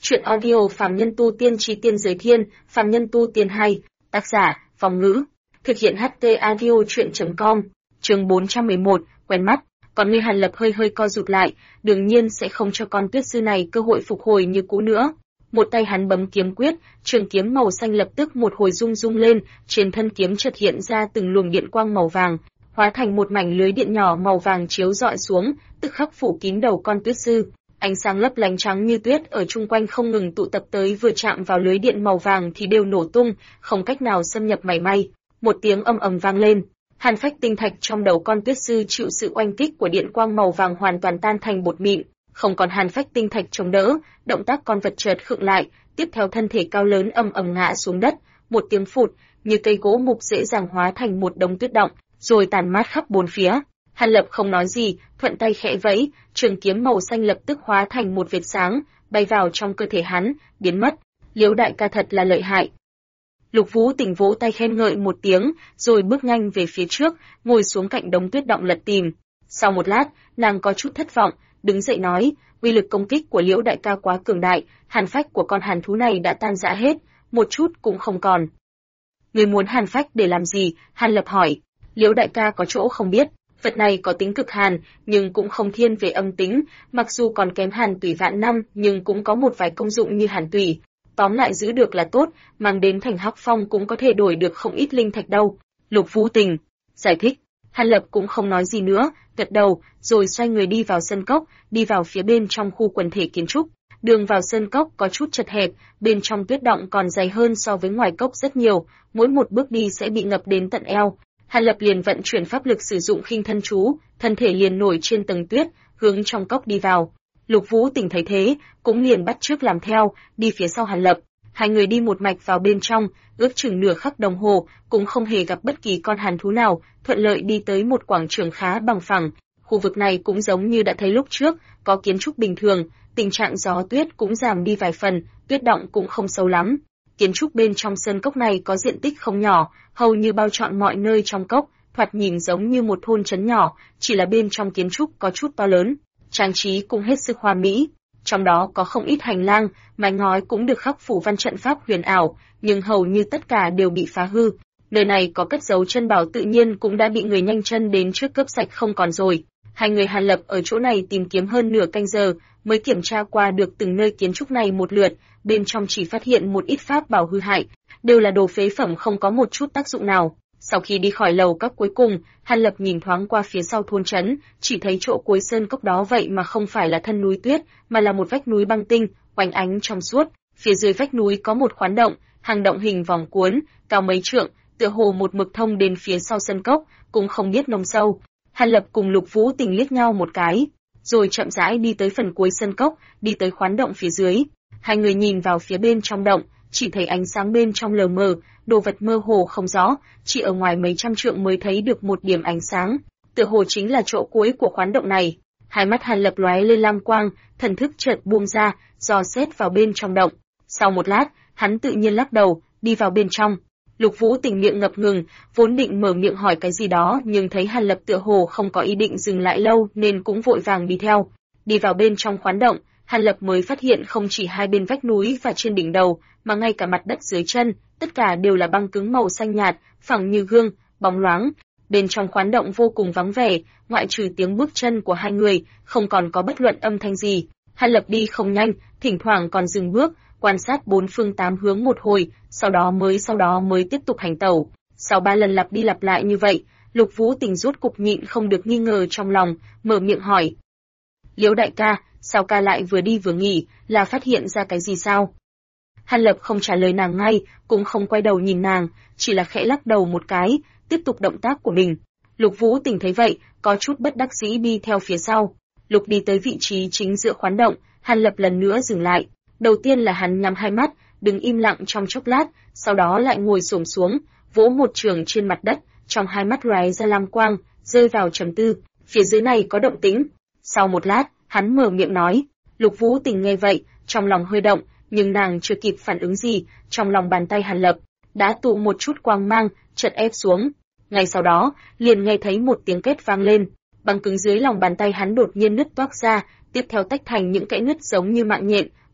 Chuyện audio Phàm Nhân Tu Tiên Chí Tiên Giới Thiên, Phàm Nhân Tu Tiên 2, tác giả, Phong Ngữ, thực hiện HT audio chuyện.com, chương 411, quen mắt, còn người Hàn Lập hơi co rụt lại, đương nhiên sẽ không cho con tuyết sư này cơ hội phục hồi như cũ nữa. Một tay hắn bấm kiếm quyết, trường kiếm màu xanh lập tức một hồi rung lên, trên thân kiếm chợt hiện ra từng luồng điện quang màu vàng, hóa thành một mảnh lưới điện nhỏ màu vàng chiếu rọi xuống, tức khắc phủ kín đầu con tuyết sư. Ánh sáng lấp lánh trắng như tuyết ở chung quanh không ngừng tụ tập tới, vừa chạm vào lưới điện màu vàng thì đều nổ tung, không cách nào xâm nhập mảy may. Một tiếng ầm ầm vang lên, hàn phách tinh thạch trong đầu con tuyết sư chịu sự oanh kích của điện quang màu vàng hoàn toàn tan thành bột mịn, không còn hàn phách tinh thạch chống đỡ, động tác con vật chợt khựng lại, tiếp theo thân thể cao lớn ầm ầm ngã xuống đất, một tiếng phụt, như cây gỗ mục dễ dàng hóa thành một đống tuyết động, rồi tàn mát khắp bốn phía. Hàn Lập không nói gì, thuận tay khẽ vẫy, trường kiếm màu xanh lập tức hóa thành một vệt sáng, bay vào trong cơ thể hắn, biến mất. Liễu đại ca thật là lợi hại. Lục Vũ Tình vỗ tay khen ngợi một tiếng, rồi bước nhanh về phía trước, ngồi xuống cạnh đống tuyết động lật tìm. Sau một lát, nàng có chút thất vọng, đứng dậy nói, uy lực công kích của Liễu đại ca quá cường đại, hàn phách của con hàn thú này đã tan rã hết, một chút cũng không còn. Người muốn hàn phách để làm gì? Hàn Lập hỏi. Liễu đại ca có chỗ không biết. Vật này có tính cực hàn, nhưng cũng không thiên về âm tính, mặc dù còn kém hàn tủy vạn năm, nhưng cũng có một vài công dụng như hàn tủy. Tóm lại giữ được là tốt, mang đến thành Hắc Phong cũng có thể đổi được không ít linh thạch đâu. Lục Vũ Tình giải thích. Hàn Lập cũng không nói gì nữa, gật đầu, rồi xoay người đi vào sân cốc, đi vào phía bên trong khu quần thể kiến trúc. Đường vào sân cốc có chút chật hẹp, bên trong tuyết động còn dày hơn so với ngoài cốc rất nhiều, mỗi một bước đi sẽ bị ngập đến tận eo. Hàn Lập liền vận chuyển pháp lực sử dụng khinh thân chú, thân thể liền nổi trên tầng tuyết, hướng trong cốc đi vào. Lục Vũ Tình thấy thế, cũng liền bắt chước làm theo, đi phía sau Hàn Lập. Hai người đi một mạch vào bên trong, ước chừng nửa khắc đồng hồ, cũng không hề gặp bất kỳ con hàn thú nào, thuận lợi đi tới một quảng trường khá bằng phẳng. Khu vực này cũng giống như đã thấy lúc trước, có kiến trúc bình thường, tình trạng gió tuyết cũng giảm đi vài phần, tuyết động cũng không sâu lắm. Kiến trúc bên trong sơn cốc này có diện tích không nhỏ, hầu như bao trọn mọi nơi trong cốc, thoạt nhìn giống như một thôn trấn nhỏ, chỉ là bên trong kiến trúc có chút to lớn, trang trí cũng hết sức hoa mỹ. Trong đó có không ít hành lang, mái ngói cũng được khắc phủ văn trận pháp huyền ảo, nhưng hầu như tất cả đều bị phá hư. Nơi này có cất giấu chân bảo tự nhiên cũng đã bị người nhanh chân đến trước cướp sạch không còn rồi. Hai người Hàn Lập ở chỗ này tìm kiếm hơn nửa canh giờ, mới kiểm tra qua được từng nơi kiến trúc này một lượt, bên trong chỉ phát hiện một ít pháp bảo hư hại, đều là đồ phế phẩm không có một chút tác dụng nào. Sau khi đi khỏi lầu các cuối cùng, Hàn Lập nhìn thoáng qua phía sau thôn trấn, chỉ thấy chỗ cuối sơn cốc đó vậy mà không phải là thân núi tuyết, mà là một vách núi băng tinh, oanh ánh trong suốt. Phía dưới vách núi có một khoán động, hang động hình vòng cuốn, cao mấy trượng, tựa hồ một mực thông đến phía sau sân cốc, cũng không biết nông sâu. Hàn Lập cùng Lục Vũ Tình liếc nhau một cái, rồi chậm rãi đi tới phần cuối sân cốc, đi tới khoán động phía dưới. Hai người nhìn vào phía bên trong động, chỉ thấy ánh sáng bên trong lờ mờ, đồ vật mơ hồ không rõ, chỉ ở ngoài mấy trăm trượng mới thấy được một điểm ánh sáng, tựa hồ chính là chỗ cuối của khoán động này. Hai mắt Hàn Lập lóe lên lam quang, thần thức chợt buông ra, dò xét vào bên trong động. Sau một lát, hắn tự nhiên lắc đầu, đi vào bên trong. Lục Vũ Tình miệng ngập ngừng, vốn định mở miệng hỏi cái gì đó, nhưng thấy Hàn Lập tựa hồ không có ý định dừng lại lâu nên cũng vội vàng đi theo. Đi vào bên trong khoán động, Hàn Lập mới phát hiện không chỉ hai bên vách núi và trên đỉnh đầu, mà ngay cả mặt đất dưới chân, tất cả đều là băng cứng màu xanh nhạt, phẳng như gương, bóng loáng. Bên trong khoán động vô cùng vắng vẻ, ngoại trừ tiếng bước chân của hai người, không còn có bất luận âm thanh gì. Hàn Lập đi không nhanh, thỉnh thoảng còn dừng bước, quan sát bốn phương tám hướng một hồi, sau đó mới tiếp tục hành tẩu. Sau 3 lần lặp đi lặp lại như vậy, Lục Vũ Tình rốt cục nhịn không được nghi ngờ trong lòng, mở miệng hỏi: Liễu đại ca, sao ca lại vừa đi vừa nghỉ, là phát hiện ra cái gì sao? Hàn Lập không trả lời nàng ngay, cũng không quay đầu nhìn nàng, chỉ là khẽ lắc đầu một cái, tiếp tục động tác của mình. Lục Vũ Tình thấy vậy, có chút bất đắc dĩ đi theo phía sau. Lục đi tới vị trí chính giữa khoán động, Hàn Lập lần nữa dừng lại. Đầu tiên là hắn nhắm hai mắt, đứng im lặng trong chốc lát, sau đó lại ngồi xổm xuống, vỗ một trường trên mặt đất, trong hai mắt lóe ra lam quang, rơi vào trầm tư. Phía dưới này có động tĩnh. Sau một lát, hắn mở miệng nói. Lục Vũ Tình nghe vậy, trong lòng hơi động, nhưng nàng chưa kịp phản ứng gì, trong lòng bàn tay Hàn Lập đã tụ một chút quang mang, chợt ép xuống. Ngay sau đó, liền nghe thấy một tiếng két vang lên, băng cứng dưới lòng bàn tay hắn đột nhiên nứt toác ra, tiếp theo tách thành những kẽ nứt giống như mạng nhện,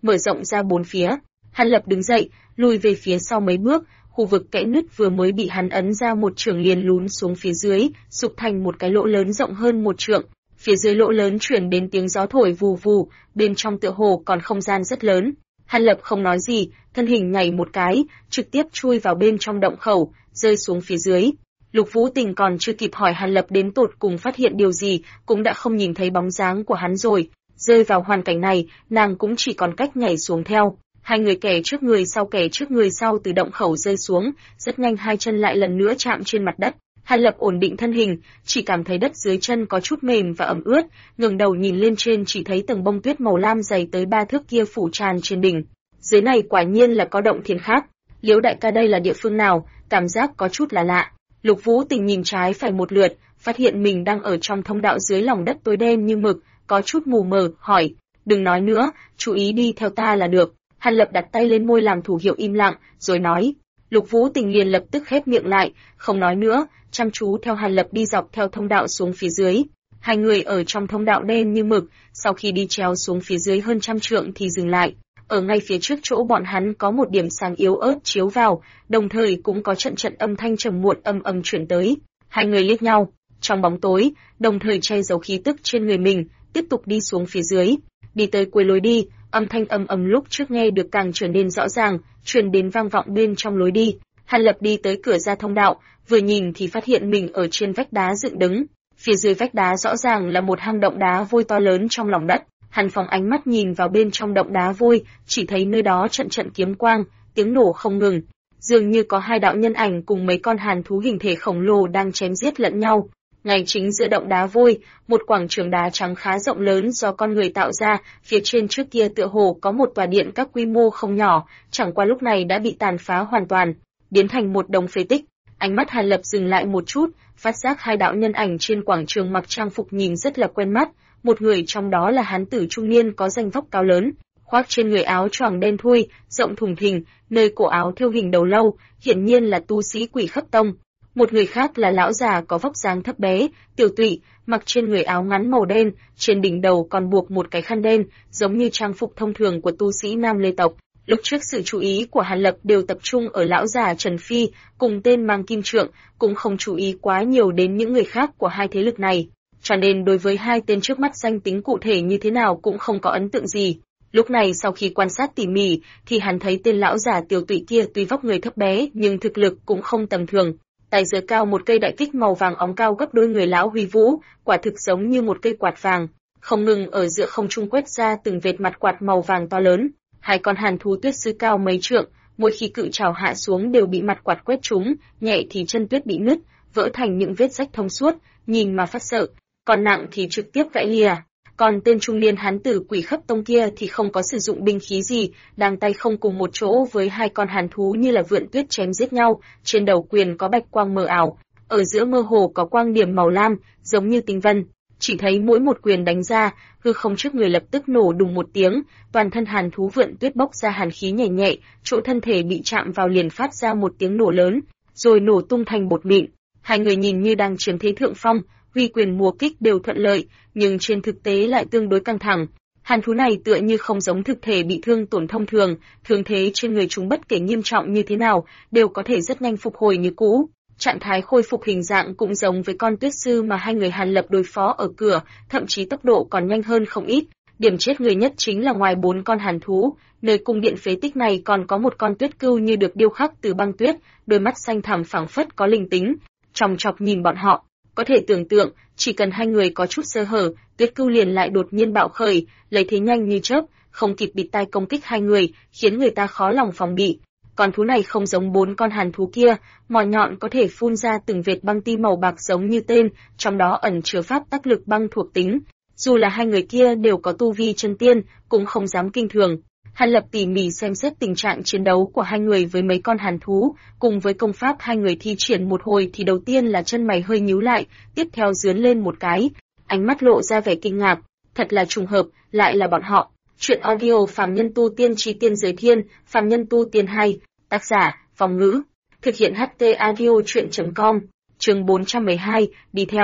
mở rộng ra bốn phía. Hàn Lập đứng dậy, lùi về phía sau mấy bước, khu vực kẽ nứt vừa mới bị hắn ấn ra một chưởng liền lún xuống phía dưới, sụp thành một cái lỗ lớn rộng hơn một trượng. Phía dưới lỗ lớn truyền đến tiếng gió thổi vù vù, bên trong tựa hồ còn không gian rất lớn. Hàn Lập không nói gì, thân hình nhảy một cái, trực tiếp chui vào bên trong động khẩu, rơi xuống phía dưới. Lục Vũ Tình còn chưa kịp hỏi Hàn Lập đến tột cùng phát hiện điều gì, cũng đã không nhìn thấy bóng dáng của hắn rồi. Rơi vào hoàn cảnh này, nàng cũng chỉ còn cách nhảy xuống theo. Hai người kẻ trước người sau từ động khẩu rơi xuống, rất nhanh hai chân lại lần nữa chạm trên mặt đất. Hàn Lập ổn định thân hình, chỉ cảm thấy đất dưới chân có chút mềm và ẩm ướt, ngẩng đầu nhìn lên trên chỉ thấy tầng bông tuyết màu lam dày tới 3 thước kia phủ tràn trên đỉnh. Dưới này quả nhiên là có động thiên khác. Liễu đại ca, đây là địa phương nào? Cảm giác có chút là lạ. Lục Vũ Tình nhìn trái phải một lượt, phát hiện mình đang ở trong thông đạo dưới lòng đất tối đen như mực, có chút mù mờ, hỏi: "Đừng nói nữa, chú ý đi theo ta là được." Hàn Lập đặt tay lên môi làm thủ hiệu im lặng, rồi nói. Lục Vũ Tình liền lập tức khép miệng lại, không nói nữa, chăm chú theo Hàn Lập đi dọc theo thông đạo xuống phía dưới. Hai người ở trong thông đạo đen như mực, sau khi đi trèo xuống phía dưới hơn 100 trượng thì dừng lại. Ở ngay phía trước chỗ bọn hắn có một điểm sáng yếu ớt chiếu vào, đồng thời cũng có trận trận âm thanh trầm muộn ầm ầm chuyển tới. Hai người liếc nhau, trong bóng tối, đồng thời che giấu khí tức trên người mình, tiếp tục đi xuống phía dưới. Đi tới cuối lối đi, âm thanh ầm ầm lúc trước nghe được càng trở nên rõ ràng, truyền đến vang vọng bên trong lối đi. Hàn Lập đi tới cửa ra thông đạo, vừa nhìn thì phát hiện mình ở trên vách đá dựng đứng. Phía dưới vách đá rõ ràng là một hang động đá vôi to lớn trong lòng đất. Hắn phóng ánh mắt nhìn vào bên trong động đá vôi, chỉ thấy nơi đó trận trận kiếm quang, tiếng nổ không ngừng. Dường như có hai đạo nhân ảnh cùng mấy con hàn thú hình thể khổng lồ đang chém giết lẫn nhau. Ngay chính giữa động đá vôi, một quảng trường đá trắng khá rộng lớn do con người tạo ra, phía trên trước kia tựa hồ có một tòa điện các quy mô không nhỏ, chẳng qua lúc này đã bị tàn phá hoàn toàn, biến thành một đống phế tích. Ánh mắt Hàn Lập dừng lại một chút, phát giác hai đạo nhân ảnh trên quảng trường mặc trang phục nhìn rất là quen mắt, một người trong đó là hán tử trung niên có danh vóc cao lớn, khoác trên người áo choàng đen thui, rộng thùng thình, nơi cổ áo thêu hình đầu lâu, hiển nhiên là tu sĩ Quỷ Khấp Tông. Một người khác là lão già có vóc dáng thấp bé, tiểu tụy, mặc trên người áo ngắn màu đen, trên đỉnh đầu còn buộc một cái khăn đen, giống như trang phục thông thường của tu sĩ Nam Lê tộc. Lúc trước sự chú ý của Hàn Lập đều tập trung ở lão già Trần Phi, cùng tên mang kim trượng, cũng không chú ý quá nhiều đến những người khác của hai thế lực này. Cho nên đối với hai tên trước mắt danh tính cụ thể như thế nào cũng không có ấn tượng gì. Lúc này sau khi quan sát tỉ mỉ, thì hắn thấy tên lão già tiểu tụy kia tuy vóc người thấp bé nhưng thực lực cũng không tầm thường. Tay giơ cao một cây đại kích màu vàng óng cao gấp đôi người lão huy vũ, quả thực giống như một cây quạt vàng, không ngừng ở giữa không trung quét ra từng vệt mặt quạt màu vàng to lớn. Hai con hàn thú tuyết sư cao mấy trượng, mỗi khi cự trảo hạ xuống đều bị mặt quạt quét trúng, nhẹ thì chân tuyết bị nứt, vỡ thành những vết rách thông suốt, nhìn mà phát sợ, còn nặng thì trực tiếp gãy lìa. Còn tên trung niên hán tử Quỷ Khấp Tông kia thì không có sử dụng binh khí gì, đang tay không cùng một chỗ với hai con hàn thú như là vượn tuyết chém giết nhau, trên đầu quyền có bạch quang mờ ảo, ở giữa mơ hồ có quang điểm màu lam, giống như tinh vân. Chỉ thấy mỗi một quyền đánh ra, hư không trước người lập tức nổ đùng một tiếng, toàn thân hàn thú vượn tuyết bốc ra hàn khí nhẹ nhẹ, chỗ thân thể bị chạm vào liền phát ra một tiếng nổ lớn, rồi nổ tung thành bột mịn. Hai người nhìn như đang chiếm thế thượng phong, huy quyền múa kích đều thuận lợi, nhưng trên thực tế lại tương đối căng thẳng. Hàn thú này tựa như không giống thực thể bị thương tổn thông thường, thương thế trên người chúng bất kể nghiêm trọng như thế nào, đều có thể rất nhanh phục hồi như cũ. Trạng thái khôi phục hình dạng cũng giống với con tuyết sư mà hai người Hàn Lập đối phó ở cửa, thậm chí tốc độ còn nhanh hơn không ít. Điểm chết người nhất chính là ngoài 4 con hàn thú, nơi cung điện phế tích này còn có một con tuyết cừu như được điêu khắc từ băng tuyết, đôi mắt xanh thẳm phảng phất có linh tính, chòng chọc nhìn bọn họ. Có thể tưởng tượng, chỉ cần hai người có chút sơ hở, tuyết cừu liền lại đột nhiên bạo khởi, lấy thế nhanh như chớp, không kịp bịt tai công kích hai người, khiến người ta khó lòng phòng bị. Con thú này không giống 4 con hàn thú kia, mỏ nhọn có thể phun ra từng vệt băng ti màu bạc giống như tên, trong đó ẩn chứa pháp tắc lực băng thuộc tính. Dù là hai người kia đều có tu vi chân tiên, cũng không dám kinh thường. Hàn Lập tỉ mỉ xem xét tình trạng chiến đấu của hai người với mấy con hàn thú, cùng với công pháp hai người thi triển một hồi thì đầu tiên là chân mày hơi nhíu lại, tiếp theo giương lên một cái, ánh mắt lộ ra vẻ kinh ngạc, thật là trùng hợp, lại là bọn họ. Chuyện audio Phàm Nhân Tu Tiên Chi Tiên Giới Thiên, Phàm Nhân Tu Tiên 2, tác giả, Phong Ngữ, thực hiện HT audio chuyện.com, chương 412, đi theo.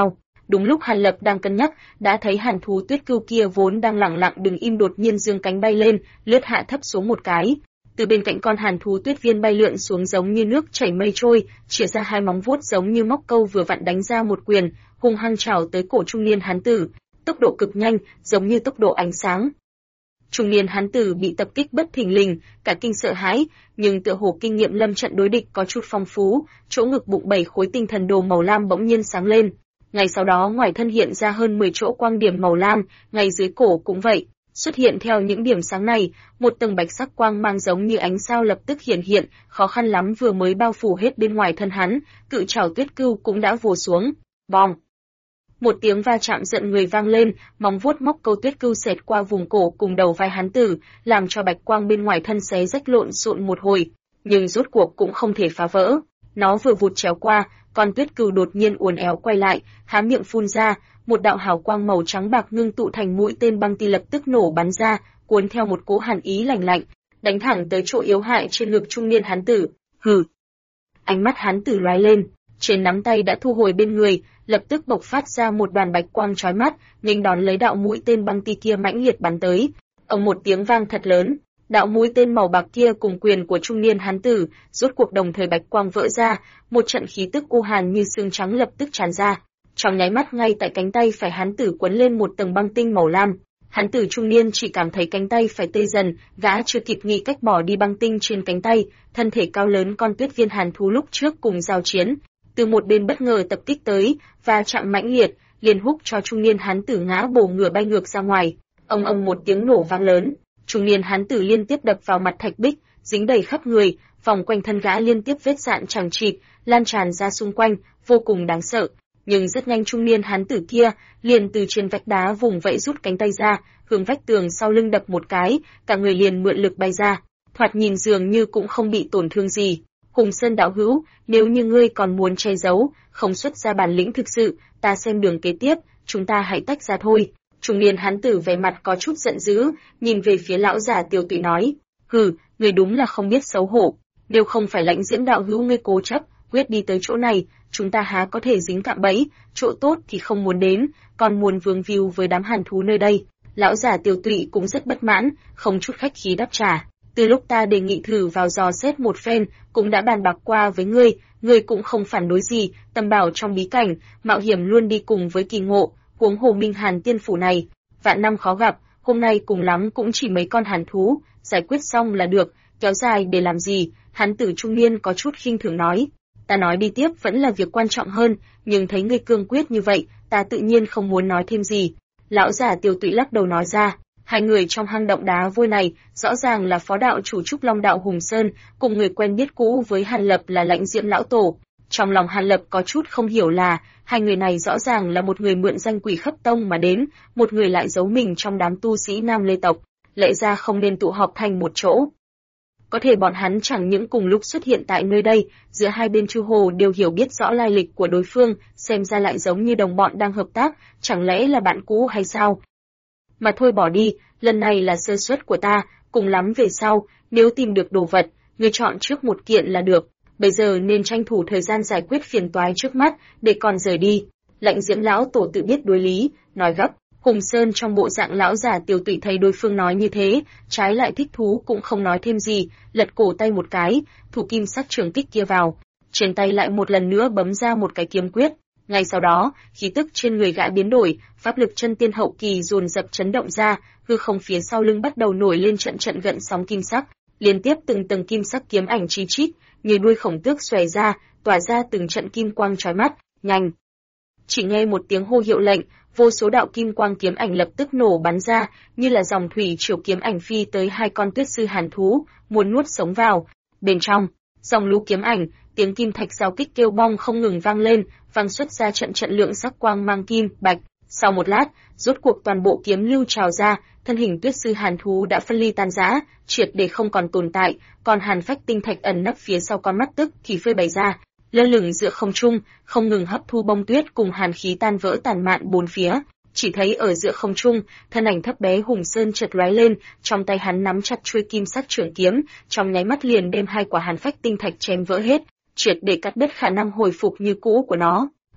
Đúng lúc Hàn Lập đang cân nhắc, đã thấy hàn thú tuyết cừu kia vốn đang lẳng lặng đứng im đột nhiên giương cánh bay lên, lướt hạ thấp xuống một cái. Từ bên cạnh con hàn thú tuyết viên bay lượn xuống giống như nước chảy mây trôi, chĩa ra hai móng vuốt giống như móc câu vừa vặn đánh ra một quyền, hung hăng chảo tới cổ trung niên hán tử, tốc độ cực nhanh, giống như tốc độ ánh sáng. Trung niên hán tử bị tập kích bất thình lình, cả kinh sợ hãi, nhưng tựa hồ kinh nghiệm lâm trận đối địch có chút phong phú, chỗ ngực bụng 7 khối tinh thần đồ màu lam bỗng nhiên sáng lên. Ngay sau đó ngoài thân hiện ra hơn 10 chỗ quang điểm màu lam, ngay dưới cổ cũng vậy. Xuất hiện theo những điểm sáng này, một tầng bạch sắc quang mang giống như ánh sao lập tức hiện, khó khăn lắm vừa mới bao phủ hết bên ngoài thân hắn, cự trảo tuyết cừu cũng đã vồ xuống. Bong! Một tiếng va chạm giận người vang lên, móng vuốt móc câu tuyết cừu xẹt qua vùng cổ cùng đầu vai hắn tử, làm cho bạch quang bên ngoài thân xé rách lộn xộn một hồi, nhưng rốt cuộc cũng không thể phá vỡ. Nó vừa vụt chéo qua, con tuyết cừu đột nhiên uốn éo quay lại, há miệng phun ra, một đạo hào quang màu trắng bạc ngưng tụ thành mũi tên băng ti lập tức nổ bắn ra, cuốn theo một cỗ hàn ý lạnh lạnh, đánh thẳng tới chỗ yếu hại trên ngực trung niên hán tử. Hừ. Ánh mắt hán tử lóe lên, trên nắm tay đã thu hồi bên người, lập tức bộc phát ra một đoàn bạch quang chói mắt, nghênh đón lấy đạo mũi tên băng ti kia mãnh liệt bắn tới. Ầm một tiếng vang thật lớn, đạo mũi tên màu bạc kia cùng quyền của trung niên hán tử, rốt cuộc đồng thời bạch quang vỡ ra, một trận khí tức u hàn như xương trắng lập tức tràn ra. Trong nháy mắt ngay tại cánh tay phải hán tử quấn lên một tầng băng tinh màu lam. Hán tử trung niên chỉ cảm thấy cánh tay phải tê dần, gã chưa kịp nghĩ cách bỏ đi băng tinh trên cánh tay, thân thể cao lớn con tuyết viên hàn thú lúc trước cùng giao chiến, từ một bên bất ngờ tập kích tới, và chạm mãnh liệt, liền húc cho trung niên hán tử ngã bổ ngửa bay ngược ra ngoài. Ầm ầm một tiếng nổ vang lớn, trung niên hán tử liên tiếp đập vào mặt thạch bích, dính đầy khắp người, vòng quanh thân gã liên tiếp vết rạn chằng chịt, lan tràn ra xung quanh, vô cùng đáng sợ. Nhưng rất nhanh trung niên hán tử kia liền từ trên vách đá vùng vẫy rút cánh tay ra, hướng vách tường sau lưng đập một cái, cả người liền mượn lực bay ra, thoạt nhìn dường như cũng không bị tổn thương gì. Hùng Sơn đạo hữu, nếu như ngươi còn muốn che giấu, không xuất ra bản lĩnh thực sự, ta xem đường kế tiếp, chúng ta hãy tách ra thôi. Trung niên hán tử vẻ mặt có chút giận dữ, nhìn về phía lão già Tiêu Tụy nói, hừ, ngươi đúng là không biết xấu hổ, nếu không phải Lãnh Diễm đạo hữu ngươi cố chấp, quyết đi tới chỗ này, chúng ta há có thể dính cạm bẫy, chỗ tốt thì không muốn đến, còn muốn vương víu với đám hàn thú nơi đây. Lão già Tiêu Tụy cũng rất bất mãn, không chút khách khí đáp trả. Từ lúc ta đề nghị thử vào dò xét một phen, cũng đã bàn bạc qua với ngươi cũng không phản đối gì, tầm bảo trong bí cảnh, mạo hiểm luôn đi cùng với kỳ ngộ, huống hồ Minh Hàn tiên phủ này, vạn năm khó gặp, hôm nay cùng lắm cũng chỉ mấy con hàn thú, giải quyết xong là được, kéo dài để làm gì? Hán tử trung niên có chút khinh thường nói. Ta nói đi tiếp vẫn là việc quan trọng hơn, nhưng thấy ngươi cương quyết như vậy, ta tự nhiên không muốn nói thêm gì. Lão già Tiêu Tụy lắc đầu nói ra, hai người trong hang động đá vôi này, rõ ràng là phó đạo chủ Trúc Long đạo Hùng Sơn, cùng người quen biết cũ với Hàn Lập là Lãnh Diễm lão tổ. Trong lòng Hàn Lập có chút không hiểu là, hai người này rõ ràng là một người mượn danh Quỷ Khắp Tông mà đến, một người lại giấu mình trong đám tu sĩ Nam Lê tộc, lẽ ra không nên tụ họp thành một chỗ. Có thể bọn hắn chẳng những cùng lúc xuất hiện tại nơi đây, giữa hai bên Chu Hồ đều hiểu biết rõ lai lịch của đối phương, xem ra lại giống như đồng bọn đang hợp tác, chẳng lẽ là bạn cũ hay sao? Mà thôi bỏ đi, lần này là sơ suất của ta, cùng lắm về sau, nếu tìm được đồ vật, ngươi chọn trước một kiện là được, bây giờ nên tranh thủ thời gian giải quyết phiền toái trước mắt, để còn rời đi. Lãnh Diễm lão tổ tự biết đối lý, nói gấp. Hùng Sơn trong bộ dạng lão già Tiêu Tụy thấy đối phương nói như thế, trái lại thích thú cũng không nói thêm gì, lật cổ tay một cái, thủ kim sắc trường kích kia vào, trên tay lại một lần nữa bấm ra một cái kiếm quyết. Ngay sau đó, khí tức trên người gã biến đổi, pháp lực chân tiên hậu kỳ dồn dập chấn động ra, hư không phía sau lưng bắt đầu nổi lên trận trận gợn sóng kim sắc, liên tiếp từng tầng kim sắc kiếm ảnh chi chít, như đuôi khổng tước xòe ra, tỏa ra từng trận kim quang chói mắt, nhanh. Chỉ nghe một tiếng hô hiệu lệnh, vô số đạo kim quang kiếm ảnh lập tức nổ bắn ra, như là dòng thủy triều kiếm ảnh phi tới hai con tuyết sư hàn thú, muốn nuốt sống vào. Bên trong, dòng lũ kiếm ảnh, tiếng kim thạch giao kích kêu bong không ngừng vang lên, vang xuất ra trận trận lượng sắc quang mang kim, bạch. Sau một lát, rốt cuộc toàn bộ kiếm lưu trào ra, thân hình tuyết sư hàn thú đã phân ly tan rã, triệt để không còn tồn tại, còn hàn phách tinh thạch ẩn nấp phía sau con mắt tức thì phơi bày ra, lơ lửng giữa không trung, không ngừng hấp thu bông tuyết cùng hàn khí tan vỡ tản mạn bốn phía. Chỉ thấy ở giữa không trung, thân ảnh thấp bé Hùng Sơn chợt lóe lên, trong tay hắn nắm chặt chuôi kim sắc trường kiếm, trong nháy mắt liền đem hai quả hàn phách tinh thạch chém vỡ hết, triệt để cắt đứt khả năng hồi phục như cũ của nó.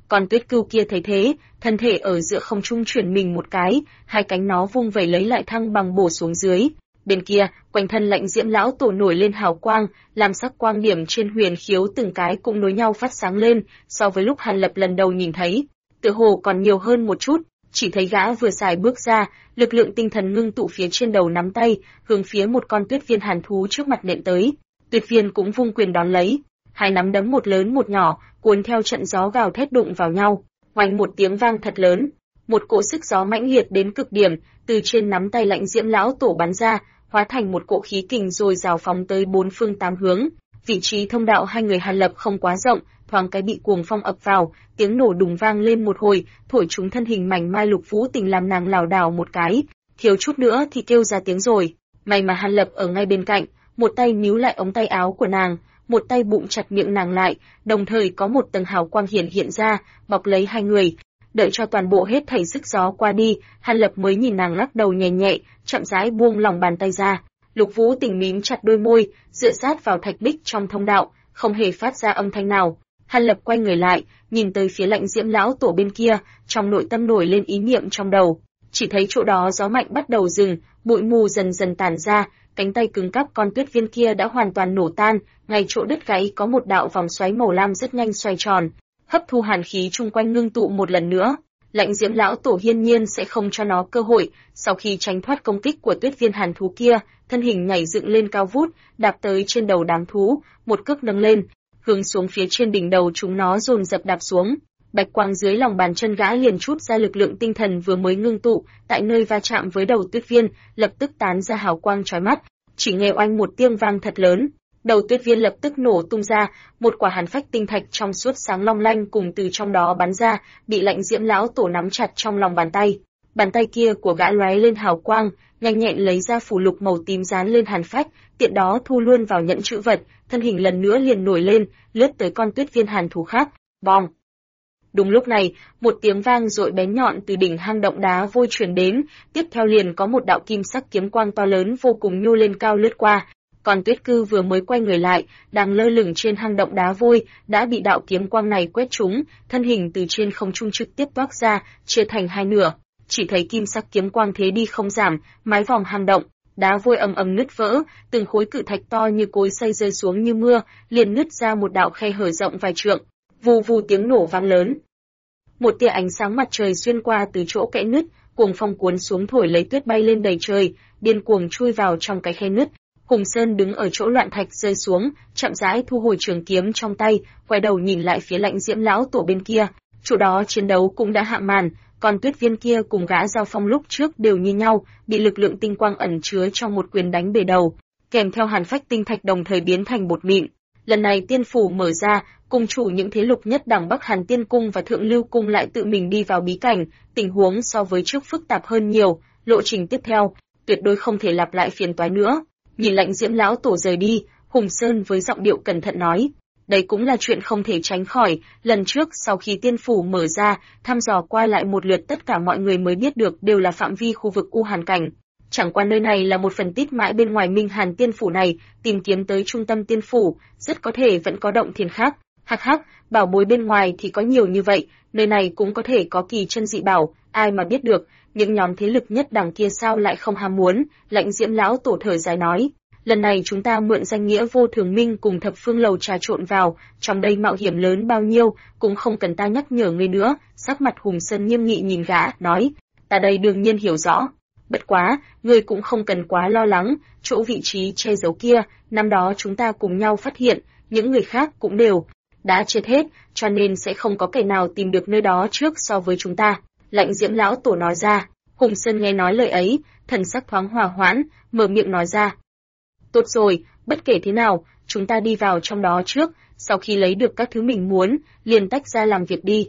Con tuyết cừu kia thấy thế, thân thể ở giữa không trung chuyển mình một cái, hai cánh nó vung vẩy lấy lại thăng bằng bổ xuống dưới. Bên kia, quanh thân Lãnh Diễm lão tổ nổi lên hào quang, làm sắc quang điểm trên huyền khiếu từng cái cũng nối nhau phát sáng lên, so với lúc Hàn Lập lần đầu nhìn thấy, tựa hồ còn nhiều hơn một chút. Chỉ thấy gã vừa xài bước ra, lực lượng tinh thần ngưng tụ phía trên đầu nắm tay, hướng phía một con tuyết viên hàn thú trước mặt nện tới. Tuyết viên cũng vung quyền đón lấy, hai nắm đấm một lớn một nhỏ, cuốn theo trận gió gào thét đụng vào nhau, oanh một tiếng vang thật lớn. Một cỗ sức gió mãnh liệt đến cực điểm, từ trên nắm tay Lãnh Diễm lão tổ bắn ra, hóa thành một cỗ khí kình rồi rào phóng tới bốn phương tám hướng. Vị trí thông đạo hai người Hàn Lập không quá rộng, thoáng cái bị cuồng phong ập vào, tiếng nổ đùng vang lên một hồi, thổi trúng thân hình mảnh mai Lục Vũ Tình làm nàng lảo đảo một cái, thiếu chút nữa thì kêu ra tiếng rồi. May mà Hàn Lập ở ngay bên cạnh, một tay níu lại ống tay áo của nàng, một tay bụng chặt miệng nàng lại, đồng thời có một tầng hào quang hiện ra, bọc lấy hai người. Đợi cho toàn bộ hết thảy sức gió qua đi, Hàn Lập mới nhìn nàng lắc đầu nhẹ nhẹ, chậm rãi buông lòng bàn tay ra. Lục Vũ Tình mím chặt đôi môi, dựa sát vào thạch bích trong thông đạo, không hề phát ra âm thanh nào. Hàn Lập quay người lại, nhìn tới phía Lãnh Diễm lão tổ bên kia, trong nội tâm nổi lên ý niệm trong đầu. Chỉ thấy chỗ đó gió mạnh bắt đầu dừng, bụi mù dần dần tản ra, cánh tay cứng cáp con tuyết viên kia đã hoàn toàn nổ tan, ngay chỗ đứt gáy có một đạo vòng xoáy màu lam rất nhanh xoay tròn, hấp thu hàn khí chung quanh ngưng tụ một lần nữa. Lãnh Diễm lão tổ hiên nhiên sẽ không cho nó cơ hội, sau khi tránh thoát công kích của tuyết viên hàn thú kia, thân hình nhảy dựng lên cao vút, đạp tới trên đầu đám thú, một cước nâng lên, hướng xuống phía trên đỉnh đầu chúng nó dồn dập đạp xuống. Bạch quang dưới lòng bàn chân gã liền trút ra lực lượng tinh thần vừa mới ngưng tụ, tại nơi va chạm với đầu tuyết viên, lập tức tán ra hào quang chói mắt. Chỉ nghe oanh một tiếng vang thật lớn, đầu tuyết viên lập tức nổ tung ra, một quả hàn phách tinh thạch trong suốt sáng long lanh cùng từ trong đó bắn ra, bị Lãnh Diễm lão tổ nắm chặt trong lòng bàn tay. Bàn tay kia của gã lóe lên hào quang, nhanh nhẹn lấy ra phù lục màu tím dán lên hàn phách, tiện đó thu luôn vào nhẫn trữ vật, thân hình lần nữa liền nổi lên, lướt tới con tuyết viên hàn thú khác. Bong! Đúng lúc này, một tiếng vang rội bén nhọn từ đỉnh hang động đá vôi truyền đến, tiếp theo liền có một đạo kim sắc kiếm quang to lớn vô cùng nhô lên cao lướt qua. Còn tuyết cư vừa mới quay người lại, đang lơ lửng trên hang động đá vôi, đã bị đạo kiếm quang này quét trúng, thân hình từ trên không trung trực tiếp toác ra, chia thành hai nửa. Chỉ thấy kim sắc kiếm quang thế đi không giảm, mái vòng hang động, đá vôi ầm ầm nứt vỡ, từng khối cự thạch to như cối xay rơi xuống như mưa, liền nứt ra một đạo khe hở rộng vài trượng. Vù vù tiếng nổ vang lớn. Một tia ánh sáng mặt trời xuyên qua từ chỗ kẽ nứt, cuồng phong cuốn xuống thổi lấy tuyết bay lên đầy trời, điên cuồng chui vào trong cái khe nứt. Hùng Sơn đứng ở chỗ loạn thạch rơi xuống, chậm rãi thu hồi trường kiếm trong tay, quay đầu nhìn lại phía Lãnh Diễm lão tổ bên kia. Chỗ đó chiến đấu cũng đã hạ màn, còn tuyết viên kia cùng gã giao phong lúc trước đều như nhau, bị lực lượng tinh quang ẩn chứa trong một quyền đánh bể đầu, kèm theo hàn phách tinh thạch đồng thời biến thành bột mịn. Lần này tiên phủ mở ra, cung chủ những thế lực nhất đẳng Bắc Hàn Tiên Cung và Thượng Lưu Cung lại tự mình đi vào bí cảnh, tình huống so với trước phức tạp hơn nhiều, lộ trình tiếp theo, tuyệt đối không thể lặp lại phiền toái nữa. Nhìn Lãnh Diễm lão tổ rời đi, Hùng Sơn với giọng điệu cẩn thận nói, đây cũng là chuyện không thể tránh khỏi, lần trước sau khi tiên phủ mở ra, thăm dò qua lại một lượt tất cả mọi người mới biết được đều là phạm vi khu vực U Hàn cảnh. Chẳng qua nơi này là một phần tít mãi bên ngoài Minh Hàn tiên phủ này, tìm kiếm tới trung tâm tiên phủ, rất có thể vẫn có động thiên khác. Hắc hắc, bảo bối bên ngoài thì có nhiều như vậy, nơi này cũng có thể có kỳ chân dị bảo, ai mà biết được, những nhóm thế lực nhất đẳng kia sao lại không ham muốn. Lãnh Diễm lão tổ thở dài nói, lần này chúng ta mượn danh nghĩa Vô Thường Minh cùng Thập Phương Lầu trà trộn vào, trong đây mạo hiểm lớn bao nhiêu, cũng không cần ta nhắc nhở ngươi nữa. Sắc mặt Hùng Sơn nghiêm nghị nhìn gã, nói, ta đây đương nhiên hiểu rõ. Bất quá, ngươi cũng không cần quá lo lắng, chỗ vị trí che giấu kia, năm đó chúng ta cùng nhau phát hiện, những người khác cũng đều đã chết hết, cho nên sẽ không có kẻ nào tìm được nơi đó trước so với chúng ta. Lãnh Diễm lão tổ nói ra. Hùng Sơn nghe nói lời ấy, thần sắc thoáng hòa hoãn, mở miệng nói ra. Tốt rồi, bất kể thế nào, chúng ta đi vào trong đó trước, sau khi lấy được các thứ mình muốn, liền tách ra làm việc đi.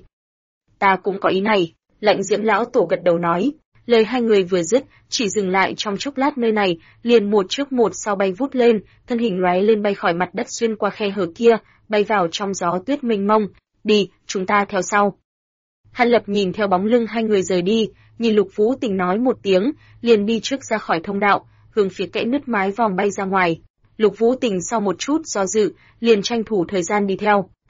Ta cũng có ý này, Lãnh Diễm lão tổ gật đầu nói. Lời hai người vừa dứt, chỉ dừng lại trong chốc lát nơi này, liền một trước một sau bay vút lên, thân hình lóe lên bay khỏi mặt đất xuyên qua khe hở kia, bay vào trong gió tuyết mênh mông. Đi, chúng ta theo sau. Hàn Lập nhìn theo bóng lưng hai người rời đi, nhìn Lục Vũ Tình nói một tiếng, liền đi trước ra khỏi thông đạo, hướng phía kẽ nứt mái vòm bay ra ngoài. Lục Vũ Tình sau một chút do dự, liền tranh thủ thời gian đi theo.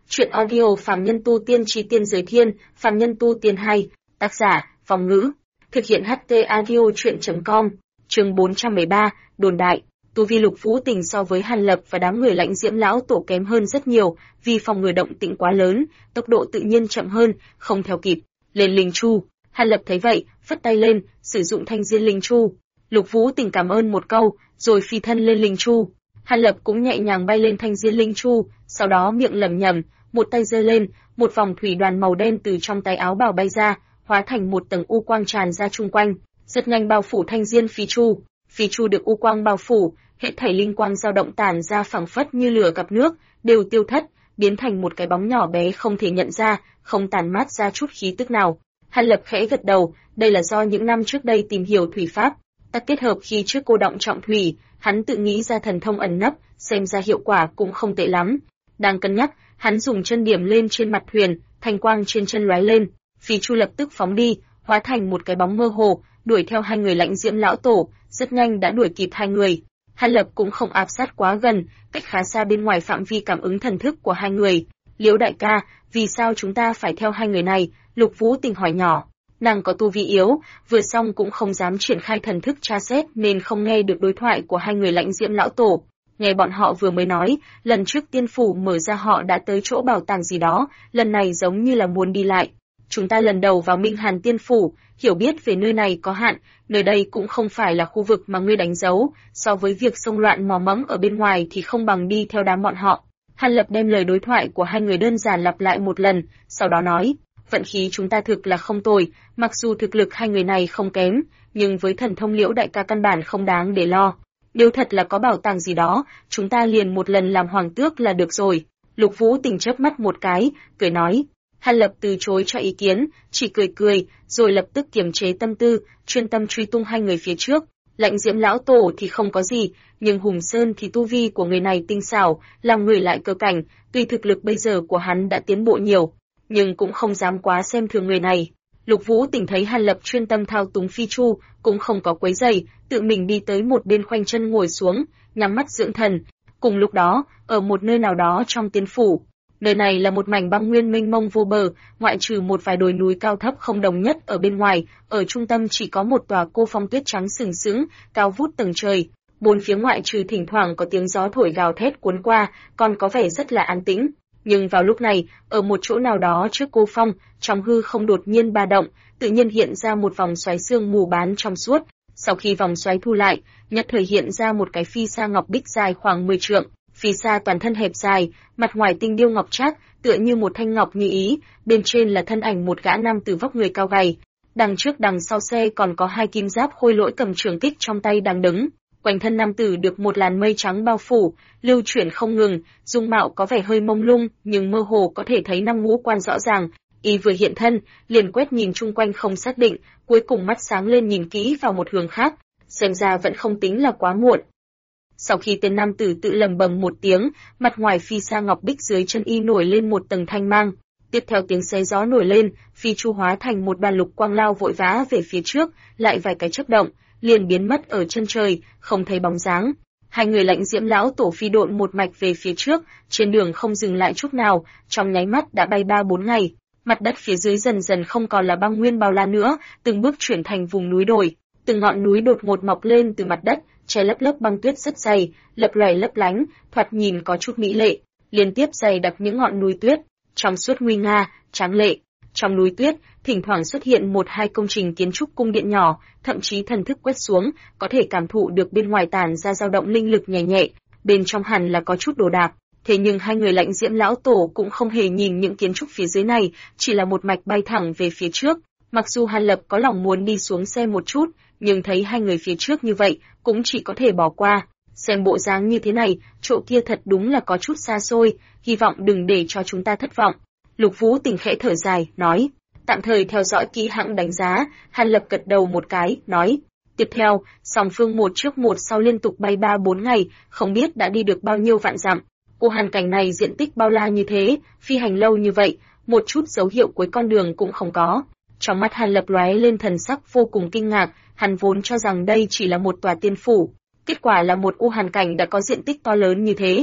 Chuyện audio Phàm Nhân Tu Tiên Chi Tiên Giới Thiên, Phàm Nhân Tu Tiên 2, tác giả, Phong Ngữ. Thực hiện HT Audio Chuyện.com, chương 413, đồn đại. Tu vi Lục Vũ Tình so với Hàn Lập và đám người Lãnh Diễm lão tổ kém hơn rất nhiều, vì phòng ngừa động tĩnh quá lớn, tốc độ tự nhiên chậm hơn, không theo kịp. Lên linh chu. Hàn Lập thấy vậy, phất tay lên, sử dụng thanh diên linh chu. Lục Vũ Tình cảm ơn một câu, rồi phi thân lên linh chu. Hàn Lập cũng nhẹ nhàng bay lên thanh diên linh chu, sau đó miệng lẩm nhẩm, một tay giơ lên, một vòng thủy đoàn màu đen từ trong tay áo bào bay ra, hóa thành một tầng u quang tràn ra chung quanh, rất nhanh bao phủ thanh diên phi chu. Phi chu được u quang bao phủ, hết thảy linh quang dao động tản ra phảng phất như lửa gặp nước, đều tiêu thất, biến thành một cái bóng nhỏ bé không thể nhận ra, không tản mát ra chút khí tức nào. Hàn Lập khẽ gật đầu, đây là do những năm trước đây tìm hiểu thủy pháp, ta kết hợp khi trước cô động trọng thủy, hắn tự nghĩ ra thần thông ẩn nấp, xem ra hiệu quả cũng không tệ lắm. Đang cân nhắc, hắn dùng chân điểm lên trên mặt thuyền, thanh quang trên chân lóe lên, phi chu lập tức phóng đi, hóa thành một cái bóng mơ hồ, đuổi theo hai người Lãnh Diễm lão tổ, rất nhanh đã đuổi kịp hai người. Hàn Lập cũng không áp sát quá gần, cách khá xa bên ngoài phạm vi cảm ứng thần thức của hai người. Liễu đại ca, vì sao chúng ta phải theo hai người này? Lục Vũ Tình hỏi nhỏ. Nàng có tu vi yếu, vừa xong cũng không dám triển khai thần thức tra xét nên không nghe được đối thoại của hai người Lãnh Diễm lão tổ. Nghe bọn họ vừa mới nói, lần trước tiên phủ mở ra họ đã tới chỗ bảo tàng gì đó, lần này giống như là muốn đi lại. Chúng ta lần đầu vào Minh Hàn tiên phủ, hiểu biết về nơi này có hạn, nơi đây cũng không phải là khu vực mà ngươi đánh dấu, so với việc xông loạn mò mẫm ở bên ngoài thì không bằng đi theo đám bọn họ. Hàn Lập đem lời đối thoại của hai người đơn giản lặp lại một lần, sau đó nói, vận khí chúng ta thực là không tồi, mặc dù thực lực hai người này không kém, nhưng với thần thông Liễu đại ca căn bản không đáng để lo. Nếu thật là có bảo tàng gì đó, chúng ta liền một lần làm hoàng tước là được rồi. Lục Vũ Tình chớp mắt một cái, cười nói. Hàn Lập từ chối cho ý kiến, chỉ cười cười, rồi lập tức kiềm chế tâm tư, chuyên tâm truy tung hai người phía trước. Lãnh Diễm lão tổ thì không có gì, nhưng Hùng Sơn thì tu vi của người này tinh xảo, làm người lại cơ cảnh, tuy thực lực bây giờ của hắn đã tiến bộ nhiều, nhưng cũng không dám quá xem thường người này. Lục Vũ Tình thấy Hàn Lập chuyên tâm thao túng phi chu, cũng không có quấy rầy, tự mình đi tới một bên khoanh chân ngồi xuống, nhắm mắt dưỡng thần. Cùng lúc đó, ở một nơi nào đó trong tiên phủ, nơi này là một mảnh băng nguyên mênh mông vô bờ, ngoại trừ một vài đồi núi cao thấp không đồng nhất ở bên ngoài, ở trung tâm chỉ có một tòa cô phong tuyết trắng sừng sững, cao vút tầng trời. Bốn phía ngoại trừ thỉnh thoảng có tiếng gió thổi gào thét cuốn qua, còn có vẻ rất là an tĩnh. Nhưng vào lúc này, ở một chỗ nào đó trước cô phong, trong hư không đột nhiên ba động, tự nhiên hiện ra một vòng xoáy sương mù bán trong suốt. Sau khi vòng xoáy thu lại, nhất thời hiện ra một cái phi sa ngọc bích dài khoảng 10 trượng. Phi sa toàn thân hẹp dài, mặt ngoài tinh điêu ngọc trác, tựa như một thanh ngọc như ý, bên trên là thân ảnh một gã nam tử vóc người cao gầy. Đằng trước đằng sau xe còn có hai kim giáp khôi lỗi cầm trường kích trong tay đang đứng. Quanh thân nam tử được một làn mây trắng bao phủ, lưu chuyển không ngừng, dung mạo có vẻ hơi mông lung, nhưng mơ hồ có thể thấy năm ngũ quan rõ ràng. Y vừa hiện thân, liền quét nhìn chung quanh không xác định, cuối cùng mắt sáng lên nhìn kỹ vào một hướng khác, xem ra vẫn không tính là quá muộn. Sau khi tên nam tử tự lầm bầm một tiếng, mặt ngoài phi sa ngọc bích dưới chân y nổi lên một tầng thanh mang. Tiếp theo tiếng xé gió nổi lên, phi chu hóa thành một đoàn lục quang lao vội vã về phía trước, lại vài cái chớp động, liền biến mất ở chân trời, không thấy bóng dáng. Hai người Lãnh Diễm lão tổ phi độn một mạch về phía trước, trên đường không dừng lại chút nào, trong nháy mắt đã bay 3-4 ngày. Mặt đất phía dưới dần dần không còn là băng nguyên bao la nữa, từng bước chuyển thành vùng núi đồi. Từng ngọn núi đột ngột mọc lên từ mặt đất, che lấp lớp băng tuyết rất dày, lập lòe lấp lánh, thoạt nhìn có chút mỹ lệ. Liên tiếp dày đặc những ngọn núi tuyết, trong suốt nguy nga, tráng lệ. Trong núi tuyết, thỉnh thoảng xuất hiện một hai công trình kiến trúc cung điện nhỏ, thậm chí thần thức quét xuống, có thể cảm thụ được bên ngoài tản ra dao động linh lực nhẹ nhẹ, bên trong hẳn là có chút đồ đạc. Thế nhưng hai người Lãnh Diễm lão tổ cũng không hề nhìn những kiến trúc phía dưới này, chỉ là một mạch bay thẳng về phía trước. Mặc dù Hàn Lập có lòng muốn đi xuống xem một chút, nhưng thấy hai người phía trước như vậy, cũng chỉ có thể bỏ qua. Xem bộ dáng như thế này, chỗ kia thật đúng là có chút xa xôi, hy vọng đừng để cho chúng ta thất vọng. Lục Vũ Tình khẽ thở dài, nói, tạm thời theo dõi kỹ hãng đánh giá. Hàn Lập gật đầu một cái, nói, tiếp theo, song phương một trước một sau liên tục bay 3-4 ngày, không biết đã đi được bao nhiêu vạn dặm. Cô hàn cảnh này diện tích bao la như thế, phi hành lâu như vậy, một chút dấu hiệu cuối con đường cũng không có. Trong mắt Hàn Lập lóe lên thần sắc vô cùng kinh ngạc, hắn vốn cho rằng đây chỉ là một tòa tiên phủ, kết quả là một u hàn cảnh đã có diện tích to lớn như thế.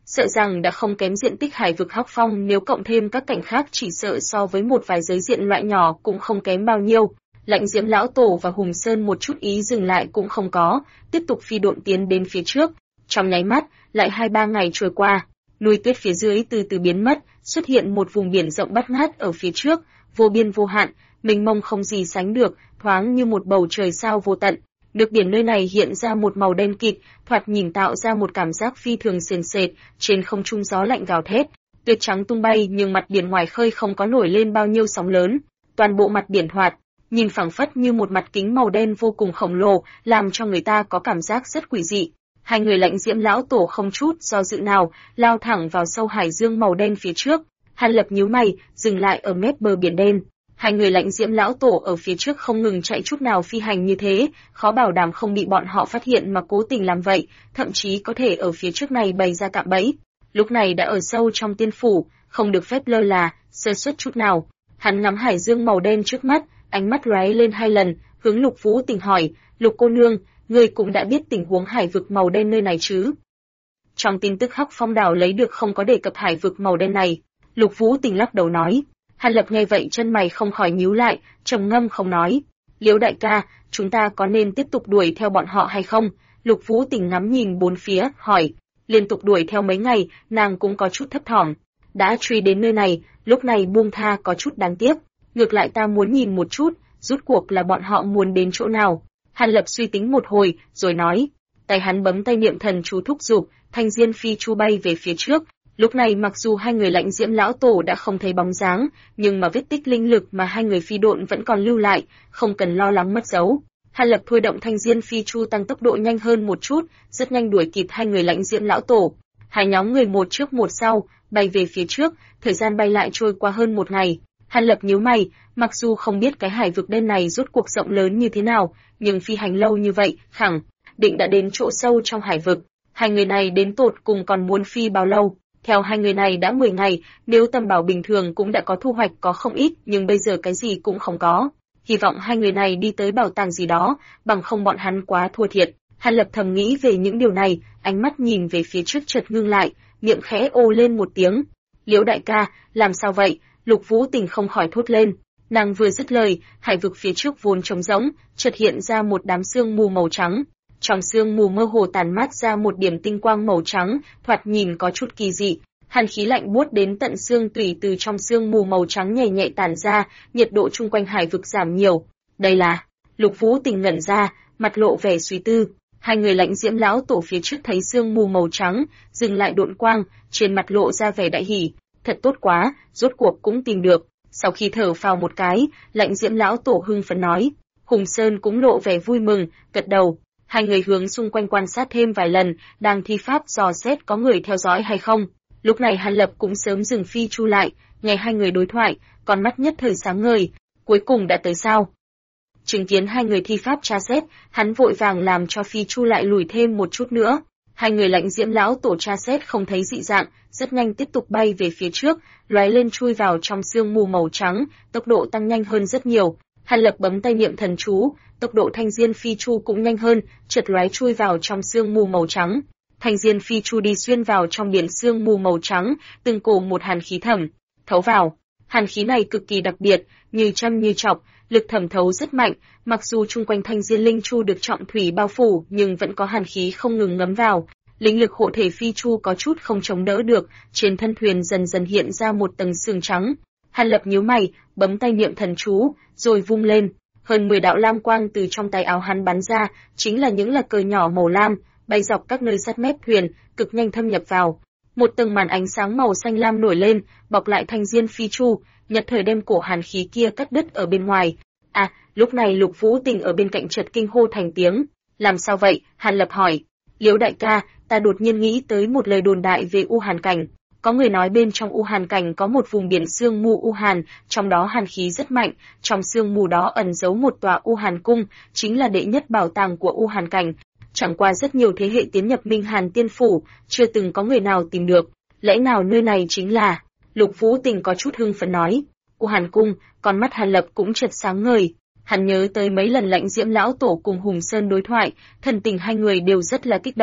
sợ rằng đã không kém diện tích hải vực Hắc Phong, nếu cộng thêm các cảnh khác chỉ sợ so với một vài giới diện loại nhỏ cũng không kém bao nhiêu. Lãnh Diễm lão tổ và Hùng Sơn một chút ý dừng lại cũng không có, tiếp tục phi độn tiến đến phía trước. Trong nháy mắt, lại 2-3 ngày trôi qua, núi tuyết phía dưới từ từ biến mất, xuất hiện một vùng biển rộng bát ngát ở phía trước, vô biên vô hạn, mênh mông không gì sánh được, thoáng như một bầu trời sao vô tận. Nước biển nơi này hiện ra một màu đen kịt, thoạt nhìn tạo ra một cảm giác phi thường sền sệt, trên không trung gió lạnh gào thét, tuyết trắng tung bay nhưng mặt biển ngoài khơi không có nổi lên bao nhiêu sóng lớn, toàn bộ mặt biển hoạt, nhìn phẳng phất như một mặt kính màu đen vô cùng khổng lồ, làm cho người ta có cảm giác rất quỷ dị. Hai người Lãnh Diễm lão tổ không chút do dự nào, lao thẳng vào sâu hải dương màu đen phía trước. Hàn Lập nhíu mày, dừng lại ở mép bờ biển đen. Hai người Lãnh Diễm lão tổ ở phía trước không ngừng chạy chút nào phi hành như thế, khó bảo đảm không bị bọn họ phát hiện mà cố tình làm vậy, thậm chí có thể ở phía trước này bày ra cạm bẫy. Lúc này đã ở sâu trong tiên phủ, không được phép lơ là, sơ suất chút nào. Hắn ngắm hải dương màu đen trước mắt, ánh mắt lóe lên 2 lần, hướng Lục Vũ Tình hỏi, Lục cô nương, ngươi cũng đã biết tình huống hải vực màu đen nơi này chứ? Trong tin tức Hắc Phong đảo lấy được không có đề cập hải vực màu đen này. Lục Vũ Tình lắc đầu nói. Hàn Lập nghe vậy chân mày không khỏi nhíu lại, trầm ngâm không nói. Liễu đại ca, chúng ta có nên tiếp tục đuổi theo bọn họ hay không? Lục Vũ Tình ngắm nhìn bốn phía, hỏi. Liên tục đuổi theo mấy ngày, nàng cũng có chút thấp thỏm. Đã truy đến nơi này, lúc này buông tha có chút đáng tiếc. Ngược lại ta muốn nhìn một chút, rút cuộc là bọn họ muốn đến chỗ nào. Hàn Lập suy tính một hồi, rồi nói. Tay hắn bấm tay niệm thần chú thúc giục, thanh diên phi chu bay về phía trước. Lúc này mặc dù hai người Lãnh Diễm lão tổ đã không thấy bóng dáng, nhưng mà vết tích linh lực mà hai người phi độn vẫn còn lưu lại, không cần lo lắng mất dấu. Hàn Lập thôi động thanh diên phi chu tăng tốc độ nhanh hơn một chút, rất nhanh đuổi kịp hai người Lãnh Diễm lão tổ. Hai nhóm người một trước một sau, bay về phía trước, thời gian bay lại trôi qua hơn 1 ngày. Hàn Lập nhíu mày, mặc dù không biết cái hải vực đen này rốt cuộc rộng lớn như thế nào, nhưng phi hành lâu như vậy, khẳng định đã đến chỗ sâu trong hải vực. Hai người này đến tột cùng còn muốn phi bao lâu? Theo hai người này đã 10 ngày, nếu tầm bảo bình thường cũng đã có thu hoạch có không ít, nhưng bây giờ cái gì cũng không có. Hy vọng hai người này đi tới bảo tàng gì đó, bằng không bọn hắn quá thua thiệt. Hàn Lập thầm nghĩ về những điều này, ánh mắt nhìn về phía trước chợt ngưng lại, miệng khẽ ô lên một tiếng. Liễu đại ca, làm sao vậy? Lục Vũ Tình không khỏi thốt lên. Nàng vừa dứt lời, hải vực phía trước vốn trống rỗng, chợt hiện ra một đám sương mù màu trắng. Trong sương mù mơ hồ tàn mát ra một điểm tinh quang màu trắng, thoạt nhìn có chút kỳ dị. Hàn khí lạnh buốt đến tận xương tủy từ trong sương mù màu trắng nhẹ nhẹ tản ra, nhiệt độ chung quanh hải vực giảm nhiều. Đây là... Lục Vũ Tình ngẩn ra, mặt lộ vẻ suy tư. Hai người Lãnh Diễm lão tổ phía trước thấy sương mù màu trắng, dừng lại độn quang, trên mặt lộ ra vẻ đại hỉ. Thật tốt quá, rốt cuộc cũng tìm được. Sau khi thở phào một cái, Lãnh Diễm lão tổ hưng phấn nói. Hùng Sơn cũng lộ vẻ vui mừng, gật đầu. Hai người hướng xung quanh quan sát thêm vài lần, đang thi pháp dò xét có người theo dõi hay không. Lúc này Hàn Lập cũng sớm dừng phi chu lại, nghe hai người đối thoại, con mắt nhất thời sáng ngời. Cuối cùng đã tới sao? Chứng kiến hai người thi pháp tra xét, hắn vội vàng làm cho phi chu lại lùi thêm một chút nữa. Hai người Lãnh Diễm lão tổ tra xét không thấy dị dạng, rất nhanh tiếp tục bay về phía trước, lóe lên chui vào trong sương mù màu trắng, tốc độ tăng nhanh hơn rất nhiều. Hàn Lập bấm tay niệm thần chú, tốc độ thanh diên phi chu cũng nhanh hơn, chợt lóe chui vào trong sương mù màu trắng. Thanh diên phi chu đi xuyên vào trong biển sương mù màu trắng, từng cổ một hàn khí thẩm thấu vào. Hàn khí này cực kỳ đặc biệt, như châm như chọc, lực thẩm thấu rất mạnh, mặc dù chung quanh thanh diên linh chu được trọng thủy bao phủ, nhưng vẫn có hàn khí không ngừng ngấm vào. Linh lực hộ thể phi chu có chút không chống đỡ được, trên thân thuyền dần dần hiện ra một tầng sương trắng. Hàn Lập nhíu mày, bấm tay niệm thần chú, rồi vung lên. Hơn 10 đạo lam quang từ trong tay áo hắn bắn ra, chính là những là cờ nhỏ màu lam, bay dọc các nơi sát mép thuyền, cực nhanh thâm nhập vào. Một tầng màn ánh sáng màu xanh lam nổi lên, bọc lại thanh diên phi chu, nhật thời đem cổ hàn khí kia cắt đứt ở bên ngoài. À, lúc này Lục Vũ Tình ở bên cạnh chợt kinh hô thành tiếng. Làm sao vậy? Hàn Lập hỏi. Liễu đại ca, ta đột nhiên nghĩ tới một lời đồn đại về U Hàn Cảnh. Có người nói bên trong U Hàn Cảnh có một vùng biển sương mù U Hàn, trong đó hàn khí rất mạnh, trong sương mù đó ẩn giấu một tòa U Hàn cung, chính là đệ nhất bảo tàng của U Hàn Cảnh. Chẳng qua rất nhiều thế hệ tiến nhập Minh Hàn Tiên Phủ, chưa từng có người nào tìm được. Lẽ nào nơi này chính là... Lục Vũ Tình có chút hưng phấn nói. U Hàn cung, con mắt Hàn Lập cũng chợt sáng ngời. Hắn nhớ tới mấy lần Lãnh Diễm lão tổ cùng Hùng Sơn đối thoại, thần tình hai người đều rất là kích động.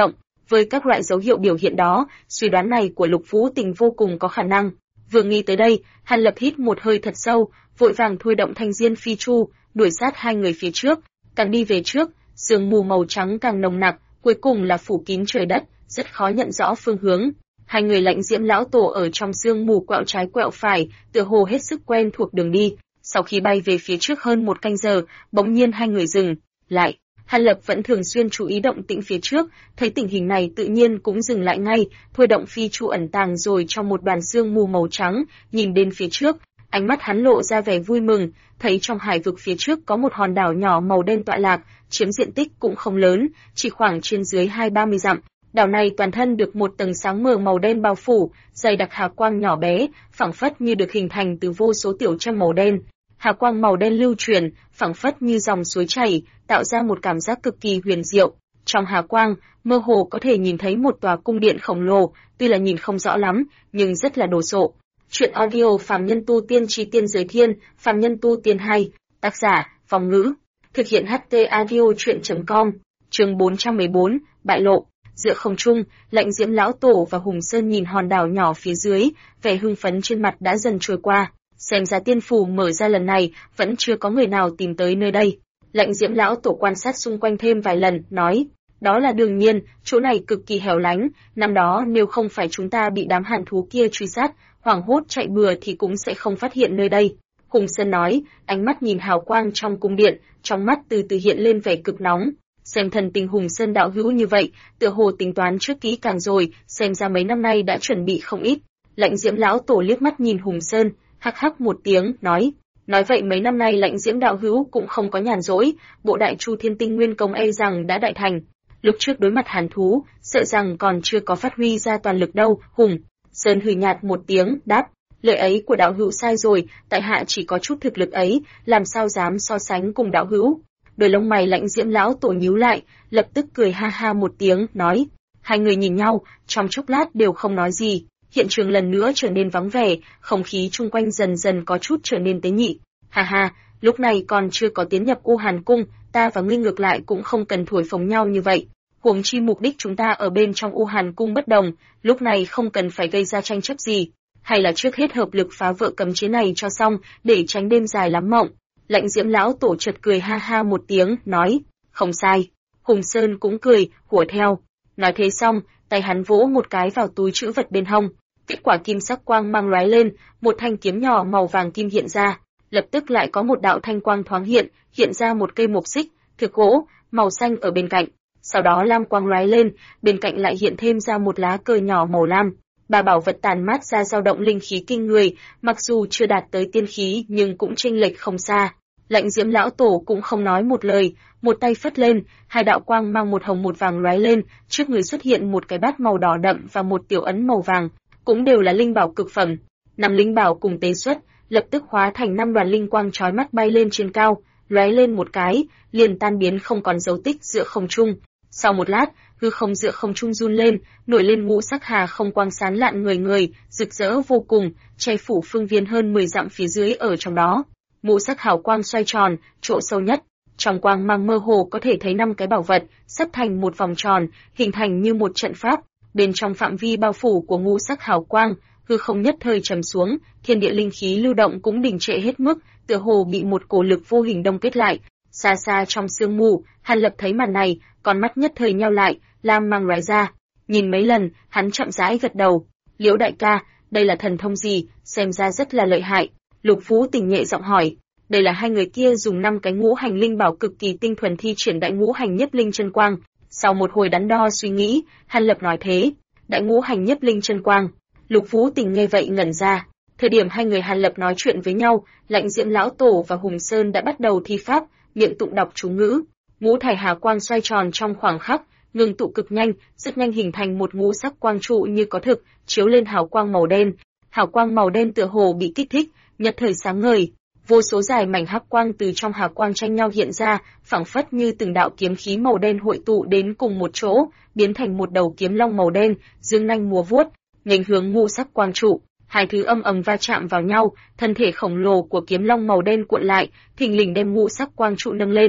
Với các loại dấu hiệu biểu hiện đó, suy đoán này của Lục Vũ Tình vô cùng có khả năng. Vừa nghĩ tới đây, Hàn Lập hít một hơi thật sâu, vội vàng thôi động Thanh Diên Phi Chu, đuổi sát hai người phía trước. Càng đi về trước, sương mù màu trắng càng nồng nặc, cuối cùng là phủ kín trời đất, rất khó nhận rõ phương hướng. Hai người Lãnh Diễm lão tổ ở trong sương mù quẹo trái quẹo phải, tựa hồ hết sức quen thuộc đường đi. Sau khi bay về phía trước hơn một canh giờ, bỗng nhiên hai người dừng lại. Hàn Lập vẫn thường xuyên chú ý động tĩnh phía trước, thấy tình hình này tự nhiên cũng dừng lại ngay, thôi động phi chu ẩn tàng rồi trong một đoàn sương mù màu trắng, nhìn đến phía trước, ánh mắt hắn lộ ra vẻ vui mừng, thấy trong hải vực phía trước có một hòn đảo nhỏ màu đen tọa lạc, chiếm diện tích cũng không lớn, chỉ khoảng trên dưới 20-30 dặm. Đảo này toàn thân được một tầng sáng mờ màu đen bao phủ, dày đặc hà quang nhỏ bé, phảng phất như được hình thành từ vô số tiểu châm màu đen. Hà quang màu đen lưu truyền, phảng phất như dòng suối chảy, tạo ra một cảm giác cực kỳ huyền diệu. Trong hà quang, mơ hồ có thể nhìn thấy một tòa cung điện khổng lồ, tuy là nhìn không rõ lắm, nhưng rất là đồ sộ. Chuyện audio Phàm Nhân Tu Tiên Chi Tiên Giới Thiên, Phàm Nhân Tu Tiên 2, tác giả, Phong Ngữ, thực hiện HT audio chuyện.com, chương 414, bại lộ. Giữa không trung, Lãnh Diễm lão tổ và Hùng Sơn nhìn hòn đảo nhỏ phía dưới, vẻ hưng phấn trên mặt đã dần trôi qua. Xem ra tiên phủ mở ra lần này, vẫn chưa có người nào tìm tới nơi đây. Lãnh Diễm lão tổ quan sát xung quanh thêm vài lần, nói, đó là đương nhiên, chỗ này cực kỳ hẻo lánh, năm đó nếu không phải chúng ta bị đám hàn thú kia truy sát, hoảng hốt chạy bừa thì cũng sẽ không phát hiện nơi đây. Hùng Sơn nói, ánh mắt nhìn hào quang trong cung điện, trong mắt từ từ hiện lên vẻ cực nóng. Xem thần tình Hùng Sơn đạo hữu như vậy, tựa hồ tính toán trước kỹ càng rồi, xem ra mấy năm nay đã chuẩn bị không ít. Lãnh Diễm lão tổ liếc mắt nhìn Hùng Sơn, hắc hắc một tiếng, nói vậy mấy năm nay Lãnh Diễm đạo hữu cũng không có nhàn rỗi, bộ Đại Chu Thiên Tinh Nguyên công e rằng đã đại thành. Lúc trước đối mặt hàn thú, sợ rằng còn chưa có phát huy ra toàn lực đâu. Hùng Sơn hừ nhạt một tiếng, đáp, lời ấy của đạo hữu sai rồi, tại hạ chỉ có chút thực lực ấy, làm sao dám so sánh cùng đạo hữu. Đôi lông mày Lãnh Diễm lão tổ nhíu lại, lập tức cười ha ha một tiếng, nói, hai người nhìn nhau, trong chốc lát đều không nói gì. Hiện trường lần nữa trở nên vắng vẻ, không khí chung quanh dần dần có chút trở nên tế nhị. Ha ha, lúc này còn chưa có tiến nhập U Hàn Cung, ta và ngươi ngược lại cũng không cần thổi phồng nhau như vậy. Huống chi mục đích chúng ta ở bên trong U Hàn Cung bất đồng, lúc này không cần phải gây ra tranh chấp gì. Hay là trước hết hợp lực phá vỡ cấm chế này cho xong, để tránh đêm dài lắm mộng. Lãnh Diễm lão tổ chợt cười ha ha một tiếng, nói, không sai. Hùng Sơn cũng cười, hùa theo. Nói thế xong, tay hắn vỗ một cái vào túi trữ vật bên hông. Kết quả kim sắc quang mang lóe lên, một thanh kiếm nhỏ màu vàng kim hiện ra. Lập tức lại có một đạo thanh quang thoáng hiện ra một cây mộc xích, thực gỗ, màu xanh ở bên cạnh. Sau đó lam quang lóe lên, bên cạnh lại hiện thêm ra một lá cờ nhỏ màu lam. Ba bảo vật tàn mát ra dao động linh khí kinh người, mặc dù chưa đạt tới tiên khí nhưng cũng chênh lệch không xa. Lãnh Diễm lão tổ cũng không nói một lời, một tay phất lên, hai đạo quang mang một hồng một vàng lóe lên, trước người xuất hiện một cái bát màu đỏ đậm và một tiểu ấn màu vàng, cũng đều là linh bảo cực phẩm. Năm linh bảo cùng tế xuất, lập tức hóa thành 5 đoàn linh quang chói mắt bay lên trên cao, lóe lên một cái, liền tan biến không còn dấu tích giữa không trung. Sau một lát, hư không giữa không trung run lên, nổi lên ngũ sắc hà không quang sáng lạn người, rực rỡ vô cùng, che phủ phương viên hơn 10 dặm phía dưới ở trong đó. Ngũ sắc hào quang xoay tròn, chỗ sâu nhất, trong quang mang mơ hồ có thể thấy 5 cái bảo vật, sắp thành một vòng tròn, hình thành như một trận pháp. Bên trong phạm vi bao phủ của ngũ sắc hào quang, hư không nhất thời trầm xuống, thiên địa linh khí lưu động cũng đình trệ hết mức, tựa hồ bị một cổ lực vô hình đông kết lại. Xa xa trong sương mù, Hàn Lập thấy màn này, con mắt nhất thời nheo lại, lam mang lóe ra. Nhìn mấy lần, hắn chậm rãi gật đầu. Liễu đại ca, đây là thần thông gì, xem ra rất là lợi hại. Lục Vũ Tình nhẹ giọng hỏi. Đây là hai người kia dùng 5 cái ngũ hành linh bảo cực kỳ tinh thuần thi triển đại ngũ hành nhất linh chân quang. Sau một hồi đắn đo suy nghĩ, Hàn Lập nói thế. Đại ngũ hành nhất linh chân quang. Lục Vũ Tình nghe vậy ngẩn ra. Thời điểm hai người Hàn Lập nói chuyện với nhau, Lãnh Diễm lão tổ và Hùng Sơn đã bắt đầu thi pháp, miệng tụng đọc chú ngữ. Ngũ thải hà quang xoay tròn trong khoảng khắc, ngừng tụ cực nhanh, rất nhanh hình thành một ngũ sắc quang trụ như có thực, chiếu lên hào quang màu đen. Hào quang màu đen tựa hồ bị kích thích, nhất thời sáng ngời. Vô số dài mảnh hắc quang từ trong hào quang tranh nhau hiện ra, phảng phất như từng đạo kiếm khí màu đen hội tụ đến cùng một chỗ, biến thành một đầu kiếm long màu đen, dương nanh múa vuốt, nghênh hướng ngũ sắc quang trụ. Hai thứ âm ầm va chạm vào nhau, thân thể khổng lồ của kiếm long màu đen cuộn lại, thình lình đem ngũ sắc quang trụ nâng lên.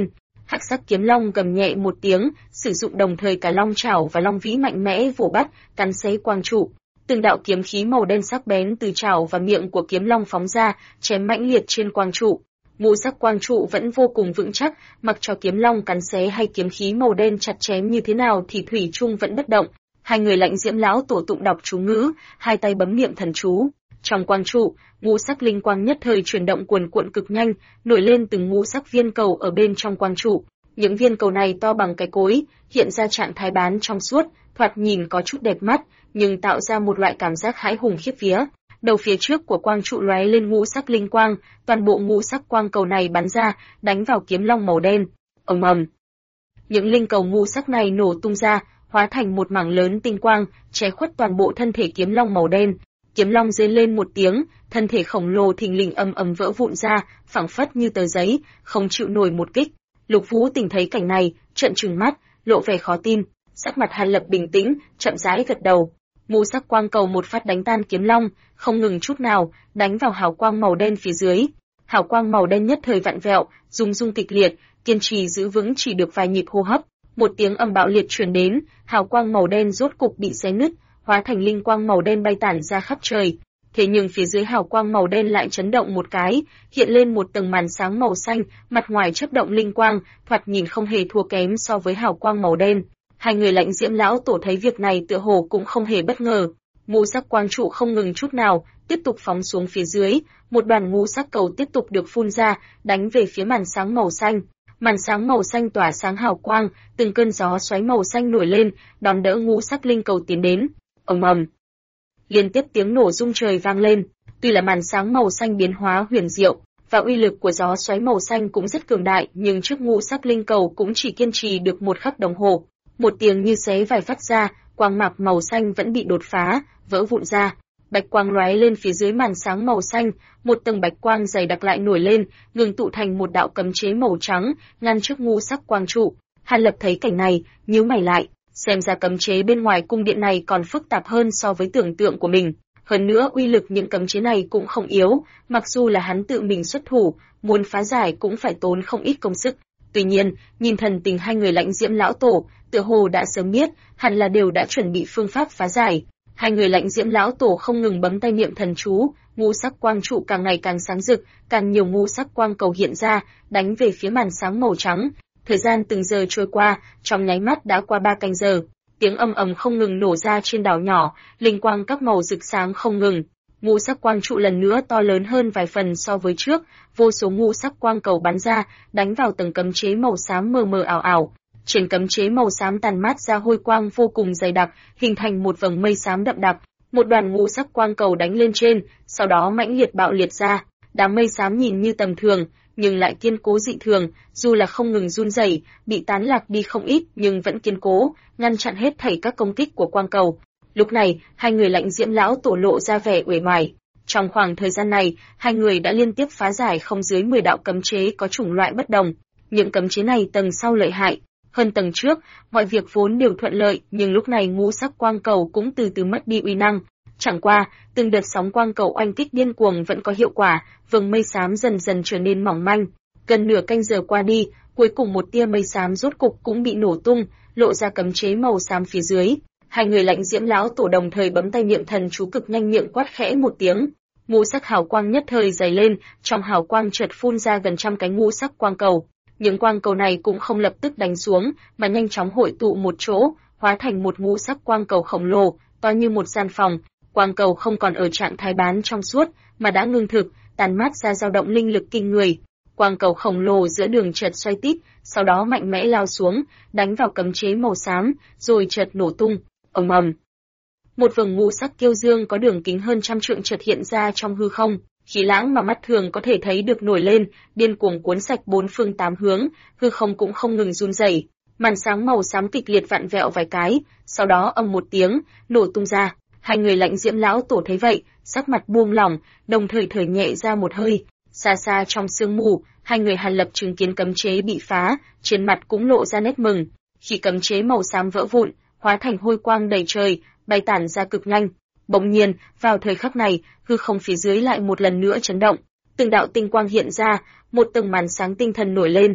Hắc sắc kiếm long gầm nhẹ một tiếng, sử dụng đồng thời cả long chảo và long vĩ mạnh mẽ vồ bắt, cắn xé quang trụ. Từng đạo kiếm khí màu đen sắc bén từ chảo và miệng của kiếm long phóng ra, chém mãnh liệt trên quang trụ. Ngũ sắc quang trụ vẫn vô cùng vững chắc, mặc cho kiếm long cắn xé hay kiếm khí màu đen chặt chém như thế nào thì thủy chung vẫn bất động. Hai người Lãnh Diễm lão tổ tụng đọc chú ngữ, hai tay bấm niệm thần chú. Trong quang trụ, ngũ sắc linh quang nhất thời chuyển động cuồn cuộn cực nhanh, nổi lên từng ngũ sắc viên cầu ở bên trong quang trụ. Những viên cầu này to bằng cái cối, hiện ra trạng thái bán trong suốt, thoạt nhìn có chút đẹp mắt, nhưng tạo ra một loại cảm giác hãi hùng khiếp vía. Đầu phía trước của quang trụ lóe lên ngũ sắc linh quang, toàn bộ ngũ sắc quang cầu này bắn ra, đánh vào kiếm long màu đen. Ầm ầm. Những linh cầu ngũ sắc này nổ tung ra, hóa thành một mảng lớn tinh quang, che khuất toàn bộ thân thể kiếm long màu đen. Kiếm long rên lên một tiếng, thân thể khổng lồ thình lình ầm ầm vỡ vụn ra, phẳng phất như tờ giấy, không chịu nổi một kích. Lục Vũ Tình thấy cảnh này, trợn trừng mắt, lộ vẻ khó tin. Sắc mặt Hàn Lập bình tĩnh, chậm rãi gật đầu. Ngũ sắc quang cầu một phát đánh tan kiếm long, không ngừng chút nào, đánh vào hào quang màu đen phía dưới. Hào quang màu đen nhất thời vặn vẹo, rung rung kịch liệt, kiên trì giữ vững chỉ được vài nhịp hô hấp. Một tiếng ầm bạo liệt truyền đến, hào quang màu đen rốt cục bị xé nứt, hóa thành linh quang màu đen bay tản ra khắp trời. Thế nhưng phía dưới hào quang màu đen lại chấn động một cái, hiện lên một tầng màn sáng màu xanh, mặt ngoài chớp động linh quang, thoạt nhìn không hề thua kém so với hào quang màu đen. Hai người Lãnh Diễm lão tổ thấy việc này tựa hồ cũng không hề bất ngờ. Ngũ sắc quang trụ không ngừng chút nào, tiếp tục phóng xuống phía dưới, một đoàn ngũ sắc cầu tiếp tục được phun ra, đánh về phía màn sáng màu xanh. Màn sáng màu xanh tỏa sáng hào quang, từng cơn gió xoáy màu xanh nổi lên, đón đỡ ngũ sắc linh cầu tiến đến. Ầm ầm. Liên tiếp tiếng nổ rung trời vang lên, tuy là màn sáng màu xanh biến hóa huyền diệu, và uy lực của gió xoáy màu xanh cũng rất cường đại, nhưng trước ngũ sắc linh cầu cũng chỉ kiên trì được một khắc đồng hồ. Một tiếng như xé vải phát ra, quang mạc màu xanh vẫn bị đột phá, vỡ vụn ra. Bạch quang lóe lên phía dưới màn sáng màu xanh, một tầng bạch quang dày đặc lại nổi lên, ngừng tụ thành một đạo cấm chế màu trắng, ngăn trước ngũ sắc quang trụ. Hàn Lập thấy cảnh này, nhíu mày lại, xem ra cấm chế bên ngoài cung điện này còn phức tạp hơn so với tưởng tượng của mình. Hơn nữa uy lực những cấm chế này cũng không yếu, mặc dù là hắn tự mình xuất thủ, muốn phá giải cũng phải tốn không ít công sức. Tuy nhiên, nhìn thần tình hai người Lãnh Diễm lão tổ, tựa hồ đã sớm biết, hẳn là đều đã chuẩn bị phương pháp phá giải. Hai người Lãnh Diễm lão tổ không ngừng bấm tay niệm thần chú, ngũ sắc quang trụ càng ngày càng sáng rực, càng nhiều ngũ sắc quang cầu hiện ra, đánh về phía màn sáng màu trắng. Thời gian từng giờ trôi qua, trong nháy mắt đã qua 3 canh giờ. Tiếng ầm ầm không ngừng nổ ra trên đảo nhỏ, linh quang các màu rực sáng không ngừng. Ngũ sắc quang trụ lần nữa to lớn hơn vài phần so với trước, vô số ngũ sắc quang cầu bắn ra, đánh vào tầng cấm chế màu xám mờ mờ ảo ảo. Trên cấm chế màu xám tàn mát ra hôi quang vô cùng dày đặc, hình thành một vầng mây xám đậm đặc. Một đoàn ngũ sắc quang cầu đánh lên trên, sau đó mãnh liệt bạo liệt ra. Đám mây xám nhìn như tầm thường, nhưng lại kiên cố dị thường, dù là không ngừng run rẩy, bị tán lạc đi không ít nhưng vẫn kiên cố, ngăn chặn hết thảy các công kích của quang cầu. Lúc này, hai người Lãnh Diễm lão tổ lộ ra vẻ uể oải. Trong khoảng thời gian này, hai người đã liên tiếp phá giải không dưới 10 đạo cấm chế có chủng loại bất đồng. Những cấm chế này tầng sau lợi hại hơn tầng trước, mọi việc vốn đều thuận lợi, nhưng lúc này ngũ sắc quang cầu cũng từ từ mất đi uy năng. Chẳng qua, từng đợt sóng quang cầu oanh kích điên cuồng vẫn có hiệu quả, vầng mây xám dần dần trở nên mỏng manh. Gần nửa canh giờ qua đi, cuối cùng một tia mây xám rốt cục cũng bị nổ tung, lộ ra cấm chế màu xám phía dưới. Hai người Lãnh Diễm lão tổ đồng thời bấm tay niệm thần chú cực nhanh, miệng quát khẽ một tiếng. Ngũ sắc hào quang nhất thời dày lên, trong hào quang chợt phun ra gần trăm cánh ngũ sắc quang cầu. Những quang cầu này cũng không lập tức đánh xuống, mà nhanh chóng hội tụ một chỗ, hóa thành một ngũ sắc quang cầu khổng lồ, to như một gian phòng. Quang cầu không còn ở trạng thái bán trong suốt, mà đã ngưng thực, tàn mát ra dao động linh lực kinh người. Quang cầu khổng lồ giữa đường chợt xoay tít, sau đó mạnh mẽ lao xuống, đánh vào cấm chế màu xám, rồi chợt nổ tung. Ầm ầm. Một vầng ngũ sắc kiêu dương có đường kính hơn 100 trượng chợt hiện ra trong hư không, khí lãng mà mắt thường có thể thấy được nổi lên, điên cuồng cuốn sạch bốn phương tám hướng, hư không cũng không ngừng run rẩy. Màn sáng màu xám kịch liệt vặn vẹo vài cái, sau đó ầm một tiếng, nổ tung ra. Hai người Lãnh Diễm lão tổ thấy vậy, sắc mặt buông lỏng, đồng thời thở nhẹ ra một hơi. Xa xa trong sương mù, hai người Hàn Lập chứng kiến cấm chế bị phá, trên mặt cũng lộ ra nét mừng. Khi cấm chế màu xám vỡ vụn, hóa thành hôi quang đầy trời, bay tản ra cực nhanh. Bỗng nhiên, vào thời khắc này, hư không phía dưới lại một lần nữa chấn động. Từng đạo tinh quang hiện ra, một tầng màn sáng tinh thần nổi lên.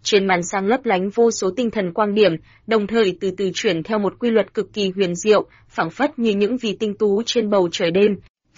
Trên màn sáng lấp lánh vô số tinh thần quang điểm, đồng thời từ từ chuyển theo một quy luật cực kỳ huyền diệu, phảng phất như những vì tinh tú trên bầu trời đêm.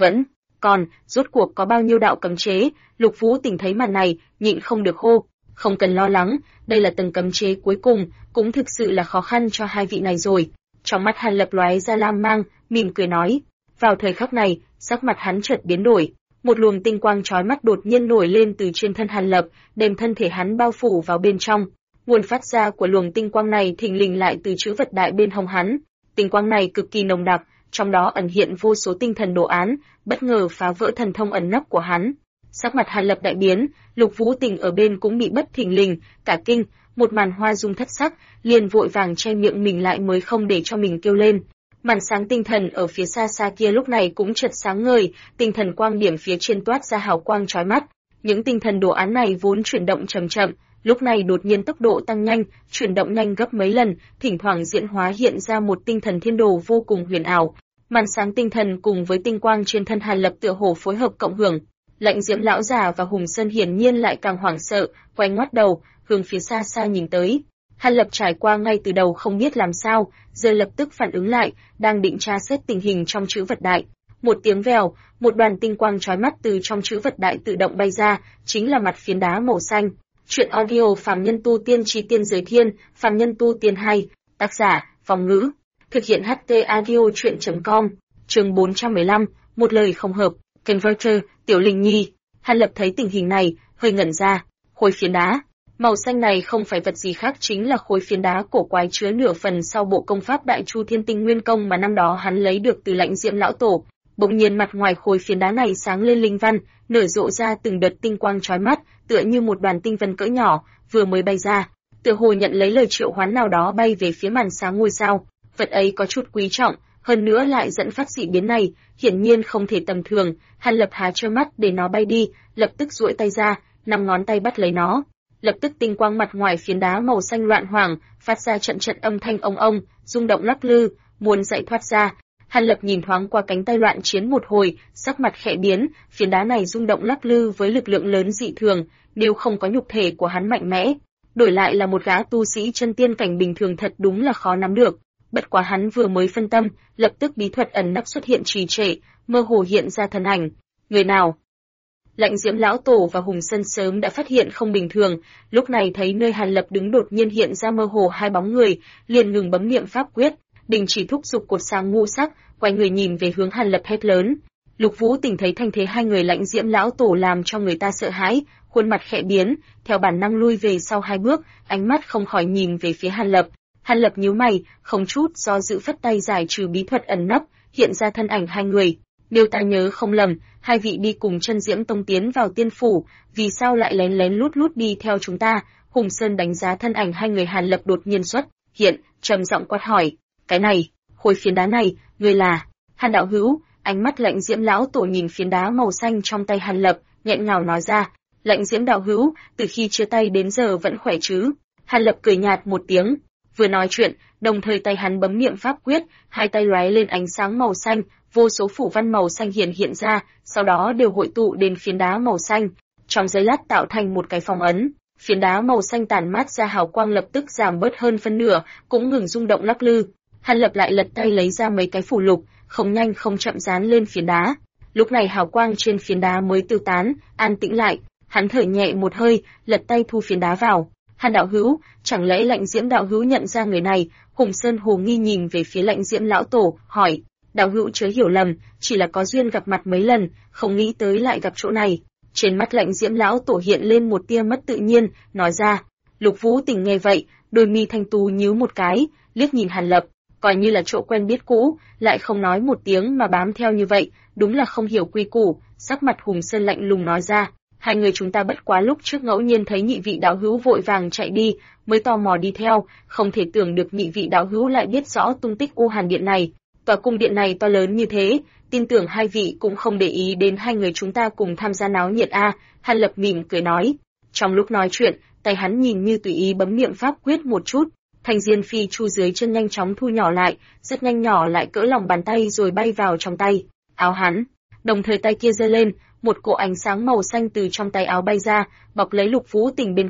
Còn, rốt cuộc có bao nhiêu đạo cấm chế? Lục Vũ Tình thấy màn này, nhịn không được hô, không cần lo lắng, đây là tầng cấm chế cuối cùng, cũng thực sự là khó khăn cho hai vị này rồi. Trong mắt Hàn Lập lóe ra lam mang, mỉm cười nói. Vào thời khắc này, sắc mặt hắn chợt biến đổi, một luồng tinh quang chói mắt đột nhiên nổi lên từ trên thân Hàn Lập, đem thân thể hắn bao phủ vào bên trong. Nguồn phát ra của luồng tinh quang này thình lình lại từ chữ vật đại bên hông hắn. Tinh quang này cực kỳ nồng đặc, trong đó ẩn hiện vô số tinh thần đồ án, bất ngờ phá vỡ thần thông ẩn nấp của hắn. Sắc mặt Hàn Lập đại biến, Lục Vũ Tình ở bên cũng bị bất thình lình, cả kinh, một màn hoa dung thất sắc, liền vội vàng che miệng mình lại mới không để cho mình kêu lên. Màn sáng tinh thần ở phía xa xa kia lúc này cũng chợt sáng ngời, tinh thần quang điểm phía trên toát ra hào quang chói mắt. Những tinh thần đồ án này vốn chuyển động chậm chậm, lúc này đột nhiên tốc độ tăng nhanh, chuyển động nhanh gấp mấy lần, thỉnh thoảng diễn hóa hiện ra một tinh thần thiên đồ vô cùng huyền ảo. Màn sáng tinh thần cùng với tinh quang trên thân Hàn Lập tựa hồ phối hợp cộng hưởng. Lạnh Diễm lão già và Hùng Sơn hiển nhiên lại càng hoảng sợ, quay ngoắt đầu, hướng phía xa xa nhìn tới. Hàn Lập trải qua ngay từ đầu không biết làm sao, giờ lập tức phản ứng lại, đang định tra xét tình hình trong chữ vật đại. Một tiếng vèo, một đoàn tinh quang chói mắt từ trong chữ vật đại tự động bay ra, chính là mặt phiến đá màu xanh. Truyện audio Phàm Nhân Tu Tiên Chí Tiên Giới Thiên, Phàm Nhân Tu Tiên 2, tác giả, Phong Ngữ. Thực hiện HT Audio Chuyện.com, chương 415, một lời không hợp, Converter, Tiểu Linh Nhi. Hàn Lập thấy tình hình này, hơi ngẩn ra, khối phiến đá. Màu xanh này không phải vật gì khác chính là khối phiến đá cổ quái chứa nửa phần sau bộ công pháp Đại Chu Thiên Tinh Nguyên Công mà năm đó hắn lấy được từ Lãnh Diễm lão tổ. Bỗng nhiên mặt ngoài khối phiến đá này sáng lên linh văn, nở rộ ra từng đợt tinh quang chói mắt, tựa như một đoàn tinh vân cỡ nhỏ, vừa mới bay ra, tựa hồ nhận lấy lời triệu hoán nào đó bay về phía màn sáng ngôi sao. Vật ấy có chút quý trọng, hơn nữa lại dẫn phát dị biến này, hiển nhiên không thể tầm thường. Hàn Lập há trơ mắt để nó bay đi, lập tức duỗi tay ra, 5 ngón tay bắt lấy nó. Lập tức tinh quang mặt ngoài phiến đá màu xanh loạn hoảng, phát ra trận trận âm thanh ong ong, rung động lắc lư, muốn giải thoát ra. Hàn Lập nhìn thoáng qua cánh tay loạn chiến một hồi, sắc mặt khẽ biến, phiến đá này rung động lắc lư với lực lượng lớn dị thường, nếu không có nhục thể của hắn mạnh mẽ, đổi lại là một gã tu sĩ chân tiên cảnh bình thường thật đúng là khó nắm được. Bất quá hắn vừa mới phân tâm, lập tức bí thuật ẩn nấp xuất hiện trì trệ, mơ hồ hiện ra thân ảnh. Người nào? Lãnh Diễm lão tổ và Hùng Sơn sớm đã phát hiện không bình thường, lúc này thấy nơi Hàn Lập đứng đột nhiên hiện ra mơ hồ hai bóng người, liền ngừng bấm niệm pháp quyết, đình chỉ thúc giục cột sáng ngũ sắc, quay người nhìn về hướng Hàn Lập hét lớn. Lục Vũ Tình thấy thanh thế hai người Lãnh Diễm lão tổ làm cho người ta sợ hãi, khuôn mặt khẽ biến, theo bản năng lui về sau 2 bước, ánh mắt không khỏi nhìn về phía Hàn Lập. Hàn Lập nhíu mày, không chút do dự phất tay giải trừ bí thuật ẩn nấp, hiện ra thân ảnh hai người. Nếu ta nhớ không lầm, hai vị đi cùng Chân Diễm Tông tiến vào tiên phủ, vì sao lại lén lén lút lút đi theo chúng ta? Hùng Sơn đánh giá thân ảnh hai người Hàn Lập đột nhiên xuất hiện, trầm giọng quát hỏi, cái này, khối phiến đá này, ngươi là? Hàn đạo hữu, ánh mắt Lãnh Diễm lão tổ nhìn phiến đá màu xanh trong tay Hàn Lập, nghẹn ngào nói ra, Lãnh Diễm đạo hữu, từ khi chia tay đến giờ vẫn khỏe chứ? Hàn Lập cười nhạt một tiếng, vừa nói chuyện, đồng thời tay hắn bấm niệm pháp quyết, hai tay lóe lên ánh sáng màu xanh, vô số phủ văn màu xanh hiện ra, sau đó đều hội tụ đến phiến đá màu xanh, trong giây lát tạo thành một cái phong ấn. Phiến đá màu xanh tản mát ra hào quang lập tức giảm bớt hơn phân nửa, cũng ngừng rung động lắc lư. Hàn Lập lại lật tay lấy ra mấy cái phù lục, không nhanh không chậm dán lên phiến đá. Lúc này hào quang trên phiến đá mới tiêu tán, an tĩnh lại. Hắn thở nhẹ một hơi, lật tay thu phiến đá vào. Hàn đạo hữu, chẳng lẽ Lãnh Diễm đạo hữu nhận ra người này? Hùng Sơn hồ nghi nhìn về phía Lãnh Diễm lão tổ, hỏi. Đạo hữu chớ hiểu lầm, chỉ là có duyên gặp mặt mấy lần, không nghĩ tới lại gặp chỗ này. Trên mắt Lãnh Diễm lão tổ hiện lên một tia mất tự nhiên, nói ra. Lục Vũ Tình nghe vậy, đôi mi thanh tú nhíu một cái, liếc nhìn Hàn Lập, coi như là chỗ quen biết cũ, lại không nói một tiếng mà bám theo như vậy, đúng là không hiểu quy củ. Sắc mặt Hùng Sơn lạnh lùng nói ra, hai người chúng ta bất quá lúc trước ngẫu nhiên thấy nhị vị đạo hữu vội vàng chạy đi, mới tò mò đi theo, không thể tưởng được nhị vị đạo hữu lại biết rõ tung tích U Hàn Điện này. Tòa cung điện này to lớn như thế, tin tưởng hai vị cũng không để ý đến hai người chúng ta cùng tham gia náo nhiệt a. Hàn Lập mỉm cười nói. Trong lúc nói chuyện, tay hắn nhìn như tùy ý bấm niệm pháp quyết một chút, thanh diên phi chu dưới chân nhanh chóng thu nhỏ lại, rất nhanh nhỏ lại cỡ lòng bàn tay rồi bay vào trong tay áo hắn. Đồng thời tay kia giơ lên, một cỗ ánh sáng màu xanh từ trong tay áo bay ra, bọc lấy Lục Vũ Tình bên cạnh,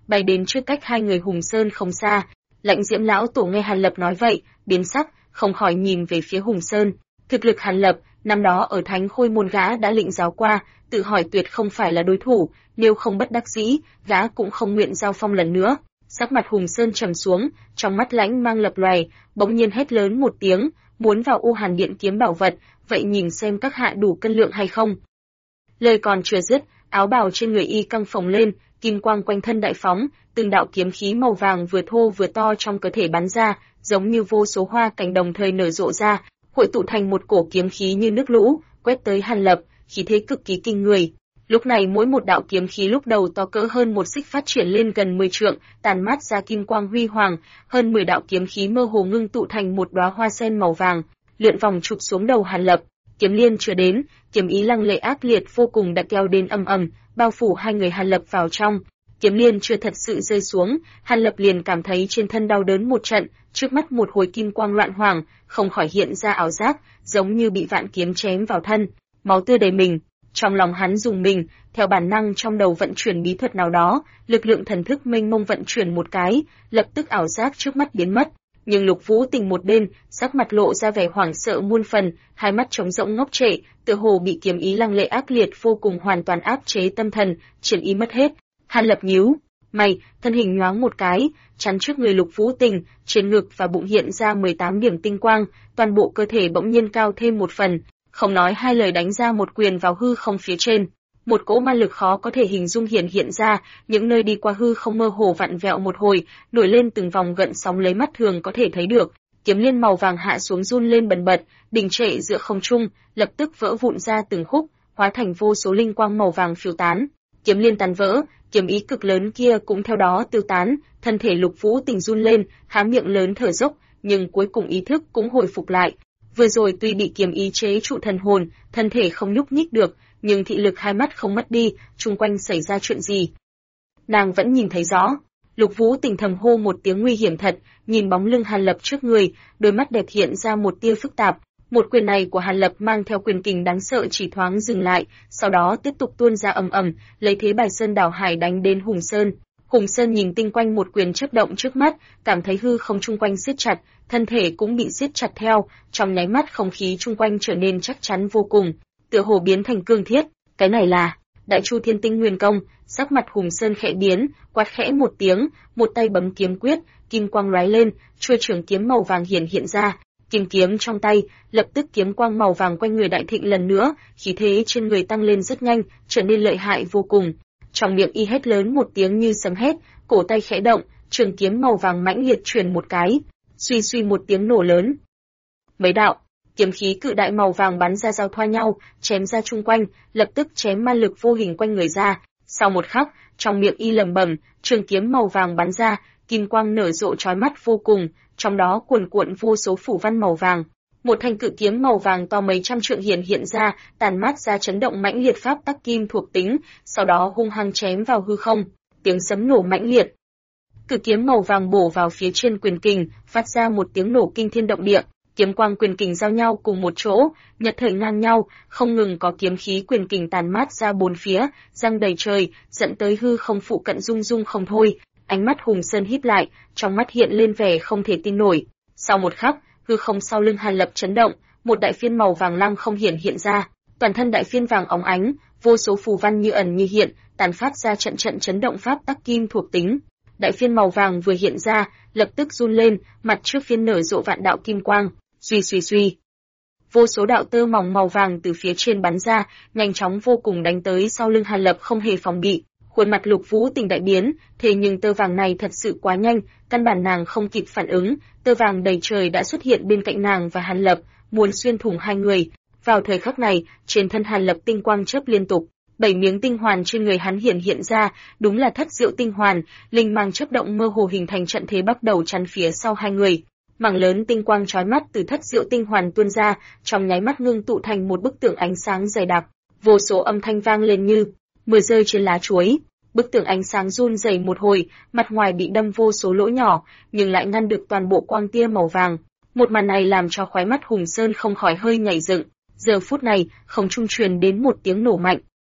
bay đến trước cách hai người Hùng Sơn không xa. Lãnh Diễm lão tổ nghe Hàn Lập nói vậy, biến sắc, không khỏi nhìn về phía Hùng Sơn. Thực lực Hàn Lập, năm đó ở Thánh Khôi môn gã đã lĩnh giáo qua, tự hỏi tuyệt không phải là đối thủ, nếu không bất đắc dĩ, gã cũng không nguyện giao phong lần nữa. Sắc mặt Hùng Sơn trầm xuống, trong mắt lãnh mang lập lòe, bỗng nhiên hét lớn một tiếng, muốn vào U Hàn Điện kiếm bảo vật, vậy nhìn xem các hạ đủ cân lượng hay không. Lời còn chưa dứt, áo bào trên người y căng phồng lên, kim quang quanh thân đại phóng, từng đạo kiếm khí màu vàng vừa thô vừa to trong cơ thể bắn ra, giống như vô số hoa cảnh đồng thời nở rộ ra, hội tụ thành một cổ kiếm khí như nước lũ, quét tới Hàn Lập, khí thế cực kỳ kinh người. Lúc này mỗi một đạo kiếm khí lúc đầu to cỡ hơn một xích phát triển lên gần 10 trượng, tàn mát ra kim quang huy hoàng, hơn 10 đạo kiếm khí mơ hồ ngưng tụ thành một đóa hoa sen màu vàng, lượn vòng chụp xuống đầu Hàn Lập. Kiếm liên chưa đến, kiếm ý lăng lệ ác liệt vô cùng đã kéo đến ầm ầm, bao phủ hai người Hàn Lập vào trong. Kiếm liên chưa thật sự rơi xuống, Hàn Lập liền cảm thấy trên thân đau đớn một trận, trước mắt một hồi kim quang loạn hoàng, không khỏi hiện ra ảo giác, giống như bị vạn kiếm chém vào thân, máu tươi đầy mình. Trong lòng hắn rùng mình, theo bản năng trong đầu vận chuyển bí thuật nào đó, lực lượng thần thức mênh mông vận chuyển một cái, lập tức ảo giác trước mắt biến mất. Nhưng Lục Vũ Tình một bên, sắc mặt lộ ra vẻ hoảng sợ muôn phần, hai mắt trống rỗng ngốc trệ, tựa hồ bị kiếm ý lăng lệ ác liệt vô cùng hoàn toàn áp chế tâm thần, triển ý mất hết. Hàn Lập nhíu mày, thân hình nhoáng một cái, chắn trước người Lục Vũ Tình, trên ngực và bụng hiện ra 18 điểm tinh quang, toàn bộ cơ thể bỗng nhiên cao thêm một phần, không nói hai lời đánh ra một quyền vào hư không phía trên. Một cỗ ma lực khó có thể hình dung hiện ra, những nơi đi qua hư không mơ hồ vặn vẹo một hồi, nổi lên từng vòng gợn sóng lấy mắt thường có thể thấy được. Kiếm liên màu vàng hạ xuống run lên bần bật, đình trệ giữa không trung, lập tức vỡ vụn ra từng khúc, hóa thành vô số linh quang màu vàng phiêu tán. Kiếm liên tan vỡ, kiếm ý cực lớn kia cũng theo đó tiêu tán, thân thể Lục Vũ Tình run lên, há miệng lớn thở dốc, nhưng cuối cùng ý thức cũng hồi phục lại. Vừa rồi tuy bị kiếm ý chế trụ thần hồn, thân thể không nhúc nhích được, nhưng thị lực hai mắt không mất đi, chung quanh xảy ra chuyện gì. Nàng vẫn nhìn thấy rõ. Lục Vũ Tình thầm hô một tiếng nguy hiểm thật, nhìn bóng lưng Hàn Lập trước người, đôi mắt đẹp hiện ra một tia phức tạp. Một quyền này của Hàn Lập mang theo quyền kình đáng sợ chỉ thoáng dừng lại, sau đó tiếp tục tuôn ra ầm ầm, lấy thế bài sơn đảo hải đánh đến Hùng Sơn. Hùng Sơn nhìn tinh quanh một quyền chớp động trước mắt, cảm thấy hư không chung quanh siết chặt, thân thể cũng bị siết chặt theo, trong nháy mắt không khí chung quanh trở nên chắc chắn vô cùng, tựa hồ biến thành cương thiết. Cái này là Đại Chu Thiên Tinh Nguyên Công. Sắc mặt Hùng Sơn khẽ biến, quát khẽ một tiếng, một tay bấm kiếm quyết, kim quang lóe lên, chuôi trường kiếm màu vàng hiện ra. Kim kiếm trong tay, lập tức kiếm quang màu vàng quanh người đại thịnh lần nữa, khí thế trên người tăng lên rất nhanh, trở nên lợi hại vô cùng. Trong miệng y hét lớn một tiếng như sấm hét, cổ tay khẽ động, trường kiếm màu vàng mãnh liệt truyền một cái, suy suy một tiếng nổ lớn. Mấy đạo kiếm khí cự đại màu vàng bắn ra giao thoa nhau, chém ra chung quanh, lập tức chém ma lực vô hình quanh người ra. Sau một khắc, trong miệng y lẩm bẩm, trường kiếm màu vàng bắn ra, kim quang nở rộ chói mắt vô cùng, trong đó cuồn cuộn vô số phủ văn màu vàng. Một thanh cự kiếm màu vàng to mấy trăm trượng hiện ra, tàn mát ra chấn động mãnh liệt pháp tắc kim thuộc tính, sau đó hung hăng chém vào hư không, tiếng sấm nổ mãnh liệt. Cự kiếm màu vàng bổ vào phía trên quyền kình, phát ra một tiếng nổ kinh thiên động địa. Kiếm quang quyền kình giao nhau cùng một chỗ, nhật thời ngang nhau, không ngừng có kiếm khí quyền kình tàn mát ra bốn phía, răng đầy trời, dẫn tới hư không phụ cận rung rung không thôi. Ánh mắt Hùng Sơn híp lại, trong mắt hiện lên vẻ không thể tin nổi. Sau một khắc, hư không sau lưng Hàn Lập chấn động, một đại phiên màu vàng lăng không hiện ra, toàn thân đại phiên vàng óng ánh, vô số phù văn như ẩn như hiện, tàn phát ra trận trận chấn động pháp tắc kim thuộc tính. Đại phiên màu vàng vừa hiện ra, lập tức run lên, mặt trước phiên nở rộ vạn đạo kim quang. Suy. Vô số đạo tơ mỏng màu vàng từ phía trên bắn ra, nhanh chóng vô cùng đánh tới sau lưng Hàn Lập không hề phòng bị. Khuôn mặt Lục Vũ Tình đại biến, thế nhưng tơ vàng này thật sự quá nhanh, căn bản nàng không kịp phản ứng, tơ vàng đầy trời đã xuất hiện bên cạnh nàng và Hàn Lập, muốn xuyên thủng hai người. Vào thời khắc này, trên thân Hàn Lập tinh quang chớp liên tục, 7 miếng tinh hoàn trên người hắn hiện ra, đúng là thất diệu tinh hoàn, linh mang chớp động mơ hồ hình thành trận thế bắt đầu chắn phía sau hai người. Mảng lớn tinh quang chói mắt từ thất diệu tinh hoàn tuôn ra, trong nháy mắt ngưng tụ thành một bức tường ánh sáng dày đặc, vô số âm thanh vang lên như mưa rơi trên lá chuối. Bức tường ánh sáng run rẩy một hồi, mặt ngoài bị đâm vô số lỗ nhỏ, nhưng lại ngăn được toàn bộ quang tia màu vàng. Một màn này làm cho khóe mắt Hùng Sơn không khỏi hơi nhảy dựng. Giờ phút này, không trung truyền đến một tiếng nổ mạnh.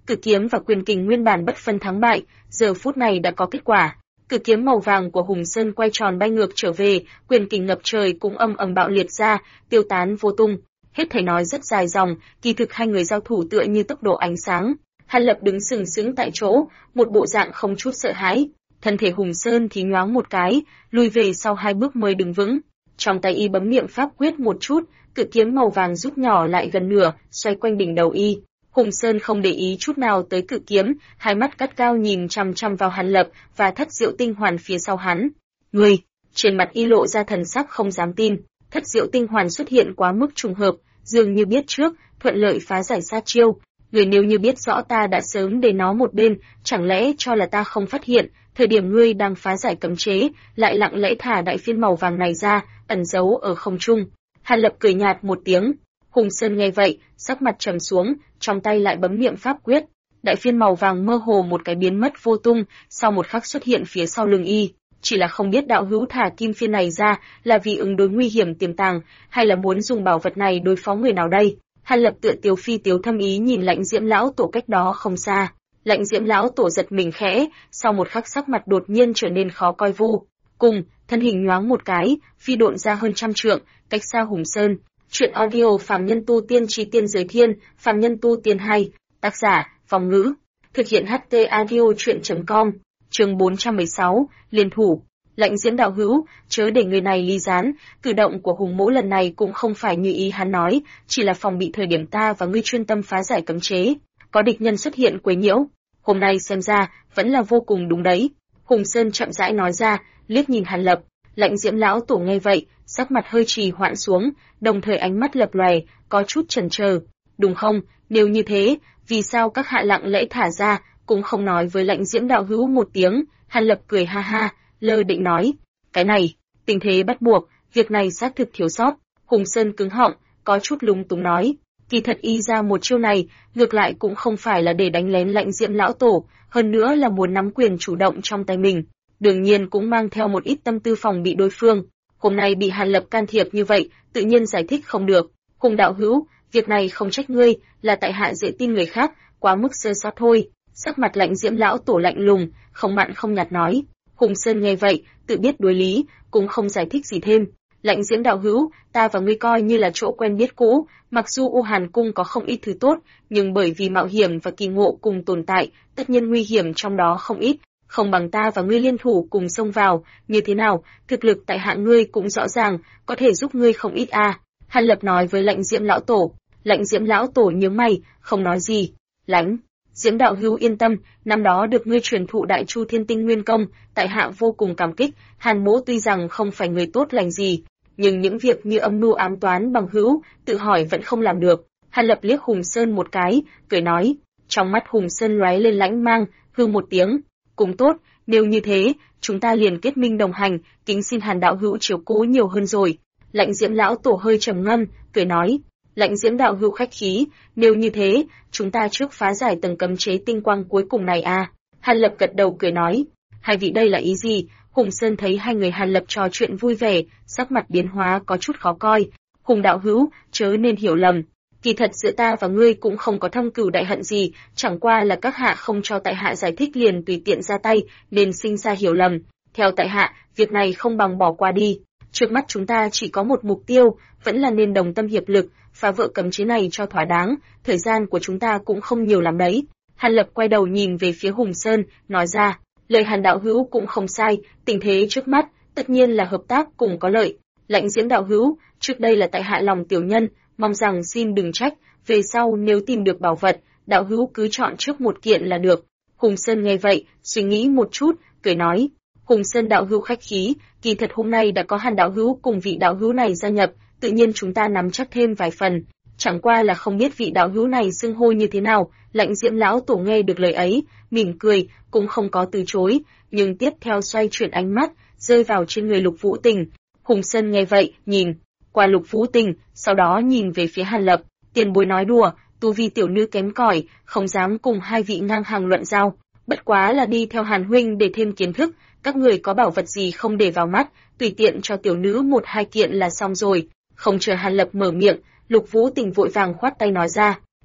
Cử kiếm và quyền kình nguyên bản bất phân thắng bại, giờ phút này đã có kết quả. Cử kiếm màu vàng của Hùng Sơn quay tròn bay ngược trở về, quyền kình ngập trời cũng ầm ầm bạo liệt ra, tiêu tán vô tung. Hết thảy nói rất dài dòng, kỳ thực hai người giao thủ tựa như tốc độ ánh sáng. Hàn Lập đứng sừng sững tại chỗ, một bộ dạng không chút sợ hãi. Thân thể Hùng Sơn thì nhoáng một cái, lùi về sau 2 bước mới đứng vững. Trong tay y bấm niệm pháp quyết một chút, cự kiếm màu vàng rút nhỏ lại gần nửa, xoay quanh đỉnh đầu y. Hùng Sơn không để ý chút nào tới cự kiếm, hai mắt cắt cao nhìn chằm chằm vào Hàn Lập và Thất Diệu Tinh Hoàn phía sau hắn. Ngươi, trên mặt y lộ ra thần sắc không dám tin. Thất Diệu Tinh Hoàn xuất hiện quá mức trùng hợp, dường như biết trước, thuận lợi phá giải sát chiêu. Ngươi nếu như biết rõ ta đã sớm để nó một bên, chẳng lẽ cho là ta không phát hiện, thời điểm ngươi đang phá giải cấm chế, lại lặng lẽ thả đại phiên màu vàng này ra, ẩn giấu ở không trung. Hàn Lập cười nhạt một tiếng. Hùng Sơn nghe vậy, sắc mặt trầm xuống, trong tay lại bấm niệm pháp quyết. Đại phiên màu vàng mơ hồ một cái biến mất vô tung, sau một khắc xuất hiện phía sau lưng y. Chỉ là không biết đạo hữu thả kim phiên này ra là vì ứng đối nguy hiểm tiềm tàng, hay là muốn dùng bảo vật này đối phó người nào đây? Hàn Lập tựa tiếu phi tiếu thâm ý nhìn Lãnh Diễm lão tổ cách đó không xa. Lãnh Diễm lão tổ giật mình khẽ, sau một khắc sắc mặt đột nhiên trở nên khó coi vô cùng, thân hình nhoáng một cái, phi độn ra hơn 100 trượng, cách xa Hùng Sơn. Chuyện audio Phàm Nhân Tu Tiên Chí Tiên Giới Thiên, Phàm Nhân Tu Tiên hay, tác giả, Vong Ngữ, thực hiện HT audio chuyện.com, chương 416, liên thủ. Lãnh Diễm đạo hữu, chớ để người này ly gián, cử động của Hùng Mỗ lần này cũng không phải như ý hắn nói, chỉ là phòng bị thời điểm ta và ngươi chuyên tâm phá giải cấm chế, có địch nhân xuất hiện quấy nhiễu. Hôm nay xem ra, vẫn là vô cùng đúng đấy. Hùng Sơn chậm rãi nói ra, liếc nhìn Hàn Lập. Lãnh Diễm lão tổ nghe vậy, sắc mặt hơi trì hoãn xuống, đồng thời ánh mắt lập lòe, có chút chần chờ. Đúng không, nếu như thế, vì sao các hạ lặng lẽ thả ra, cũng không nói với Lãnh Diễm đạo hữu một tiếng? Hàn Lập cười ha ha, lơ định nói, cái này, tình thế bắt buộc, việc này xác thực thiếu sót. Hùng Sơn cứng họng, có chút lúng túng nói, kỳ thật y ra một chiêu này, ngược lại cũng không phải là để đánh lén Lãnh Diễm lão tổ, hơn nữa là muốn nắm quyền chủ động trong tay mình. Đương nhiên cũng mang theo một ít tâm tư phòng bị đối phương. Hôm nay bị Hàn Lập can thiệp như vậy, tự nhiên giải thích không được. Hùng đạo hữu, việc này không trách ngươi, là tại hạ dễ tin người khác, quá mức sơ sót thôi. Sắc mặt Lãnh Diễm lão tổ lạnh lùng, không mặn không nhạt nói. Hùng Sơn nghe vậy, tự biết đối lý, cũng không giải thích gì thêm. Lãnh Diễm đạo hữu, ta và ngươi coi như là chỗ quen biết cũ, mặc dù U Hàn cung có không ít thứ tốt, nhưng bởi vì mạo hiểm và kỳ ngộ cùng tồn tại, tất nhiên nguy hiểm trong đó không ít. Không bằng ta và ngươi liên thủ cùng xông vào, như thế nào, thực lực tại hạ ngươi cũng rõ ràng, có thể giúp ngươi không ít a. Hàn Lập nói với Lãnh Diễm lão tổ. Lãnh Diễm lão tổ nhướng mày, không nói gì. Lãnh Diễm đạo hữu yên tâm, năm đó được ngươi truyền thụ Đại Chu Thiên Tinh Nguyên Công, tại hạ vô cùng cảm kích. Hàn Mỗ tuy rằng không phải người tốt lành gì, nhưng những việc như âm mưu ám toán bằng hữu, tự hỏi vẫn không làm được. Hàn Lập liếc Hùng Sơn một cái, cười nói. Trong mắt Hùng Sơn lóe lên lãnh mang, hư một tiếng. Cũng tốt, nếu như thế, chúng ta liền kết minh đồng hành, kính xin Hàn đạo hữu chiếu cố nhiều hơn rồi. Lãnh Diễm lão tổ hơi trầm ngâm, cười nói. Lãnh Diễm đạo hữu khách khí, nếu như thế, chúng ta trước phá giải tầng cấm chế tinh quang cuối cùng này à. Hàn Lập gật đầu cười nói. Hai vị đây là ý gì? Hùng Sơn thấy hai người Hàn Lập trò chuyện vui vẻ, sắc mặt biến hóa có chút khó coi. Hùng đạo hữu, chớ nên hiểu lầm. Kỳ thật giữa ta và ngươi cũng không có thâm cửu đại hận gì, chẳng qua là các hạ không cho tại hạ giải thích liền tùy tiện ra tay, nên sinh ra hiểu lầm. Theo tại hạ, việc này không bằng bỏ qua đi. Trước mắt chúng ta chỉ có một mục tiêu, vẫn là nên đồng tâm hiệp lực, phá vỡ cấm chế này cho thỏa đáng, thời gian của chúng ta cũng không nhiều lắm đấy. Hàn Lập quay đầu nhìn về phía Hùng Sơn, nói ra, lời Hàn đạo hữu cũng không sai, tình thế trước mắt, tất nhiên là hợp tác cùng có lợi. Lãnh Diễm đạo hữu, trước đây là tại hạ lòng tiểu nhân, mong rằng xin đừng trách, về sau nếu tìm được bảo vật, đạo hữu cứ chọn trước một kiện là được. Hùng Sơn nghe vậy, suy nghĩ một chút, cười nói, Hùng Sơn đạo hữu khách khí, kỳ thật hôm nay đã có Hàn đạo hữu cùng vị đạo hữu này gia nhập, tự nhiên chúng ta nắm chắc thêm vài phần, chẳng qua là không biết vị đạo hữu này xưng hô như thế nào. Lãnh Diễm lão tổ nghe được lời ấy, mỉm cười, cũng không có từ chối, nhưng tiếp theo xoay chuyển ánh mắt, rơi vào trên người Lục Vũ Tình. Hùng Sơn nghe vậy, nhìn qua Lục Vũ Tình, sau đó nhìn về phía Hàn Lập, tiền bối nói đùa, tu vi tiểu nữ kém cỏi, không dám cùng hai vị ngang hàng luận giao, bất quá là đi theo Hàn huynh để thêm kiến thức, các người có bảo vật gì không để vào mắt, tùy tiện cho tiểu nữ một hai kiện là xong rồi. Không chờ Hàn Lập mở miệng, Lục Vũ Tình vội vàng khoát tay nói ra,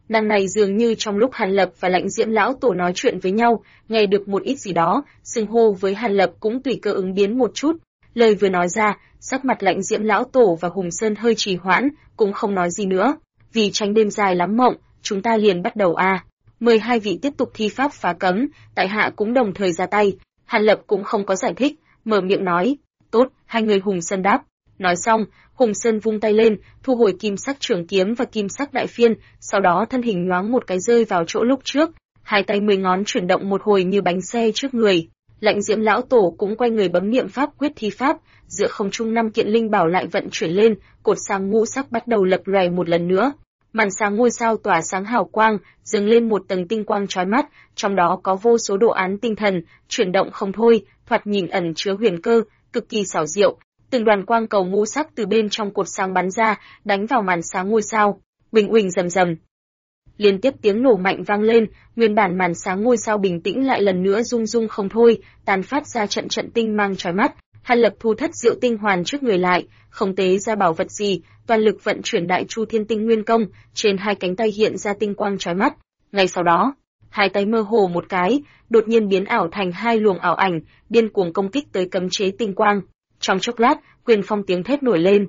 Nàng này dường như trong lúc Hàn Lập và Lãnh Diễm lão tổ nói chuyện với nhau, nghe được một ít gì đó, xưng hô với Hàn Lập cũng tùy cơ ứng biến một chút. Lời vừa nói ra, sắc mặt Lãnh Diễm lão tổ và Hùng Sơn hơi trì hoãn, cũng không nói gì nữa. Vì tránh đêm dài lắm mộng, chúng ta liền bắt đầu a. 12 vị tiếp tục thi pháp phá cấm, tại hạ cũng đồng thời ra tay. Hàn Lập cũng không có giải thích, mở miệng nói, tốt, hai người Hùng Sơn đáp. Nói xong, Hùng Sơn vung tay lên, thu hồi kim sắc trường kiếm và kim sắc đại phiên, sau đó thân hình nhoáng một cái rơi vào chỗ lúc trước, hai tay 10 ngón chuyển động một hồi như bánh xe trước người. Lãnh Diễm lão tổ cũng quay người bấm niệm pháp quyết thi pháp, giữa không trung 5 kiện linh bảo lại vận chuyển lên, cột sáng ngũ sắc bắt đầu lập lòe một lần nữa. Màn sáng ngôi sao tỏa sáng hào quang, dâng lên một tầng tinh quang chói mắt, trong đó có vô số đồ án tinh thần, chuyển động không thôi, thoạt nhìn ẩn chứa huyền cơ, cực kỳ xảo diệu. Từng đoàn quang cầu ngũ sắc từ bên trong cột sáng bắn ra, đánh vào màn sáng ngôi sao. Uỳnh uỳnh rầm rầm. Liên tiếp tiếng nổ mạnh vang lên, nguyên bản màn sáng ngôi sao bình tĩnh lại lần nữa rung rung không thôi, tàn phát ra trận trận tinh mang chói mắt. Hàn Lập thu thất diệu tinh hoàn trước người lại, không tế ra bảo vật gì, toàn lực vận chuyển Đại Chu Thiên Tinh Nguyên Công, trên hai cánh tay hiện ra tinh quang chói mắt. Ngay sau đó, hai tay mơ hồ một cái, đột nhiên biến ảo thành hai luồng ảo ảnh, điên cuồng công kích tới cấm chế tinh quang. Trong chốc lát, quyền phong tiếng thét nổi lên.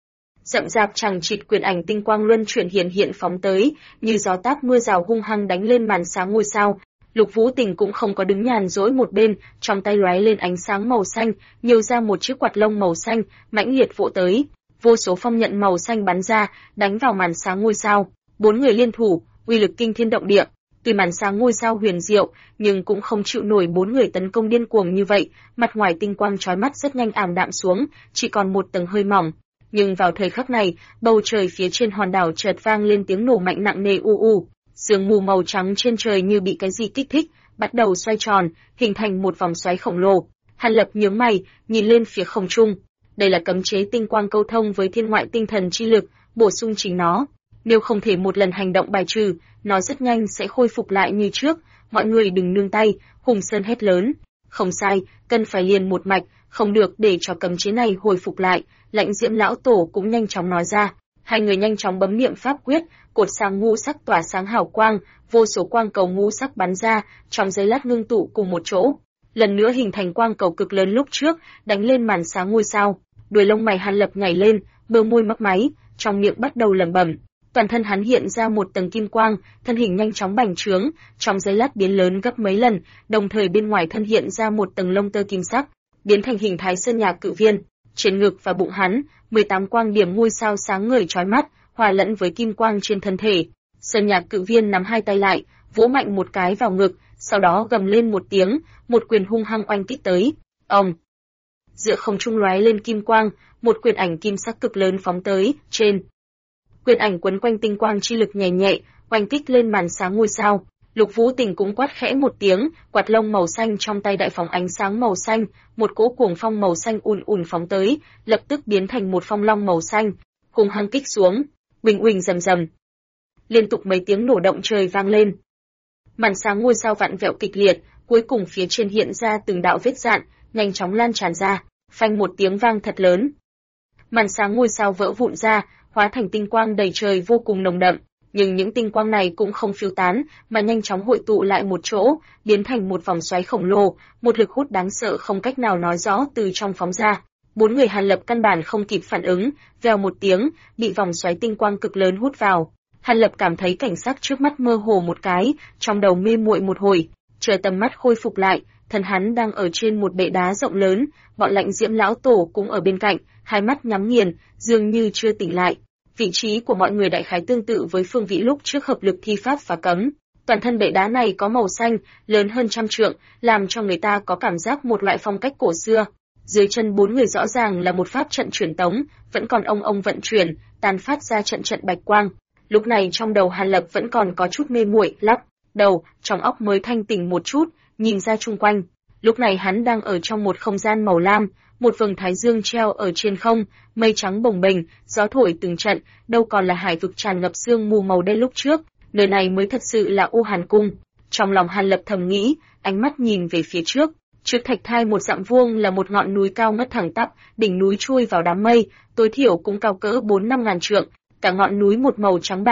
Rậm rạp chằng chịt quyền ảnh tinh quang luân chuyển hiện phóng tới, như gió táp mưa rào hung hăng đánh lên màn sáng ngôi sao. Lục Vũ Tình cũng không có đứng nhàn rỗi một bên, trong tay lóe lên ánh sáng màu xanh, nhiều ra một chiếc quạt lông màu xanh, mãnh liệt vỗ tới. Vô số phong nhận màu xanh bắn ra, đánh vào màn sáng ngôi sao. 4 người liên thủ, uy lực kinh thiên động địa. Tuy màn sáng ngôi sao huyền diệu, nhưng cũng không chịu nổi 4 người tấn công điên cuồng như vậy, mặt ngoài tinh quang chói mắt rất nhanh ảm đạm xuống, chỉ còn một tầng hơi mỏng. Nhưng vào thời khắc này, bầu trời phía trên hòn đảo chợt vang lên tiếng nổ mạnh nặng nề u u. Sương mù màu trắng trên trời như bị cái gì kích thích, bắt đầu xoay tròn, hình thành một vòng xoáy khổng lồ. Hàn Lập nhướng mày, nhìn lên phía không trung. Đây là cấm chế tinh quang câu thông với thiên ngoại tinh thần chi lực, bổ sung chính nó. Nếu không thể một lần hành động bài trừ, nó rất nhanh sẽ khôi phục lại như trước. Mọi người đừng nương tay, Hùng Sơn hét lớn. Không sai, cần phải liền một mạch, không được để cho cấm chế này hồi phục lại. Lãnh Diễm lão tổ cũng nhanh chóng nói ra. Hai người nhanh chóng bấm niệm pháp quyết, cột sáng ngũ sắc tỏa sáng hào quang, vô số quang cầu ngũ sắc bắn ra, trong giây lát ngưng tụ cùng một chỗ. Lần nữa hình thành quang cầu cực lớn lúc trước, đánh lên màn sáng ngôi sao. Đuôi lông mày Hàn Lập nhảy lên, bờ môi mấp máy, trong miệng bắt đầu lẩm bẩm. Toàn thân hắn hiện ra một tầng kim quang, thân hình nhanh chóng bành trướng, trong giây lát biến lớn gấp mấy lần, đồng thời bên ngoài thân hiện ra một tầng lông tơ kim sắc, biến thành hình thái sơn nhạc cự viên. Trên ngực và bụng hắn, 18 quang điểm ngôi sao sáng ngời chói mắt, hòa lẫn với kim quang trên thân thể. Sơn nhạc cự viên nắm hai tay lại, vỗ mạnh một cái vào ngực, sau đó gầm lên một tiếng, một quyền hung hăng oanh kích tới. Ầm! Giữa không trung lóe lên kim quang, một quyền ảnh kim sắc cực lớn phóng tới, trên. Quyền ảnh quấn quanh tinh quang chi lực nhẹ nhẹ, oanh kích lên màn sáng ngôi sao. Lục Vũ Tình cũng quát khẽ một tiếng, quạt lông màu xanh trong tay đại phóng ánh sáng màu xanh, một cỗ cuồng phong màu xanh ùn ùn phóng tới, lập tức biến thành một phong long màu xanh, hung hăng kích xuống. Uỳnh uỳnh rầm rầm. Liên tục mấy tiếng nổ động trời vang lên. Màn sáng ngôi sao vặn vẹo kịch liệt, cuối cùng phía trên hiện ra từng đạo vết rạn, nhanh chóng lan tràn ra, phanh một tiếng vang thật lớn. Màn sáng ngôi sao vỡ vụn ra, hóa thành tinh quang đầy trời vô cùng nồng đậm, nhưng những tinh quang này cũng không phiêu tán, mà nhanh chóng hội tụ lại một chỗ, biến thành một vòng xoáy khổng lồ, một lực hút đáng sợ không cách nào nói rõ từ trong phóng ra. 4 người Hàn Lập căn bản không kịp phản ứng, vèo một tiếng, bị vòng xoáy tinh quang cực lớn hút vào. Hàn Lập cảm thấy cảnh sắc trước mắt mơ hồ một cái, trong đầu mê muội một hồi, chờ tầm mắt khôi phục lại, thân hắn đang ở trên một bệ đá rộng lớn, bọn Lãnh Diễm lão tổ cũng ở bên cạnh, hai mắt nhắm nghiền, dường như chưa tỉnh lại. Vị trí của mọi người đại khái tương tự với phương vị lúc trước hợp lực thi pháp phá cấm. Toàn thân bệ đá này có màu xanh, lớn hơn trăm trượng, làm cho người ta có cảm giác một loại phong cách cổ xưa. Dưới chân 4 người rõ ràng là một pháp trận truyền tống, vẫn còn ông vận chuyển, tàn phát ra trận trận bạch quang. Lúc này trong đầu Hàn Lập vẫn còn có chút mê muội, lắc đầu, trong óc mới thanh tỉnh một chút, nhìn ra chung quanh. Lúc này hắn đang ở trong một không gian màu lam, một vầng thái dương treo ở trên không, mây trắng bồng bềnh, gió thổi từng trận, đâu còn là hải vực tràn ngập sương mù màu đen lúc trước, nơi này mới thật sự là U Hàn Cung. Trong lòng Hàn Lập thầm nghĩ, ánh mắt nhìn về phía trước, trước thạch thai một dặm vuông là một ngọn núi cao ngất thẳng tắp, đỉnh núi chui vào đám mây, tối thiểu cũng cao cỡ 4-5 ngàn trượng, cả ngọn núi một màu trắng bạc,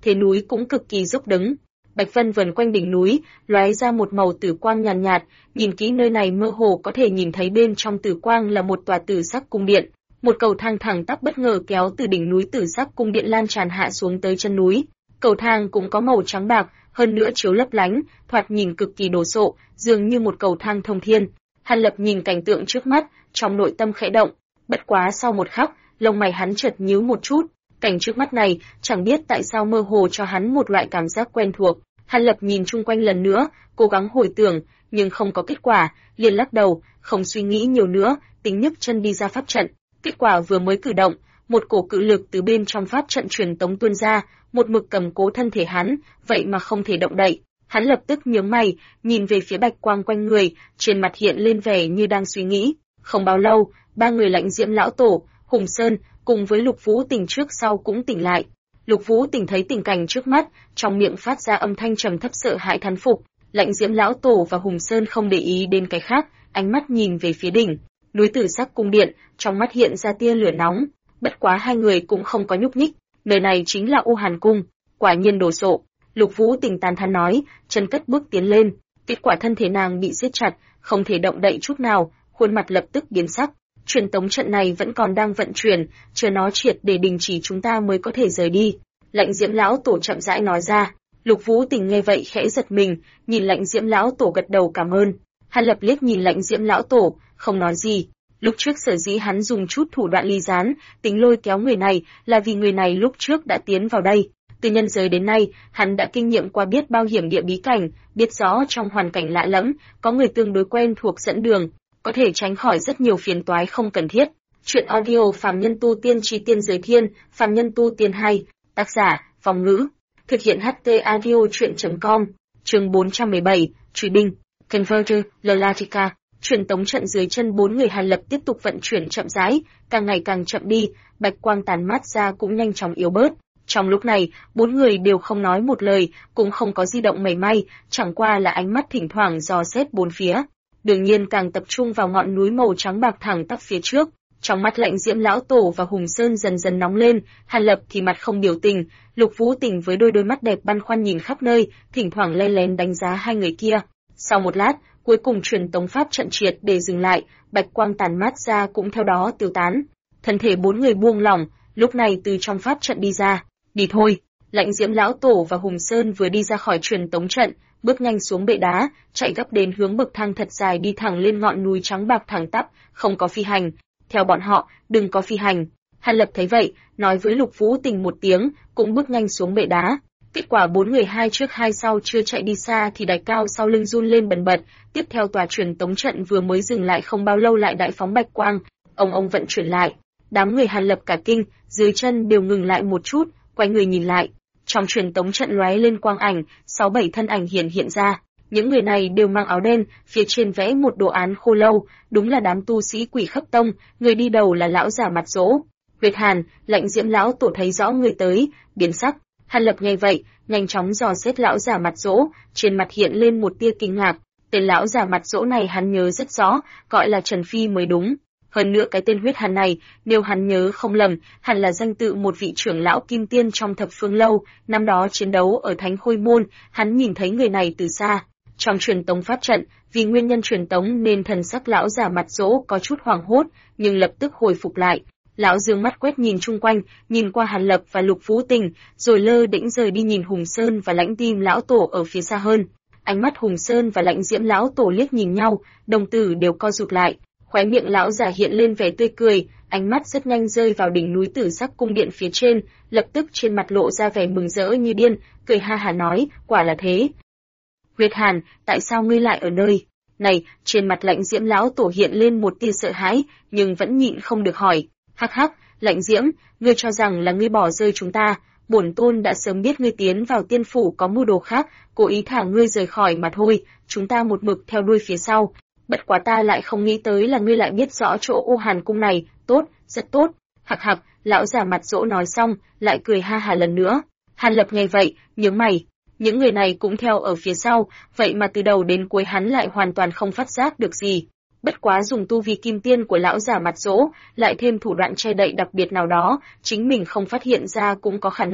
thế núi cũng cực kỳ dốc đứng. Bạch vân vần quanh đỉnh núi, lóe ra một màu tử quang nhàn nhạt, nhìn kỹ nơi này mơ hồ có thể nhìn thấy bên trong tử quang là một tòa tử sắc cung điện. Một cầu thang thẳng tắp bất ngờ kéo từ đỉnh núi tử sắc cung điện lan tràn hạ xuống tới chân núi. Cầu thang cũng có màu trắng bạc, hơn nữa chiếu lấp lánh, thoạt nhìn cực kỳ đồ sộ, dường như một cầu thang thông thiên. Hàn Lập nhìn cảnh tượng trước mắt, trong nội tâm khẽ động, bất quá sau một khắc, lông mày hắn chợt nhíu một chút, cảnh trước mắt này, chẳng biết tại sao mơ hồ cho hắn một loại cảm giác quen thuộc. Hàn Lập nhìn chung quanh lần nữa, cố gắng hồi tưởng, nhưng không có kết quả, liền lắc đầu, không suy nghĩ nhiều nữa, tính nhấc chân đi ra pháp trận. Kết quả vừa mới cử động, một cổ cự lực từ bên trong pháp trận truyền tống tuôn ra, một mực cầm cố thân thể hắn, vậy mà không thể động đậy. Hắn lập tức nhướng mày, nhìn về phía bạch quang quanh người, trên mặt hiện lên vẻ như đang suy nghĩ. Không bao lâu, ba người Lãnh Diễm lão tổ, Hùng Sơn cùng với Lục Vũ Tình trước sau cũng tỉnh lại. Lục Vũ Tình thấy tình cảnh trước mắt, trong miệng phát ra âm thanh trầm thấp sợ hãi thán phục. Lãnh Diễm lão tổ và Hùng Sơn không để ý đến cái khác, ánh mắt nhìn về phía đỉnh núi tử sắc cung điện, trong mắt hiện ra tia lửa nóng. Bất quá hai người cũng không có nhúc nhích, nơi này chính là U Hàn cung, quả nhiên đồ sộ. Lục Vũ Tình tán thán nói, chân cất bước tiến lên, kết quả thân thể nàng bị siết chặt, không thể động đậy chút nào, khuôn mặt lập tức biến sắc. Truyền tống trận này vẫn còn đang vận chuyển, chờ nó triệt để đình chỉ chúng ta mới có thể rời đi. Lãnh Diễm lão tổ chậm rãi nói ra. Lục Vũ Tình nghe vậy khẽ giật mình, nhìn Lãnh Diễm lão tổ gật đầu cảm ơn. Hàn Lập liếc nhìn Lãnh Diễm lão tổ, không nói gì. Lúc trước sở dĩ hắn dùng chút thủ đoạn ly gián, tính lôi kéo người này, là vì người này lúc trước đã tiến vào đây. Từ nhân giới đến nay, hắn đã kinh nghiệm qua biết bao hiểm địa bí cảnh, biết rõ trong hoàn cảnh lạ lẫm, có người tương đối quen thuộc dẫn đường, có thể tránh khỏi rất nhiều phiền toái không cần thiết. Chuyện audio Phàm Nhân Tu Tiên Chí Tiên Giới Thiên, Phàm Nhân Tu Tiên 2, tác giả, Phong Ngữ, thực hiện HT audio chuyện.com, chương 417, Truy binh, Converter, Lalatica. Truyền tống trận dưới chân bốn người Hàn Lập tiếp tục vận chuyển chậm rãi, càng ngày càng chậm đi, bạch quang tàn mát ra cũng nhanh chóng yếu bớt. Trong lúc này, bốn người đều không nói một lời, cũng không có di động mảy may, chẳng qua là ánh mắt thỉnh thoảng dò xét bốn phía. Đương nhiên càng tập trung vào ngọn núi màu trắng bạc thẳng tắp phía trước. Trong mắt Lãnh Diễm lão tổ và Hùng Sơn dần dần nóng lên, Hàn Lập thì mặt không biểu tình, Lục Vũ Tình với đôi mắt đẹp băn khoăn nhìn khắp nơi, thỉnh thoảng len lén đánh giá hai người kia. Sau một lát, cuối cùng truyền tống pháp trận triệt để dừng lại, bạch quang tàn mát ra cũng theo đó tiêu tán. Thân thể bốn người buông lỏng, lúc này từ trong pháp trận đi ra. Đi thôi. Lãnh Diễm lão tổ và Hùng Sơn vừa đi ra khỏi truyền tống trận, bước nhanh xuống bệ đá, chạy gấp đến hướng bậc thang thật dài đi thẳng lên ngọn núi trắng bạc thẳng tắp, không có phi hành. Theo bọn họ, đừng có phi hành. Hàn Lập thấy vậy, nói với Lục Vũ Tình một tiếng, cũng bước nhanh xuống bệ đá. Kết quả bốn người hai trước hai sau chưa chạy đi xa thì đài cao sau lưng run lên bần bật, tiếp theo tòa truyền tống trận vừa mới dừng lại không bao lâu lại đại phóng bạch quang, ông vận chuyển lại. Đám người Hàn Lập cả kinh, dưới chân đều ngừng lại một chút, quay người nhìn lại. Trong truyền tống trận lóe lên quang ảnh, 6-7 thân ảnh hiện ra. Những người này đều mang áo đen, phía trên vẽ một đồ án khô lâu, đúng là đám tu sĩ Quỷ Khắp Tông, người đi đầu là lão giả mặt rỗ. Huyệt Hàn, Lãnh Diễm lão tổ thấy rõ người tới, biến sắc. Hàn Lập nghe vậy, nhanh chóng dò xét lão giả mặt rỗ, trên mặt hiện lên một tia kinh ngạc. Tên lão giả mặt rỗ này hắn nhớ rất rõ, gọi là Trần Phi mới đúng. Hơn nữa cái tên Huyết Hàn này, nếu hắn nhớ không lầm, hẳn là danh tự một vị trưởng lão kim tiên trong Thập Phương Lâu, năm đó chiến đấu ở Thánh Khôi Môn, hắn nhìn thấy người này từ xa. Trong truyền tống pháp trận, vì nguyên nhân truyền tống nên thần sắc lão giả mặt rỗ có chút hoảng hốt, nhưng lập tức hồi phục lại. Lão dương mắt quét nhìn chung quanh, nhìn qua Hàn Lập và Lục Vũ Tình, rồi lơ đễnh rời đi nhìn Hùng Sơn và Lãnh Diễm lão tổ ở phía xa hơn. Ánh mắt Hùng Sơn và Lãnh Diễm lão tổ liếc nhìn nhau, đồng tử đều co rụt lại. Khóe miệng lão giả hiện lên vẻ tươi cười, ánh mắt rất nhanh rơi vào đỉnh núi tử sắc cung điện phía trên, lập tức trên mặt lộ ra vẻ mừng rỡ như điên, cười ha hả nói, quả là thế. Huyệt Hàn, tại sao ngươi lại ở nơi này? Trên mặt Lãnh Diễm lão tổ hiện lên một tia sợ hãi, nhưng vẫn nhịn không được hỏi. Hắc hắc, Lãnh Diễm, ngươi cho rằng là ngươi bỏ rơi chúng ta? Bổn tôn đã sớm biết ngươi tiến vào tiên phủ có mưu đồ khác, cố ý thả ngươi rời khỏi mà thôi. Chúng ta một mực theo đuôi phía sau. Bất quá ta lại không nghĩ tới là ngươi lại biết rõ chỗ U Hàn cung này. Tốt, rất tốt. Hắc hắc, lão già mặt dỗ nói xong, lại cười ha hả lần nữa. Hàn Lập nghe vậy, nhướng mày. Những người này cũng theo ở phía sau, vậy mà từ đầu đến cuối hắn lại hoàn toàn không phát giác được gì. Bất quá dùng tu vi kim tiên của lão giả mặt dỗ, lại thêm thủ đoạn che đậy đặc biệt nào đó, chính mình không phát hiện ra cũng có khả năng.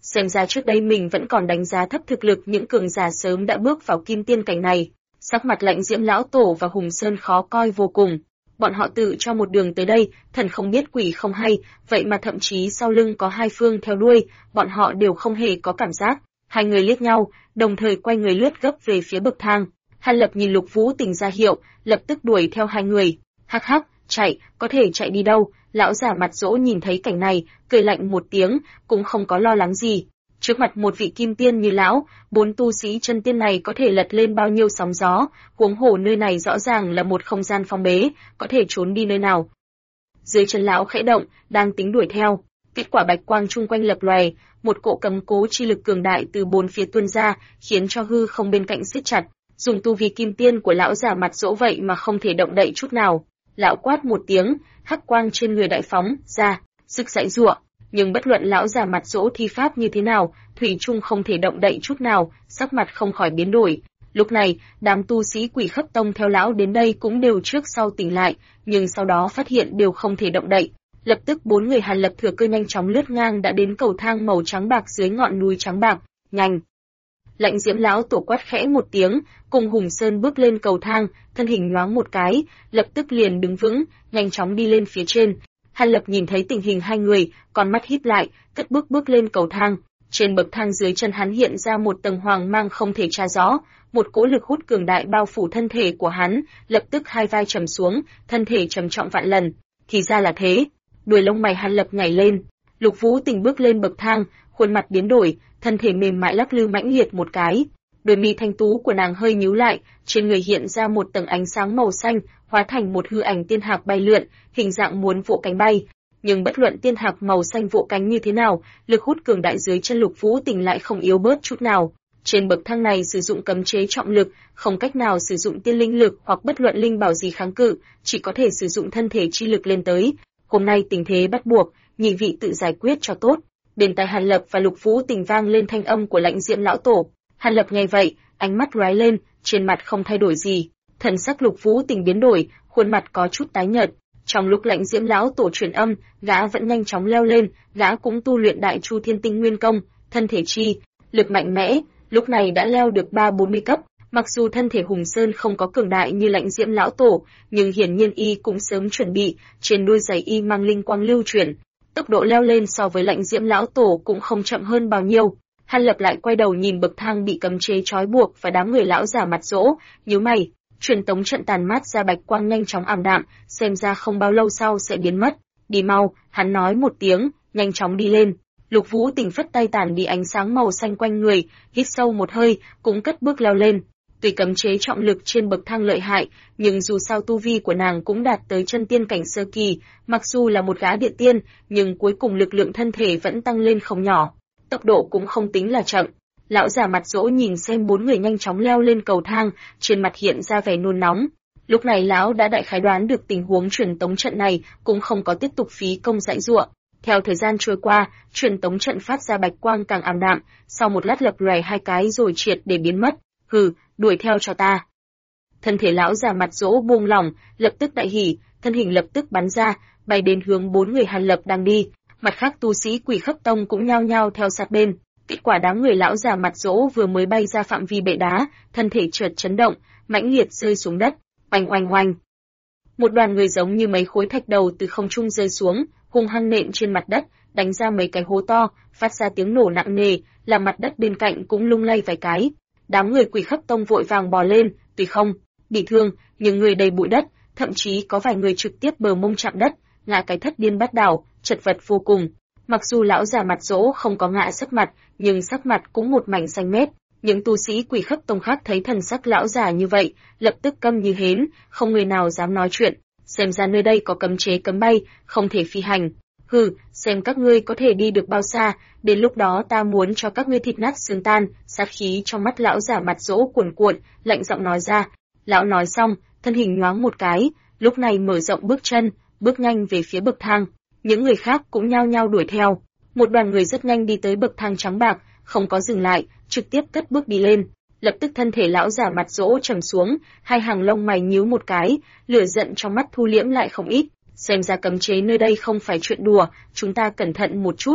Xem ra trước đây mình vẫn còn đánh giá thấp thực lực những cường giả sớm đã bước vào kim tiên cảnh này. Sắc mặt Lãnh Diễm lão tổ và Hùng Sơn khó coi vô cùng. Bọn họ tự cho một đường tới đây, thần không biết quỷ không hay, vậy mà thậm chí sau lưng có hai phương theo đuôi, bọn họ đều không hề có cảm giác. Hai người liếc nhau, đồng thời quay người lướt gấp về phía bậc thang. Hàn Lập nhìn Lục Vũ Tình ra hiệu, lập tức đuổi theo hai người. Hắc hắc, chạy, có thể chạy đi đâu? Lão già mặt dỗ nhìn thấy cảnh này, cười lạnh một tiếng, cũng không có lo lắng gì. Trước mặt một vị kim tiên như lão, 4 tu sĩ chân tiên này có thể lật lên bao nhiêu sóng gió, huống hồ nơi này rõ ràng là một không gian phong bế, có thể trốn đi nơi nào. Dưới chân lão khẽ động, đang tính đuổi theo, kết quả bạch quang chung quanh lập lòe, một cỗ cấm cố chi lực cường đại từ bốn phía tuôn ra, khiến cho hư không bên cạnh siết chặt. Dùng tu vi kim tiên của lão già mặt dỗ vậy mà không thể động đậy chút nào. Lão quát một tiếng, hắc quang trên người đại phóng ra, sức giãy giụa, nhưng bất luận lão già mặt dỗ thi pháp như thế nào, thủy chung không thể động đậy chút nào, sắc mặt không khỏi biến đổi. Lúc này, đám tu sĩ Quỷ Khấp Tông theo lão đến đây cũng đều trước sau tỉnh lại, nhưng sau đó phát hiện đều không thể động đậy. Lập tức 4 người Hàn Lập thừa cơ nhanh chóng lướt ngang đã đến cầu thang màu trắng bạc dưới ngọn núi trắng bạc, nhanh. Lãnh Diễm lão tổ quát khẽ một tiếng, cùng Hùng Sơn bước lên cầu thang, thân hình nhoáng một cái, lập tức liền đứng vững, nhanh chóng đi lên phía trên. Hàn Lập nhìn thấy tình hình hai người, con mắt híp lại, cất bước lên cầu thang. Trên bậc thang dưới chân hắn hiện ra một tầng hoàng mang không thể tra rõ, một cỗ lực hút cường đại bao phủ thân thể của hắn, lập tức hai vai trầm xuống, thân thể trầm trọng vạn lần. Thì ra là thế. Đuôi lông mày Hàn Lập nhảy lên. Lục Vũ Tình bước lên bậc thang, khuôn mặt biến đổi, thân thể mềm mại lắc lư mãnh liệt một cái. Đôi mi thanh tú của nàng hơi nhíu lại, trên người hiện ra một tầng ánh sáng màu xanh, hóa thành một hư ảnh tiên hạc bay lượn, hình dạng muốn vỗ cánh bay. Nhưng bất luận tiên hạc màu xanh vỗ cánh như thế nào, lực hút cường đại dưới chân Lục Vũ Tình lại không yếu bớt chút nào. Trên bậc thang này sử dụng cấm chế trọng lực, không cách nào sử dụng tiên linh lực hoặc bất luận linh bảo gì kháng cự, chỉ có thể sử dụng thân thể chi lực lên tới. Hôm nay tình thế bắt buộc, nhị vị tự giải quyết cho tốt. Bên tai Hàn Lập và Lục Vũ Tình vang lên thanh âm của Lãnh Diễm lão tổ. Hàn Lập nghe vậy, ánh mắt lóe lên, trên mặt không thay đổi gì. Thần sắc Lục Vũ Tình biến đổi, khuôn mặt có chút tái nhợt. Trong lúc Lãnh Diễm lão tổ truyền âm, gã vẫn nhanh chóng leo lên, gã cũng tu luyện Đại Chu Thiên Tinh Nguyên Công, thân thể chi lực mạnh mẽ, lúc này đã leo được 3-40 cấp. Mặc dù thân thể Hùng Sơn không có cường đại như Lãnh Diễm lão tổ, nhưng hiển nhiên y cũng sớm chuẩn bị, trên đuôi giày y mang linh quang lưu chuyển. Tốc độ leo lên so với Lãnh Diễm lão tổ cũng không chậm hơn bao nhiêu. Hàn Lập lại quay đầu nhìn bậc thang bị cấm chế trói buộc và đám người lão già mặt dỗ, nhíu mày. Truyền tống trận tàn mát ra bạch quang nhanh chóng ảm đạm, xem ra không bao lâu sau sẽ biến mất. Đi mau, hắn nói một tiếng, nhanh chóng đi lên. Lục Vũ Tình phất tay tản đi ánh sáng màu xanh quanh người, hít sâu một hơi, cũng cất bước leo lên. Tuy cấm chế trọng lực trên bậc thang lợi hại, nhưng dù sao tu vi của nàng cũng đạt tới chân tiên cảnh sơ kỳ, mặc dù là một gã địa tiên, nhưng cuối cùng lực lượng thân thể vẫn tăng lên không nhỏ. Tốc độ cũng không tính là chậm. Lão già mặt dỗ nhìn xem 4 người nhanh chóng leo lên cầu thang, trên mặt hiện ra vẻ nôn nóng. Lúc này lão đã đại khái đoán được tình huống truyền tống trận này, cũng không có tiếp tục phí công giãy giụa. Theo thời gian trôi qua, truyền tống trận phát ra bạch quang càng ảm đạm, sau một lát lập lòe hai cái rồi triệt để biến mất. Hừ, đuổi theo cho ta. Thân thể lão già mặt dỗ buông lỏng, lập tức đại hỉ, thân hình lập tức bắn ra, bay đến hướng 4 người Hàn Lập đang đi. Mặt khác tu sĩ Quỷ Khấp Tông cũng nhao nhao theo sát bên. Kết quả đám người lão già mặt dỗ vừa mới bay ra phạm vi bệ đá, thân thể chợt chấn động, mãnh liệt rơi xuống đất, oanh oanh oanh. Một đoàn người giống như mấy khối thạch đầu từ không trung rơi xuống, hung hăng nện trên mặt đất, đánh ra mấy cái hố to, phát ra tiếng nổ nặng nề, làm mặt đất bên cạnh cũng lung lay vài cái. Đám người Quỷ Khấp Tông vội vàng bò lên, tuy không bị thương, nhưng người đầy bụi đất, thậm chí có vài người trực tiếp bờ mông chạm đất, ngã cái thất điên bát đảo, chật vật vô cùng. Mặc dù lão già mặt dỗ không có ngã sấp mặt, nhưng sắc mặt cũng một mảnh xanh mét. Những tu sĩ Quỷ Khấp Tông khác thấy thần sắc lão già như vậy, lập tức câm như hến, không người nào dám nói chuyện. Xem ra nơi đây có cấm chế cấm bay, không thể phi hành. Hừ, xem các ngươi có thể đi được bao xa, đến lúc đó ta muốn cho các ngươi thịt nát xương tan. Sát khí trong mắt lão già mặt dỗ cuồn cuộn, lạnh giọng nói ra. Lão nói xong, thân hình nhoáng một cái, lúc này mở rộng bước chân, bước nhanh về phía bậc thang. Những người khác cũng nhao nhao đuổi theo. Một đoàn người rất nhanh đi tới bậc thang trắng bạc, không có dừng lại, trực tiếp cất bước đi lên. Lập tức thân thể lão già mặt dỗ trầm xuống, hai hàng lông mày nhíu một cái, lửa giận trong mắt thu liễm lại không ít. Xem ra cấm chế nơi đây không phải chuyện đùa, chúng ta cẩn thận một chút.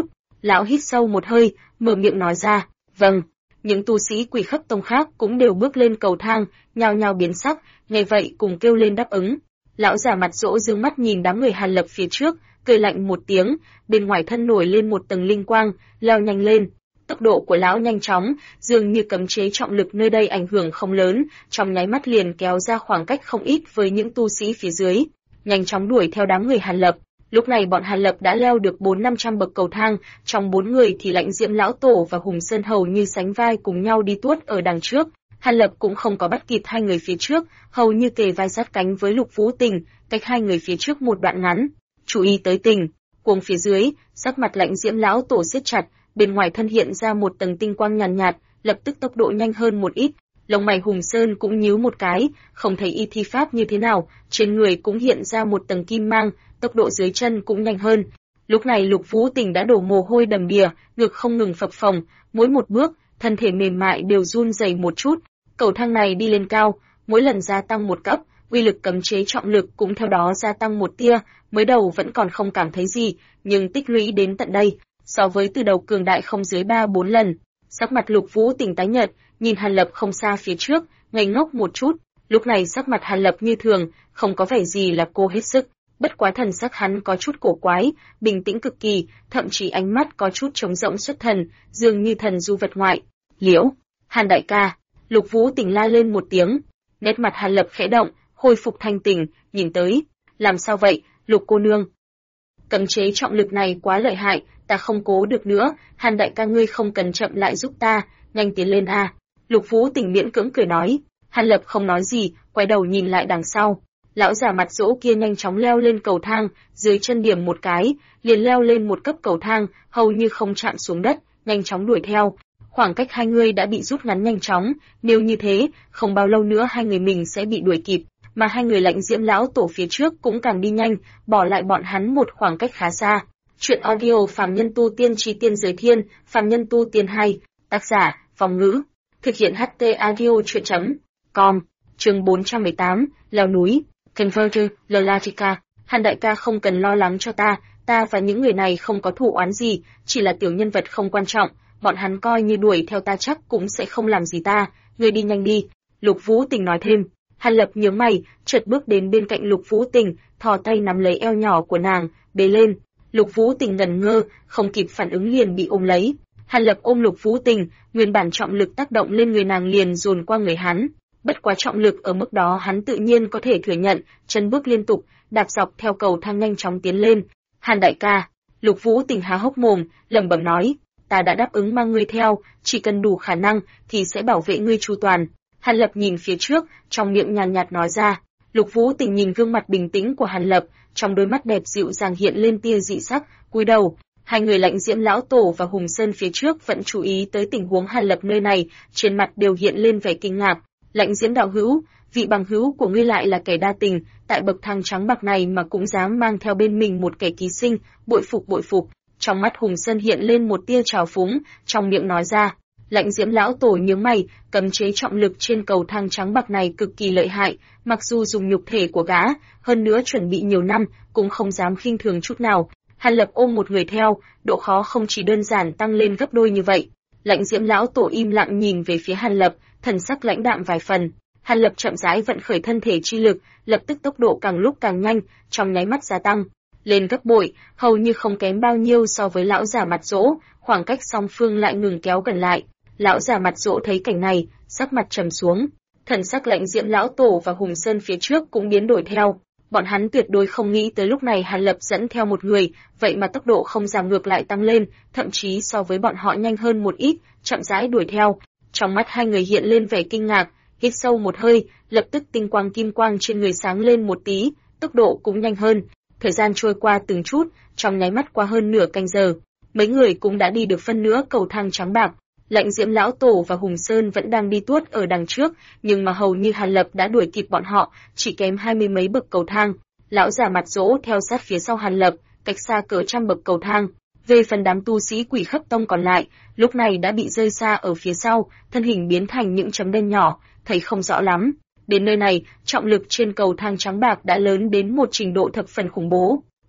Lão hít sâu một hơi, mở miệng nói ra, vâng. Những tu sĩ Quỷ Khắp Tông khác cũng đều bước lên cầu thang, nhao nhao biến sắc, nghe vậy cùng kêu lên đáp ứng. Lão già mặt dỗ dương mắt nhìn đám người Hàn Lập phía trước, cười lạnh một tiếng, bên ngoài thân nổi lên một tầng linh quang, leo nhanh lên. Tốc độ của lão nhanh chóng, dường như cấm chế trọng lực nơi đây ảnh hưởng không lớn, trong nháy mắt liền kéo ra khoảng cách không ít với những tu sĩ phía dưới, nhanh chóng đuổi theo đám người Hàn Lập. Lúc này bọn Hàn Lập đã leo được 400-500 bậc cầu thang, trong 4 người thì Lãnh Diễm lão tổ và Hùng Sơn hầu như sánh vai cùng nhau đi tuốt ở đằng trước. Hàn Lập cũng không có bắt kịp hai người phía trước, hầu như kề vai sát cánh với Lục Vũ Tình, cách hai người phía trước một đoạn ngắn. Chú ý tới Tình, cuồng phía dưới, sắc mặt Lãnh Diễm lão tổ siết chặt, bên ngoài thân hiện ra một tầng tinh quang nhàn nhạt, lập tức tốc độ nhanh hơn một ít. Lông mày Hùng Sơn cũng nhíu một cái, không thấy y thi pháp như thế nào, trên người cũng hiện ra một tầng kim mang, tốc độ dưới chân cũng nhanh hơn. Lúc này Lục Vũ Tình đã đổ mồ hôi đầm đìa, ngực không ngừng phập phồng, mỗi một bước, thân thể mềm mại đều run rẩy một chút. Cầu thang này đi lên cao, mỗi lần gia tăng một cấp, uy lực cấm chế trọng lực cũng theo đó gia tăng một tia, mới đầu vẫn còn không cảm thấy gì, nhưng tích lũy đến tận đây, so với từ đầu cường đại không dưới 3-4 lần. Sắc mặt Lục Vũ Tình tái nhợt, nhìn Hàn Lập không xa phía trước, ngây ngốc một chút. Lúc này sắc mặt Hàn Lập như thường, không có vẻ gì là cô hết sức. Bất quá thần sắc hắn có chút cổ quái, bình tĩnh cực kỳ, thậm chí ánh mắt có chút trống rỗng xuất thần, dường như thần du vật ngoại. Liễu, Hàn đại ca, Lục Vũ Tình la lên một tiếng. Nét mặt Hàn Lập khẽ động, hồi phục thanh tỉnh, nhìn tới. Làm sao vậy, Lục cô nương? Cấm chế trọng lực này quá lợi hại, ta không cố được nữa, Hàn đại ca ngươi không cần chậm lại giúp ta, nhanh tiến lên a. Lục Vũ Tình miễn cưỡng cười nói. Hàn Lập không nói gì, quay đầu nhìn lại đằng sau. Lão già mặt dỗ kia nhanh chóng leo lên cầu thang, dưới chân điểm một cái, liền leo lên một cấp cầu thang, hầu như không chạm xuống đất, nhanh chóng đuổi theo. Khoảng cách hai người đã bị rút ngắn nhanh chóng, nếu như thế, không bao lâu nữa hai người mình sẽ bị đuổi kịp, mà hai người Lãnh Diễm lão tổ phía trước cũng càng đi nhanh, bỏ lại bọn hắn một khoảng cách khá xa. Chuyện audio Phàm Nhân Tu Tiên Chi Tiên Giới Thiên, Phàm Nhân Tu Tiên 2, tác giả, Phong Ngữ, thực hiện HT audio chuyện.com, chương 418, leo núi. Converter, Lolatica, Hàn đại ca không cần lo lắng cho ta và những người này không có thù oán gì, chỉ là tiểu nhân vật không quan trọng, bọn hắn coi như đuổi theo ta chắc cũng sẽ không làm gì ta, ngươi đi nhanh đi. Lục Vũ Tình nói thêm. Hàn Lập nhướng mày, chợt bước đến bên cạnh Lục Vũ Tình, thò tay nắm lấy eo nhỏ của nàng, bế lên. Lục Vũ Tình ngẩn ngơ, không kịp phản ứng liền bị ôm lấy. Hàn Lập ôm Lục Vũ Tình, nguyên bản trọng lực tác động lên người nàng liền dồn qua người hắn. Bất quá trọng lực ở mức đó hắn tự nhiên có thể thừa nhận, chân bước liên tục, đạp dọc theo cầu thang nhanh chóng tiến lên. Hàn đại ca, Lục Vũ Tình há hốc mồm, lẩm bẩm nói, ta đã đáp ứng mang ngươi theo, chỉ cần đủ khả năng thì sẽ bảo vệ ngươi chu toàn. Hàn Lập nhìn phía trước, trong miệng nhàn nhạt nói ra. Lục Vũ Tình nhìn gương mặt bình tĩnh của Hàn Lập, trong đôi mắt đẹp dịu dàng hiện lên tia dị sắc, cúi đầu. Hai người Lãnh Diễm lão tổ và Hùng Sơn phía trước vẫn chú ý tới tình huống Hàn Lập nơi này, trên mặt đều hiện lên vẻ kinh ngạc. Lãnh Diễm đạo hữu, vị bằng hữu của ngươi lại là kẻ đa tình, tại bậc thang trắng bạc này mà cũng dám mang theo bên mình một kẻ ký sinh, bội phục bội phục. Trong mắt Hùng Sơn hiện lên một tia trào phúng, trong miệng nói ra. Lãnh Diễm lão tổ nhướng mày, cấm chế trọng lực trên cầu thang trắng bạc này cực kỳ lợi hại, mặc dù dùng nhục thể của gã, hơn nữa chuẩn bị nhiều năm, cũng không dám khinh thường chút nào. Hàn Lập ôm một người theo, độ khó không chỉ đơn giản tăng lên gấp đôi như vậy. Lãnh Diễm lão tổ im lặng nhìn về phía Hàn Lập, thần sắc lãnh đạm vài phần. Hàn Lập chậm rãi vận khởi thân thể chi lực, lập tức tốc độ càng lúc càng nhanh, trong nháy mắt gia tăng lên gấp bội, hầu như không kém bao nhiêu so với lão già mặt dỗ, khoảng cách song phương lại ngừng kéo gần lại. Lão già mặt dỗ thấy cảnh này, sắc mặt trầm xuống, thần sắc Lãnh Diễm lão tổ và Hùng Sơn phía trước cũng biến đổi theo. Bọn hắn tuyệt đối không nghĩ tới lúc này Hàn Lập dẫn theo một người, vậy mà tốc độ không giảm ngược lại tăng lên, thậm chí so với bọn họ nhanh hơn một ít, chậm rãi đuổi theo. Trong mắt hai người hiện lên vẻ kinh ngạc, hít sâu một hơi, lập tức tinh quang kim quang trên người sáng lên một tí, tốc độ cũng nhanh hơn. Thời gian trôi qua từng chút, trong nháy mắt qua hơn nửa canh giờ, mấy người cũng đã đi được phân nửa cầu thang trắng bạc. Lãnh Diễm lão tổ và Hùng Sơn vẫn đang đi tuốt ở đằng trước, nhưng mà hầu như Hàn Lập đã đuổi kịp bọn họ, chỉ kém 20 mấy bậc cầu thang. Lão già mặt dỗ theo sát phía sau Hàn Lập, cách xa cỡ trăm bậc cầu thang. Về phần đám tu sĩ Quỷ Khắp Tông còn lại, lúc này đã bị rơi xa ở phía sau, thân hình biến thành những chấm đen nhỏ, thấy không rõ lắm. Đến nơi này, trọng lực trên cầu thang trắng bạc đã lớn đến một trình độ thập phần khủng bố.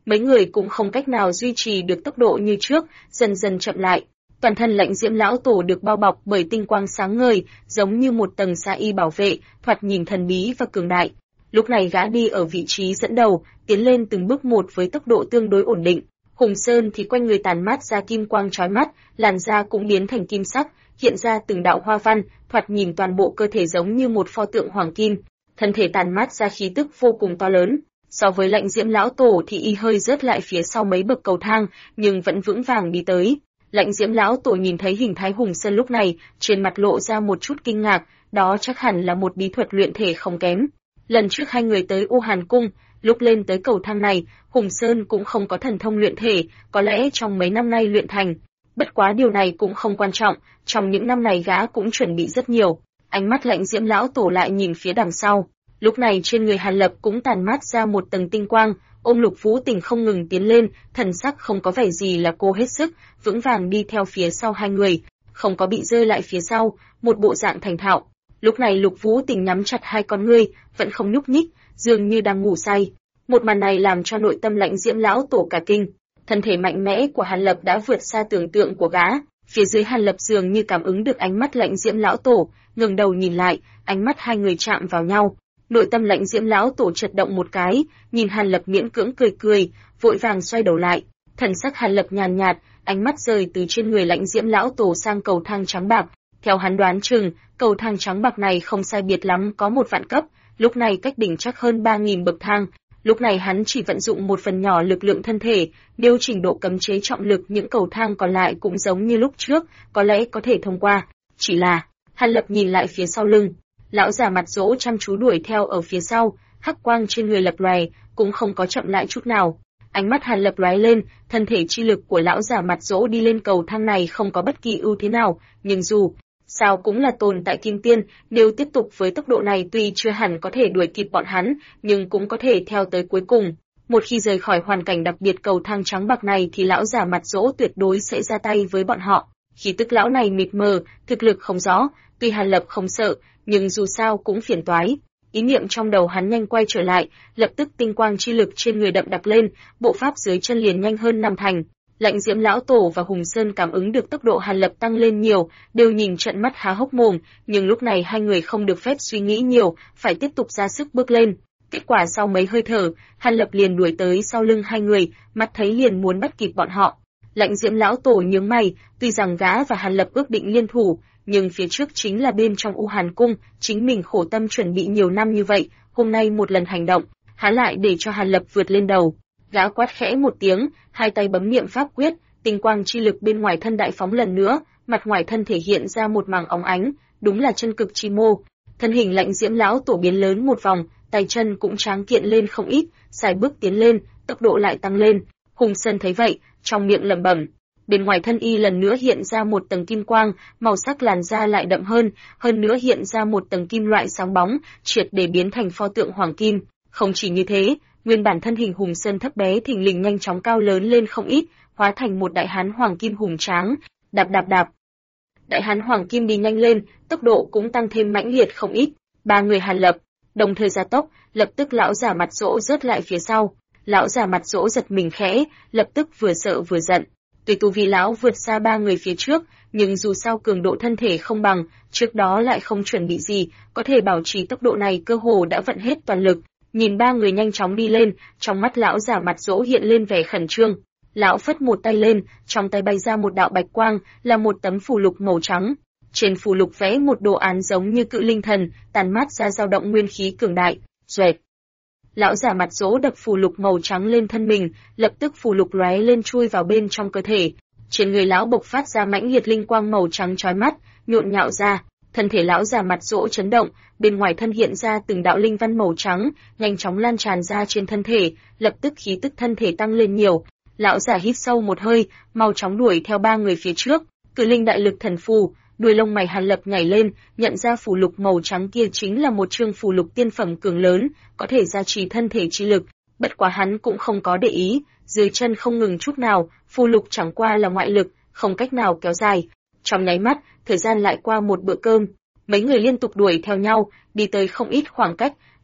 mấy người cũng không cách nào duy trì được tốc độ như trước, dần dần chậm lại. Toàn thân Lãnh Diễm lão tổ được bao bọc bởi tinh quang sáng ngời, giống như một tầng sa y bảo vệ, thoạt nhìn thần bí và cường đại. Lúc này gã đi ở vị trí dẫn đầu, tiến lên từng bước một với tốc độ tương đối ổn định. Hùng Sơn thì quanh người tàn mát ra kim quang chói mắt, làn da cũng biến thành kim sắc, hiện ra từng đạo hoa văn, thoạt nhìn toàn bộ cơ thể giống như một pho tượng hoàng kim, thân thể tàn mát ra khí tức vô cùng to lớn. So với Lãnh Diễm lão tổ thì y hơi rớt lại phía sau mấy bậc cầu thang, nhưng vẫn vững vàng đi tới. Lãnh Diễm lão tổ nhìn thấy hình thái Hùng Sơn lúc này, trên mặt lộ ra một chút kinh ngạc, đó chắc hẳn là một bí thuật luyện thể không kém. Lần trước hai người tới U Hàn Cung, lúc lên tới cầu thang này, Hùng Sơn cũng không có thần thông luyện thể, có lẽ trong mấy năm nay luyện thành. Bất quá điều này cũng không quan trọng, trong những năm này gã cũng chuẩn bị rất nhiều. Ánh mắt Lãnh Diễm lão tổ lại nhìn phía đằng sau. Lúc này trên người Hàn Lập cũng tàn mát ra một tầng tinh quang, ôm Lục Vũ Tình không ngừng tiến lên, thần sắc không có vẻ gì là cô hết sức, vững vàng đi theo phía sau hai người, không có bị rơi lại phía sau, một bộ dạng thành thạo. Lúc này Lục Vũ Tình nhắm chặt hai con ngươi, vẫn không nhúc nhích, dường như đang ngủ say. Một màn này làm cho nội tâm Lãnh Diễm lão tổ cả kinh. Thân thể mạnh mẽ của Hàn Lập đã vượt xa tưởng tượng của gã. Phía dưới Hàn Lập dường như cảm ứng được ánh mắt Lãnh Diễm lão tổ, ngẩng đầu nhìn lại, ánh mắt hai người chạm vào nhau. Nội tâm Lãnh Diễm lão tổ chật động một cái, nhìn Hàn Lập miễn cưỡng cười cười, vội vàng xoay đầu lại. Thần sắc Hàn Lập nhàn nhạt, ánh mắt rời từ trên người Lãnh Diễm lão tổ sang cầu thang trắng bạc. Theo hắn đoán chừng, cầu thang trắng bạc này không sai biệt lắm có 1 vạn cấp, lúc này cách đỉnh chắc hơn 3.000 bậc thang. Lúc này hắn chỉ vận dụng một phần nhỏ lực lượng thân thể, điều chỉnh độ cấm chế trọng lực, những cầu thang còn lại cũng giống như lúc trước, có lẽ có thể thông qua. Chỉ là, Hàn Lập nhìn lại phía sau lưng, lão già mặt dỗ chăm chú đuổi theo ở phía sau, hắc quang trên người lập lòe, cũng không có chậm lại chút nào. Ánh mắt Hàn Lập lóe lên, thân thể chi lực của lão già mặt dỗ đi lên cầu thang này không có bất kỳ ưu thế nào, nhưng dù sao cũng là tồn tại kim tiên, nếu tiếp tục với tốc độ này tuy chưa hẳn có thể đuổi kịp bọn hắn, nhưng cũng có thể theo tới cuối cùng. Một khi rời khỏi hoàn cảnh đặc biệt cầu thang trắng bạc này thì lão già mặt dỗ tuyệt đối sẽ ra tay với bọn họ. Khí tức lão này mịt mờ, thực lực không rõ, tuy Hàn Lập không sợ, nhưng dù sao cũng phiền toái. Ý niệm trong đầu hắn nhanh quay trở lại, lập tức tinh quang chi lực trên người đậm đặc lên, bộ pháp dưới chân liền nhanh hơn 5 thành. Lãnh Diễm lão tổ và Hùng Sơn cảm ứng được tốc độ Hàn Lập tăng lên nhiều, đều nhìn trợn mắt há hốc mồm, nhưng lúc này hai người không được phép suy nghĩ nhiều, phải tiếp tục ra sức bước lên. Kết quả sau mấy hơi thở, Hàn Lập liền đuổi tới sau lưng hai người, mắt thấy liền muốn bắt kịp bọn họ. Lãnh Diễm lão tổ nhướng mày, tuy rằng gã và Hàn Lập ước định liên thủ, nhưng phía trước chính là bên trong U Hàn Cung, chính mình khổ tâm chuẩn bị nhiều năm như vậy, hôm nay một lần hành động, há lại để cho Hàn Lập vượt lên đầu. Gã quát khẽ một tiếng, hai tay bấm niệm pháp quyết, tinh quang chi lực bên ngoài thân đại phóng lần nữa, mặt ngoài thân thể hiện ra một mảng óng ánh, đúng là chân cực chi mô. Thân hình Lãnh Diễm lão tổ biến lớn một vòng, tay chân cũng tráng kiện lên không ít, xài bước tiến lên, tốc độ lại tăng lên. Hùng Sơn thấy vậy, trong miệng lẩm bẩm. Bên ngoài thân y lần nữa hiện ra một tầng kim quang, màu sắc làn da lại đậm hơn nữa hiện ra một tầng kim loại sáng bóng, triệt để biến thành pho tượng hoàng kim. Không chỉ như thế, nguyên bản thân hình Hùng Sơn thấp bé thình lình nhanh chóng cao lớn lên không ít, hóa thành một đại hán hoàng kim hùng tráng. Đạp đạp đạp. Đại hán hoàng kim đi nhanh lên, tốc độ cũng tăng thêm mãnh liệt không ít. Ba người Hàn Lập đồng thời gia tốc, lập tức lão giả mặt dỗ rớt lại phía sau. Lão giả mặt dỗ giật mình khẽ, lập tức vừa sợ vừa giận. Tuy tu vi lão vượt xa ba người phía trước, nhưng dù sao cường độ thân thể không bằng, trước đó lại không chuẩn bị gì, có thể bảo trì tốc độ này cơ hồ đã vận hết toàn lực. Nhìn ba người nhanh chóng đi lên, trong mắt lão giả mặt dỗ hiện lên vẻ khẩn trương. Lão phất một tay lên, trong tay bay ra một đạo bạch quang, là một tấm phù lục màu trắng. Trên phù lục vẽ một đồ án giống như cự linh thần, tàn mát ra dao động nguyên khí cường đại. Xoẹt. Lão giả mặt dỗ đập phù lục màu trắng lên thân mình, lập tức phù lục lóe lên chui vào bên trong cơ thể. Trên người lão bộc phát ra mãnh liệt linh quang màu trắng chói mắt, nhộn nhạo ra. Thân thể lão giả mặt dỗ chấn động, bên ngoài thân hiện ra từng đạo linh văn màu trắng, nhanh chóng lan tràn ra trên thân thể, lập tức khí tức thân thể tăng lên nhiều. Lão giả hít sâu một hơi, mau chóng đuổi theo ba người phía trước. Cự linh đại lực thần phù, đuôi lông mày Hàn Lập nhảy lên, nhận ra phù lục màu trắng kia chính là một chương phù lục tiên phẩm cường lớn, có thể gia trì thân thể chi lực. Bất quá hắn cũng không có để ý, dưới chân không ngừng chút nào, phù lục chẳng qua là ngoại lực, không cách nào kéo dài. Trong nháy mắt, thời gian lại qua một bữa cơm, mấy người liên tục đuổi theo nhau, đi tới không ít khoảng cách,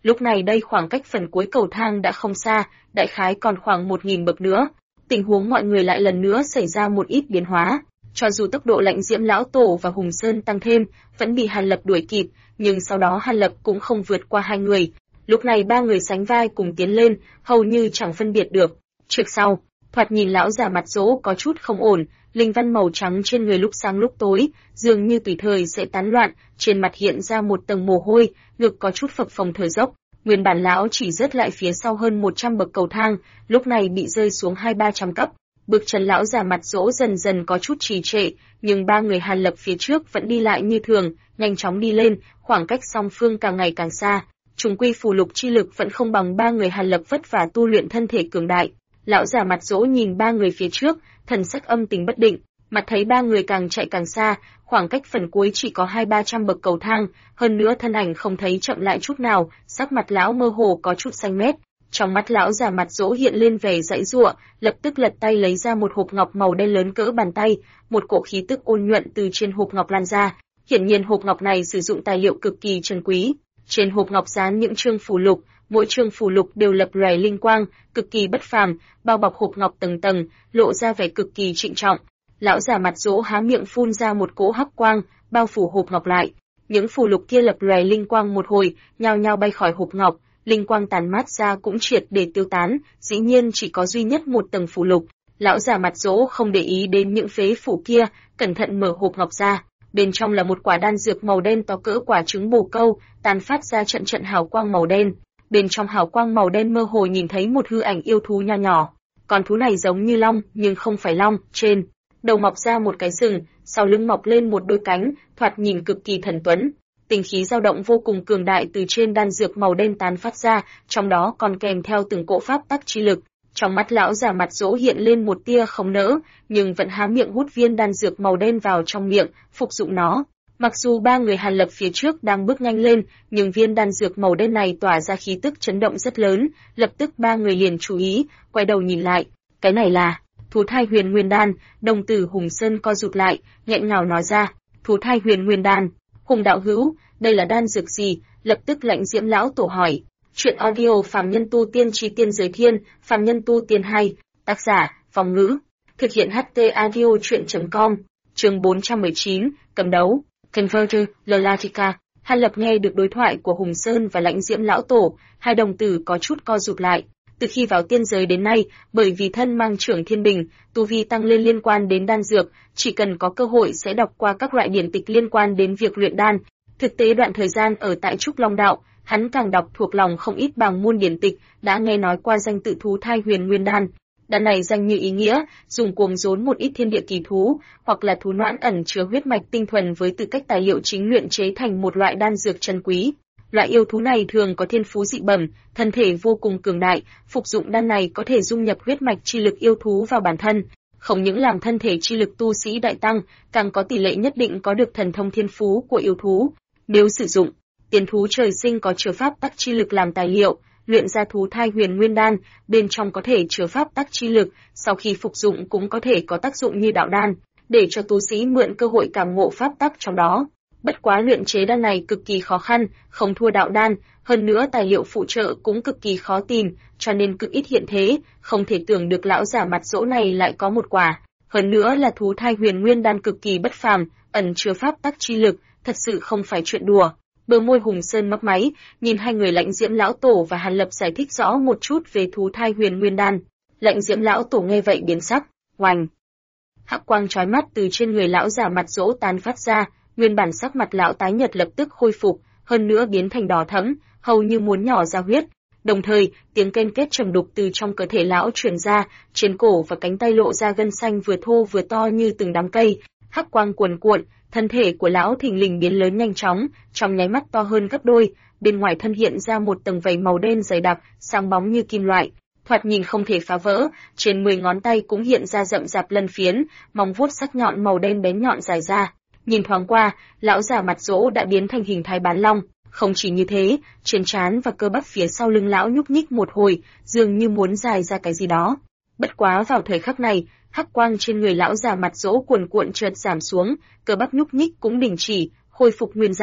Lúc này đây khoảng cách phần cuối cầu thang đã không xa, đại khái còn khoảng 1000 bậc nữa. Tình huống mọi người lại lần nữa xảy ra một ít biến hóa. Cho dù tốc độ Lãnh Diễm lão tổ và Hùng Sơn tăng thêm, vẫn bị Hàn Lập đuổi kịp, nhưng sau đó Hàn Lập cũng không vượt qua hai người. Lúc này ba người sánh vai cùng tiến lên, hầu như chẳng phân biệt được trước sau. Thoạt nhìn lão già mặt dỗ có chút không ổn, linh văn màu trắng trên người lúc sáng lúc tối, dường như tùy thời sẽ tán loạn, trên mặt hiện ra một tầng mồ hôi, ngực có chút phập phồng thở dốc. Nguyên bản lão chỉ rớt lại phía sau hơn 100 bậc cầu thang, lúc này bị rơi xuống 200-300 cấp. Bước chân lão già mặt dỗ dần dần có chút trì trệ, nhưng ba người Hàn Lập phía trước vẫn đi lại như thường, nhanh chóng đi lên, khoảng cách song phương càng ngày càng xa. Trùng quy phù lục chi lực vẫn không bằng ba người Hàn Lập vất vả tu luyện thân thể cường đại. Lão già mặt dỗ nhìn ba người phía trước, thần sắc âm tình bất định, mặt thấy ba người càng chạy càng xa, khoảng cách phần cuối chỉ có 200-300 bậc cầu thang, hơn nữa thân ảnh không thấy chậm lại chút nào, sắc mặt lão mơ hồ có chút xanh mét. Trong mắt lão già mặt dỗ hiện lên vẻ giãy giụa, lập tức lật tay lấy ra một hộp ngọc màu đen lớn cỡ bàn tay, một cỗ khí tức ôn nhuận từ trên hộp ngọc lan ra. Hiển nhiên hộp ngọc này sử dụng tài liệu cực kỳ trân quý. Trên hộp ngọc dán những chương phù lục, mỗi chương phù lục đều lập lòe linh quang, cực kỳ bất phàm, bao bọc hộp ngọc tầng tầng, lộ ra vẻ cực kỳ trịnh trọng. Lão già mặt dỗ há miệng phun ra một cỗ hắc quang, bao phủ hộp ngọc lại. Những phù lục kia lập lòe linh quang một hồi, nhao nhao bay khỏi hộp ngọc, linh quang tàn mát ra cũng triệt để tiêu tán, dĩ nhiên chỉ có duy nhất một tầng phù lục. Lão già mặt dỗ không để ý đến những phế phủ kia, cẩn thận mở hộp ngọc ra. Bên trong là một quả đan dược màu đen to cỡ quả trứng bồ câu, tàn phát ra trận trận hào quang màu đen. Bên trong hào quang màu đen mơ hồ nhìn thấy một hư ảnh yêu thú nho nhỏ. Con thú này giống như long, nhưng không phải long, trên đầu mọc ra một cái sừng, sau lưng mọc lên một đôi cánh, thoạt nhìn cực kỳ thần tuấn. Tinh khí dao động vô cùng cường đại từ trên đan dược màu đen tán phát ra, trong đó còn kèm theo từng cỗ pháp tắc chi lực. Trong mắt lão già mặt dỗ hiện lên một tia không nỡ, nhưng vẫn há miệng hút viên đan dược màu đen vào trong miệng, phục dụng nó. Mặc dù ba người Hàn Lập phía trước đang bước nhanh lên, nhưng viên đan dược màu đen này tỏa ra khí tức chấn động rất lớn, lập tức ba người liền chú ý, quay đầu nhìn lại. Cái này là thú thai huyền nguyên đan. Đồng tử Hùng Sơn co rụt lại, nghẹn ngào nói ra, thú thai huyền nguyên đan. Hùng đạo hữu, đây là đan dược gì? Lập tức Lãnh Diễm lão tổ hỏi. Chuyện audio phàm nhân tu tiên chi tiên giới thiên, phàm nhân tu tiên 2, tác giả, Phong Ngữ. Thực hiện HT audio chuyện.com, chương 419, cầm đấu, Converter, Lolatica. Hàn Lập nghe được đối thoại của Hùng Sơn và Lãnh Diễm lão tổ, hai đồng tử có chút co rụt lại. Từ khi vào tiên giới đến nay, bởi vì thân mang trưởng thiên bình, tu vi tăng lên liên quan đến đan dược, chỉ cần có cơ hội sẽ đọc qua các loại điển tịch liên quan đến việc luyện đan. Thực tế đoạn thời gian ở tại Trúc Long Đạo, hắn càng đọc thuộc lòng không ít bảng môn điển tịch, đã nghe nói qua danh tự thú thai huyền nguyên đan. Đan này danh như ý nghĩa, dùng cuồng rốn một ít thiên địa kỳ thú, hoặc là thú noãn ẩn chứa huyết mạch tinh thuần với tư cách tài liệu chính luyện chế thành một loại đan dược chân quý. Loại yêu thú này thường có thiên phú dị bẩm, thân thể vô cùng cường đại, phục dụng đan này có thể dung nhập huyết mạch chi lực yêu thú vào bản thân, không những làm thân thể chi lực tu sĩ đại tăng, càng có tỷ lệ nhất định có được thần thông thiên phú của yêu thú. Nếu sử dụng, tiền thú trời sinh có chứa pháp tắc chi lực làm tài liệu, luyện ra thú thai huyền nguyên đan, bên trong có thể chứa pháp tắc chi lực, sau khi phục dụng cũng có thể có tác dụng như đạo đan, để cho tu sĩ mượn cơ hội cảm ngộ pháp tắc trong đó. Bất quá luyện chế đan này cực kỳ khó khăn, không thua đạo đan, hơn nữa tài liệu phụ trợ cũng cực kỳ khó tìm, cho nên cực ít hiện thế, không thể tưởng được lão giả mặt dỗ này lại có một quả. Hơn nữa là thú thai huyền nguyên đan cực kỳ bất phàm, ẩn chứa pháp tắc chi lực, thật sự không phải chuyện đùa. Bờ môi Hùng Sơn mấp máy, nhìn hai người Lãnh Diễm lão tổ và Hàn Lập giải thích rõ một chút về thú thai huyền nguyên đan. Lãnh Diễm lão tổ nghe vậy biến sắc, oành. Hắc quang chói mắt từ trên người lão giả mặt dỗ tán phát ra, nguyên bản sắc mặt lão tái nhợt lập tức khôi phục, hơn nữa biến thành đỏ thẫm, hầu như muốn nhỏ ra huyết. Đồng thời, tiếng ken kết trầm đục từ trong cơ thể lão truyền ra, trên cổ và cánh tay lộ ra gân xanh vừa thô vừa to như từng đám cây. Hắc quang cuồn cuộn, thân thể của lão thình lình biến lớn nhanh chóng, trong nháy mắt to hơn gấp đôi, bên ngoài thân hiện ra một tầng vảy màu đen dày đặc, sáng bóng như kim loại, thoạt nhìn không thể phá vỡ, trên 10 ngón tay cũng hiện ra rậm rạp lân phiến, móng vuốt sắc nhọn màu đen bén nhọn dài ra. Nhìn thoáng qua, lão già mặt dỗ đã biến thành hình thái bán long, không chỉ như thế, trên trán và cơ bắp phía sau lưng lão nhúc nhích một hồi, dường như muốn dài ra cái gì đó. Bất quá vào thời khắc này, hắc quang trên người lão già mặt dỗ cuồn cuộn chợt giảm xuống, cơ bắp nhúc nhích cũng đình chỉ, khôi phục nguyên dạng.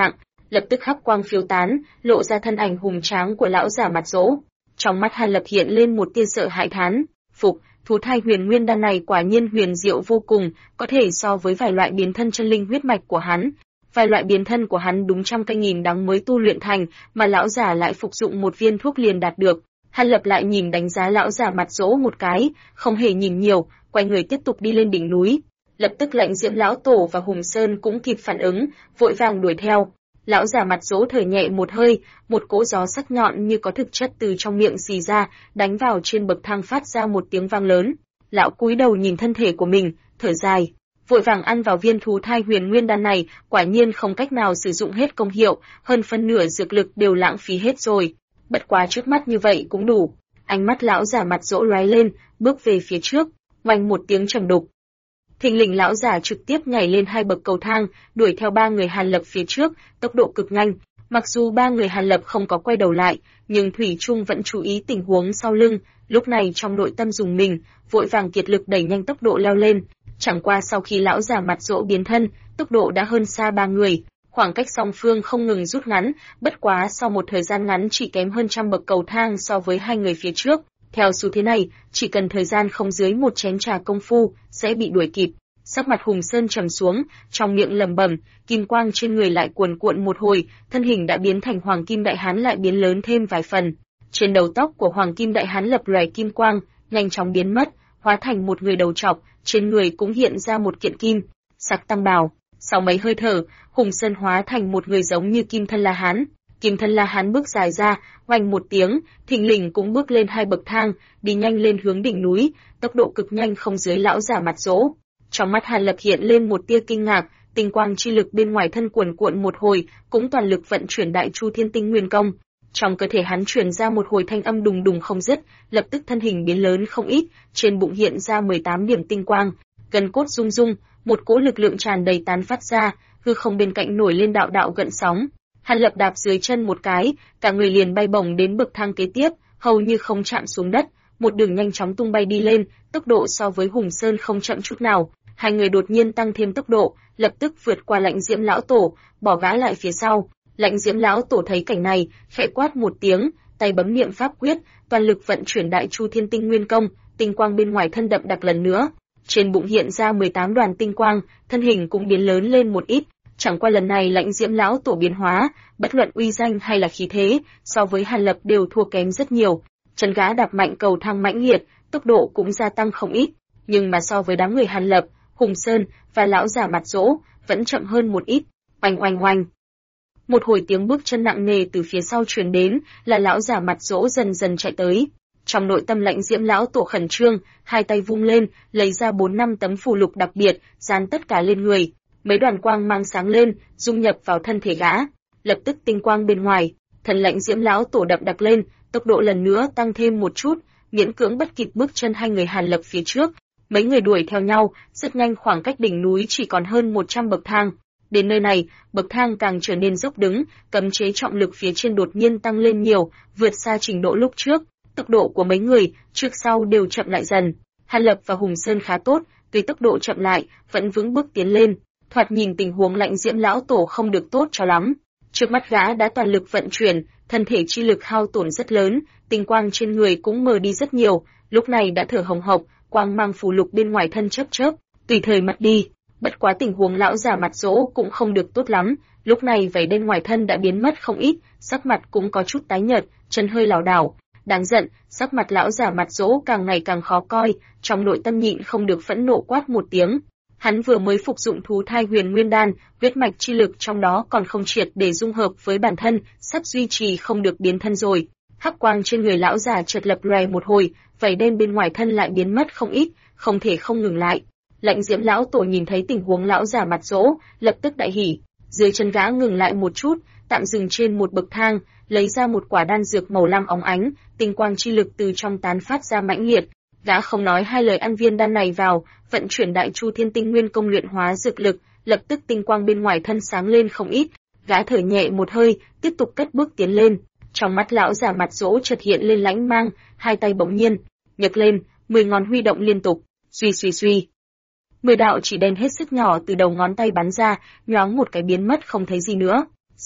lập tức hắc quang phiêu tán, lộ ra thân ảnh hùng tráng của lão giả mặt rỗ. Trong mắt Hàn Lập hiện lên một tia sợ hãi thán phục, thú thai huyền nguyên đan này quả nhiên huyền diệu vô cùng, có thể so với vài loại biến thân chân linh huyết mạch của hắn. Vài loại biến thân của hắn đúng trăm cây nghìn đắng mới tu luyện thành, mà lão giả lại phục dụng một viên thuốc liền đạt được. Hàn Lập lại nhìn đánh giá lão giả mặt rỗ một cái, không hề nhìn nhiều, quay người tiếp tục đi lên đỉnh núi. Lập tức Lãnh Diễm lão tổ và Hùng Sơn cũng kịp phản ứng, vội vàng đuổi theo. Lão giả mặt rỗ thở nhẹ một hơi, một cỗ gió sắc nhọn như có thực chất từ trong miệng xì ra, đánh vào trên bậc thang phát ra một tiếng vang lớn. Lão cúi đầu nhìn thân thể của mình, thở dài, vội vàng ăn vào viên thú thai huyền nguyên đan này, quả nhiên không cách nào sử dụng hết công hiệu, hơn phân nửa dược lực đều lãng phí hết rồi. Bất quá trước mắt như vậy cũng đủ. Ánh mắt lão giả mặt rỗ lóe lên, bước về phía trước, oanh một tiếng trầm đục. Thình lình lão giả trực tiếp nhảy lên 2 bậc cầu thang, đuổi theo 3 người Hàn Lập phía trước, tốc độ cực nhanh. Mặc dù 3 người Hàn Lập không có quay đầu lại, nhưng thủy chung vẫn chú ý tình huống sau lưng, lúc này trong nội tâm dùng mình, vội vàng kiệt lực đẩy nhanh tốc độ leo lên. Chẳng qua sau khi lão giả mặt rỗ biến thân, tốc độ đã hơn xa 3 người, khoảng cách song phương không ngừng rút ngắn, bất quá sau một thời gian ngắn chỉ kém hơn trăm bậc cầu thang so với 2 người phía trước. Theo xu thế này, chỉ cần thời gian không dưới một chén trà công phu, sẽ bị đuổi kịp. Sắc mặt Hùng Sơn trầm xuống, trong miệng lẩm bẩm, kim quang trên người lại cuồn cuộn một hồi, thân hình đã biến thành Hoàng Kim Đại Hán lại biến lớn thêm vài phần. Trên đầu tóc của Hoàng Kim Đại Hán lập lòe kim quang, nhanh chóng biến mất, hóa thành một người đầu trọc, trên người cũng hiện ra một kiện kim sắc tăng bào. Sau mấy hơi thở, Hùng Sơn hóa thành một người giống như Kim Thân La Hán. Kim Thân La Hán bước dài ra, oanh một tiếng, thình lình cũng bước lên 2 bậc thang, đi nhanh lên hướng đỉnh núi, tốc độ cực nhanh không dưới lão giả mặt rỗ. Trong mắt Hàn Lập hiện lên một tia kinh ngạc, tinh quang chi lực bên ngoài thân cuồn cuộn một hồi, cũng toàn lực vận chuyển Đại Chu Thiên Tinh Nguyên Công. Trong cơ thể hắn truyền ra một hồi thanh âm đùng đùng không dứt, lập tức thân hình biến lớn không ít, trên bụng hiện ra 18 điểm tinh quang, gân cốt rung rung, một cỗ lực lượng tràn đầy tán phát ra, hư không bên cạnh nổi lên đạo đạo gợn sóng. Hàn Lập đạp dưới chân một cái, cả người liền bay bổng đến bậc thang kế tiếp, hầu như không chạm xuống đất, một đường nhanh chóng tung bay đi lên, tốc độ so với Hùng Sơn không chậm chút nào. Hai người đột nhiên tăng thêm tốc độ, lập tức vượt qua Lãnh Diễm lão tổ, bỏ gã lại phía sau. Lãnh Diễm lão tổ thấy cảnh này, khẽ quát một tiếng, tay bấm niệm pháp quyết, toàn lực vận chuyển Đại Chu Thiên Tinh Nguyên Công, tinh quang bên ngoài thân đậm đặc lần nữa. Trên bụng hiện ra 18 đoàn tinh quang, thân hình cũng biến lớn lên một ít. Chẳng qua lần này Lãnh Diễm lão tổ biến hóa, bất luận uy danh hay là khí thế, so với Hàn Lập đều thua kém rất nhiều. Chân gã đạp mạnh cầu thang mãnh liệt, tốc độ cũng gia tăng không ít, nhưng mà so với đám người Hàn Lập, Hùng Sơn và lão giả mặt rỗ vẫn chậm hơn một ít. Oanh oanh oanh. Một hồi tiếng bước chân nặng nề từ phía sau truyền đến, là lão giả mặt rỗ dần dần chạy tới. Trong nội tâm Lãnh Diễm lão tổ khẩn trương, hai tay vung lên, lấy ra 4-5 tấm phù lục đặc biệt, dán tất cả lên người. Mấy đoàn quang mang sáng lên, dung nhập vào thân thể gã. Lập tức tinh quang bên ngoài, thần Lãnh Diễm lão tổ đậm đặc lên, tốc độ lần nữa tăng thêm một chút, miễn cưỡng bắt kịp bước chân hai người Hàn Lập phía trước. Mấy người đuổi theo nhau, rất nhanh khoảng cách đỉnh núi chỉ còn hơn 100 bậc thang. Đến nơi này, bậc thang càng trở nên dốc đứng, cấm chế trọng lực phía trên đột nhiên tăng lên nhiều, vượt xa trình độ lúc trước. Tốc độ của mấy người, trước sau đều chậm lại dần. Hàn Lập và Hùng Sơn khá tốt, tuy tốc độ chậm lại, vẫn vững bước tiến lên. Thoạt nhìn tình huống Lãnh Diễm lão tổ không được tốt cho lắm. Trước mắt gã đã toàn lực vận chuyển, thân thể chi lực hao tổn rất lớn, tinh quang trên người cũng mờ đi rất nhiều, lúc này đã thở hồng hộc, quang mang phù lục bên ngoài thân chớp chớp, tùy thời mất đi. Bất quá tình huống lão giả mặt rỗ cũng không được tốt lắm, lúc này vảy đen ngoài thân đã biến mất không ít, sắc mặt cũng có chút tái nhợt, chân hơi lảo đảo. Đáng giận, sắc mặt lão giả mặt rỗ càng ngày càng khó coi, trong nội tâm nhịn không được phẫn nộ quát một tiếng. Hắn vừa mới phục dụng thú thai huyền nguyên đan, huyết mạch chi lực trong đó còn không triệt để dung hợp với bản thân, sắp duy trì không được biến thân rồi. Hắc quang trên người lão giả chợt lập lòe một hồi, vảy đen bên ngoài thân lại biến mất không ít, không thể không ngừng lại. Lãnh Diễm lão tổ nhìn thấy tình huống lão giả mặt rỗ, lập tức đại hỉ, dưới chân gã ngừng lại một chút, tạm dừng trên một bậc thang, lấy ra một quả đan dược màu lam óng ánh, tinh quang chi lực từ trong tán phát ra mãnh liệt. Gã không nói hai lời ăn viên đan này vào, vận chuyển Đại Chu Thiên Tinh Nguyên Công luyện hóa dược lực, lập tức tinh quang bên ngoài thân sáng lên không ít. Gã thở nhẹ một hơi, tiếp tục cất bước tiến lên. Trong mắt lão giả mặt rỗ chợt hiện lên lãnh mang, hai tay bỗng nhiên nhấc lên, 10 ngón huy động liên tục, suy suy suy. 10 đạo chỉ đen hết sức nhỏ từ đầu ngón tay bắn ra, nhoáng một cái biến mất không thấy gì nữa.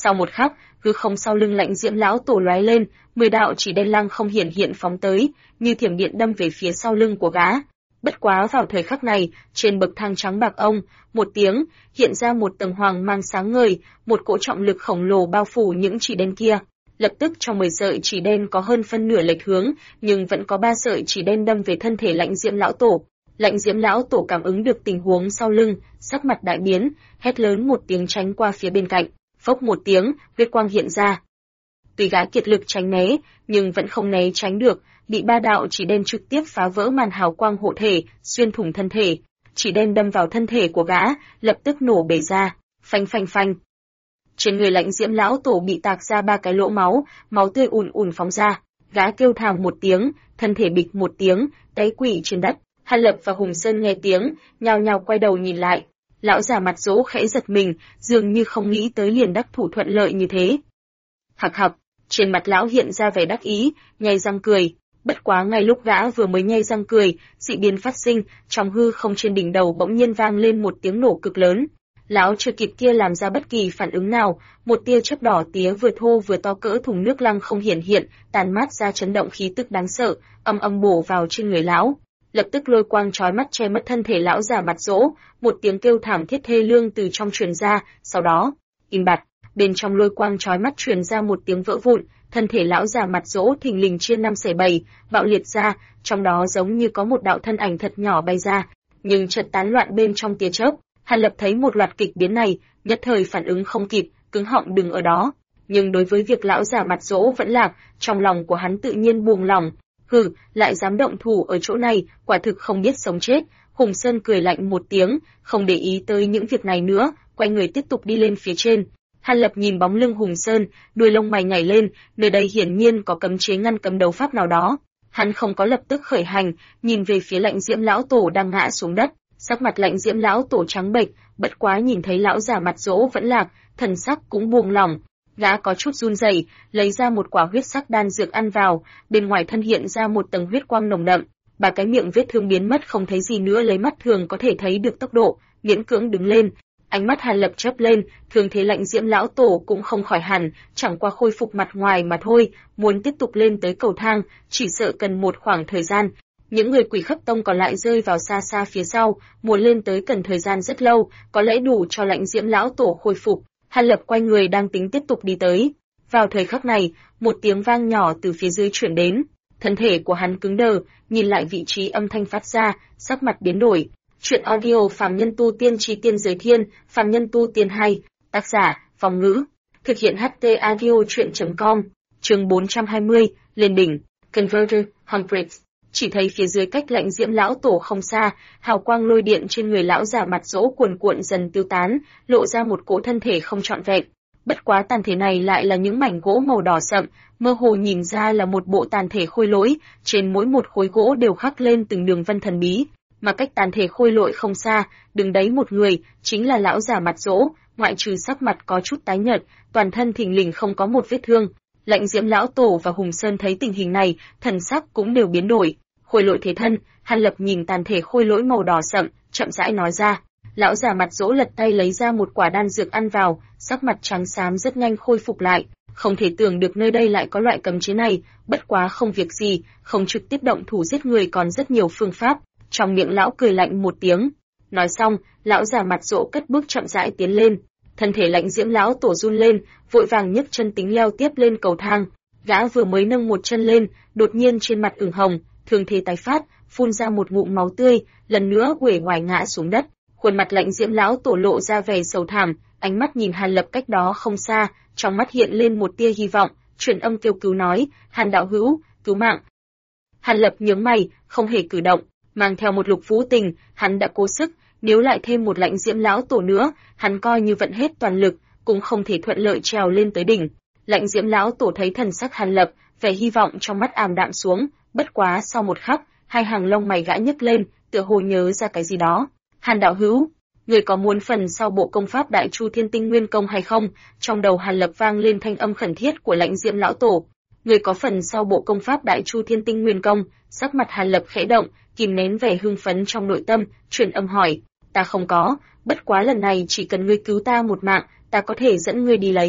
Sau một khắc, hư không sau lưng Lãnh Diễm lão tổ lóe lên, 10 đạo chỉ đen lăng không hiển hiện phóng tới, như thiểm điện đâm về phía sau lưng của gã. Bất quá vào thời khắc này, trên bậc thang trắng bạc ông, một tiếng, hiện ra một tầng hoàng mang sáng ngời, một cỗ trọng lực khổng lồ bao phủ những chỉ đen kia. Lập tức trong 10 sợi chỉ đen có hơn phân nửa lệch hướng, nhưng vẫn có 3 sợi chỉ đen đâm về thân thể Lãnh Diễm lão tổ. Lãnh Diễm lão tổ cảm ứng được tình huống sau lưng, sắc mặt đại biến, hét lớn một tiếng tránh qua phía bên cạnh, phốc một tiếng, huyết quang hiện ra. Tuy gã kiệt lực tránh né, nhưng vẫn không né tránh được, bị 3 đạo chỉ đen trực tiếp phá vỡ màn hào quang hộ thể, xuyên thủng thân thể. Chỉ đen đâm vào thân thể của gã, lập tức nổ bể ra, phanh phanh phanh. Trên người Lãnh Diễm lão tổ bị tạc ra 3 cái lỗ máu, máu tươi ùn ùn phóng ra. Gã kêu thảm một tiếng, thân thể bịch một tiếng, té quỵ trên đất. Hàn Lập và Hùng Sơn nghe tiếng, nhao nhao quay đầu nhìn lại. Lão già mặt dỗ khẽ giật mình, dường như không nghĩ tới liền đắc thủ thuận lợi như thế. Hạc hạc, trên mặt lão hiện ra vẻ đắc ý, nhay răng cười. Bất quá ngay lúc gã vừa mới nhay răng cười, dị biến phát sinh, trong hư không trên đỉnh đầu bỗng nhiên vang lên một tiếng nổ cực lớn. Lão chưa kịp kia làm ra bất kỳ phản ứng nào, một tia chớp đỏ tía vừa thô vừa to cỡ thùng nước lăng không hiển hiện, tàn mát ra chấn động khí tức đáng sợ, âm âm bổ vào trên người lão. Lập tức lôi quang chói mắt che mất thân thể lão già mặt dỗ, một tiếng kêu thảm thiết thê lương từ trong truyền ra, sau đó, im bặt, bên trong lôi quang chói mắt truyền ra một tiếng vỡ vụn, thân thể lão già mặt dỗ thình lình chia 5 xẻ 7, bạo liệt ra, trong đó giống như có một đạo thân ảnh thật nhỏ bay ra, nhưng chợt tán loạn bên trong tia chớp. Hàn Lập thấy một loạt kịch biến này, nhất thời phản ứng không kịp, cứng họng đứng ở đó. Nhưng đối với việc lão già mặt dỗ vẫn lạc, trong lòng của hắn tự nhiên buông lỏng. Hừ, lại dám động thủ ở chỗ này, quả thực không biết sống chết. Hùng Sơn cười lạnh một tiếng, không để ý tới những việc này nữa, quay người tiếp tục đi lên phía trên. Hàn Lập nhìn bóng lưng Hùng Sơn, đuôi lông mày nhảy lên, nơi đây hiển nhiên có cấm chế ngăn cấm đấu pháp nào đó. Hắn không có lập tức khởi hành, nhìn về phía Lãnh Diễm lão tổ đang ngã xuống đất. Sắc mặt Lãnh Diễm lão tổ trắng bệch, bất quá nhìn thấy lão già mặt dỗ vẫn lạc, thần sắc cũng buông lỏng. Gã có chút run rẩy, lấy ra một quả huyết sắc đan dược ăn vào, bên ngoài thân hiện ra một tầng huyết quang nồng đậm, ba cái miệng vết thương biến mất không thấy gì nữa, lấy mắt thường có thể thấy được tốc độ, miễn cưỡng đứng lên. Ánh mắt Hàn Lập chớp lên, thương thế Lãnh Diễm lão tổ cũng không khỏi hẳn, chẳng qua khôi phục mặt ngoài mà thôi, muốn tiếp tục lên tới cầu thang, chỉ sợ cần một khoảng thời gian. Những người Quỷ Khắp Tông còn lại rơi vào xa xa phía sau, muốn lên tới cần thời gian rất lâu, có lẽ đủ cho Lãnh Diễm lão tổ khôi phục. Hàn Lập quay người đang tính tiếp tục đi tới. Vào thời khắc này, một tiếng vang nhỏ từ phía dưới chuyển đến. Thân thể của hắn cứng đờ, nhìn lại vị trí âm thanh phát ra, sắc mặt biến đổi. Chuyện audio Phàm Nhân Tu Tiên Chí Tiên Giới Thiên, Phàm Nhân Tu Tiên 2, tác giả, Phong Ngữ. Thực hiện HT audio chuyện.com, chương 420, lên đỉnh, Converter, Hundreds. Chỉ thấy phía dưới cách Lãnh Diễm lão tổ không xa, hào quang lôi điện trên người lão già mặt dỗ cuồn cuộn dần tiêu tán, lộ ra một cỗ thân thể không trọn vẹn. Bất quá tàn thể này lại là những mảnh gỗ màu đỏ sậm, mơ hồ nhìn ra là một bộ tàn thể khôi lỗi, trên mỗi một khối gỗ đều khắc lên từng đường vân thần bí, mà cách tàn thể khôi lỗi không xa, đứng đấy một người, chính là lão già mặt dỗ, ngoại trừ sắc mặt có chút tái nhợt, toàn thân thình lình không có một vết thương. Lãnh Diễm lão tổ và Hùng Sơn thấy tình hình này, thần sắc cũng đều biến đổi. Khôi lỗi thế thân, Hàn Lập nhìn tàn thể khôi lỗi màu đỏ sậm, chậm rãi nói ra. Lão già mặt dỗ lật tay lấy ra một quả đan dược ăn vào, sắc mặt trắng xám rất nhanh khôi phục lại. Không thể tưởng được nơi đây lại có loại cấm chế này, bất quá không việc gì, không trực tiếp động thủ giết người còn rất nhiều phương pháp. Trong miệng lão cười lạnh một tiếng. Nói xong, lão già mặt dỗ cất bước chậm rãi tiến lên. Thân thể Lãnh Diễm lão tổ run lên, vội vàng nhấc chân tính leo tiếp lên cầu thang. Gã vừa mới nâng một chân lên, đột nhiên trên mặt ửng hồng, thương thế tái phát, phun ra một ngụm máu tươi, lần nữa uể oải ngã xuống đất. Khuôn mặt Lãnh Diễm lão tổ lộ ra vẻ sầu thảm, ánh mắt nhìn Hàn Lập cách đó không xa, trong mắt hiện lên một tia hy vọng, truyền âm kêu cứu nói, Hàn đạo hữu, cứu mạng. Hàn Lập nhướng mày, không hề cử động, mang theo một Lục Vũ Tình, hắn đã cố sức, nếu lại thêm một Lãnh Diễm lão tổ nữa, hắn coi như vận hết toàn lực, cũng không thể thuận lợi trèo lên tới đỉnh. Lãnh Diễm lão tổ thấy thần sắc Hàn Lập, vẻ hy vọng trong mắt ảm đạm xuống, bất quá sau một khắc, hai hàng lông mày gã nhấc lên, tựa hồ nhớ ra cái gì đó. Hàn đạo hữu, người có muốn phần sau bộ công pháp Đại Chu Thiên Tinh Nguyên Công hay không? Trong đầu Hàn Lập vang lên thanh âm khẩn thiết của Lãnh Diễm lão tổ. Người có phần sau bộ công pháp Đại Chu Thiên Tinh Nguyên Công? Sắc mặt Hàn Lập khẽ động, kìm nén vẻ hưng phấn trong nội tâm, truyền âm hỏi, ta không có, bất quá lần này chỉ cần ngươi cứu ta một mạng, ta có thể dẫn ngươi đi lấy.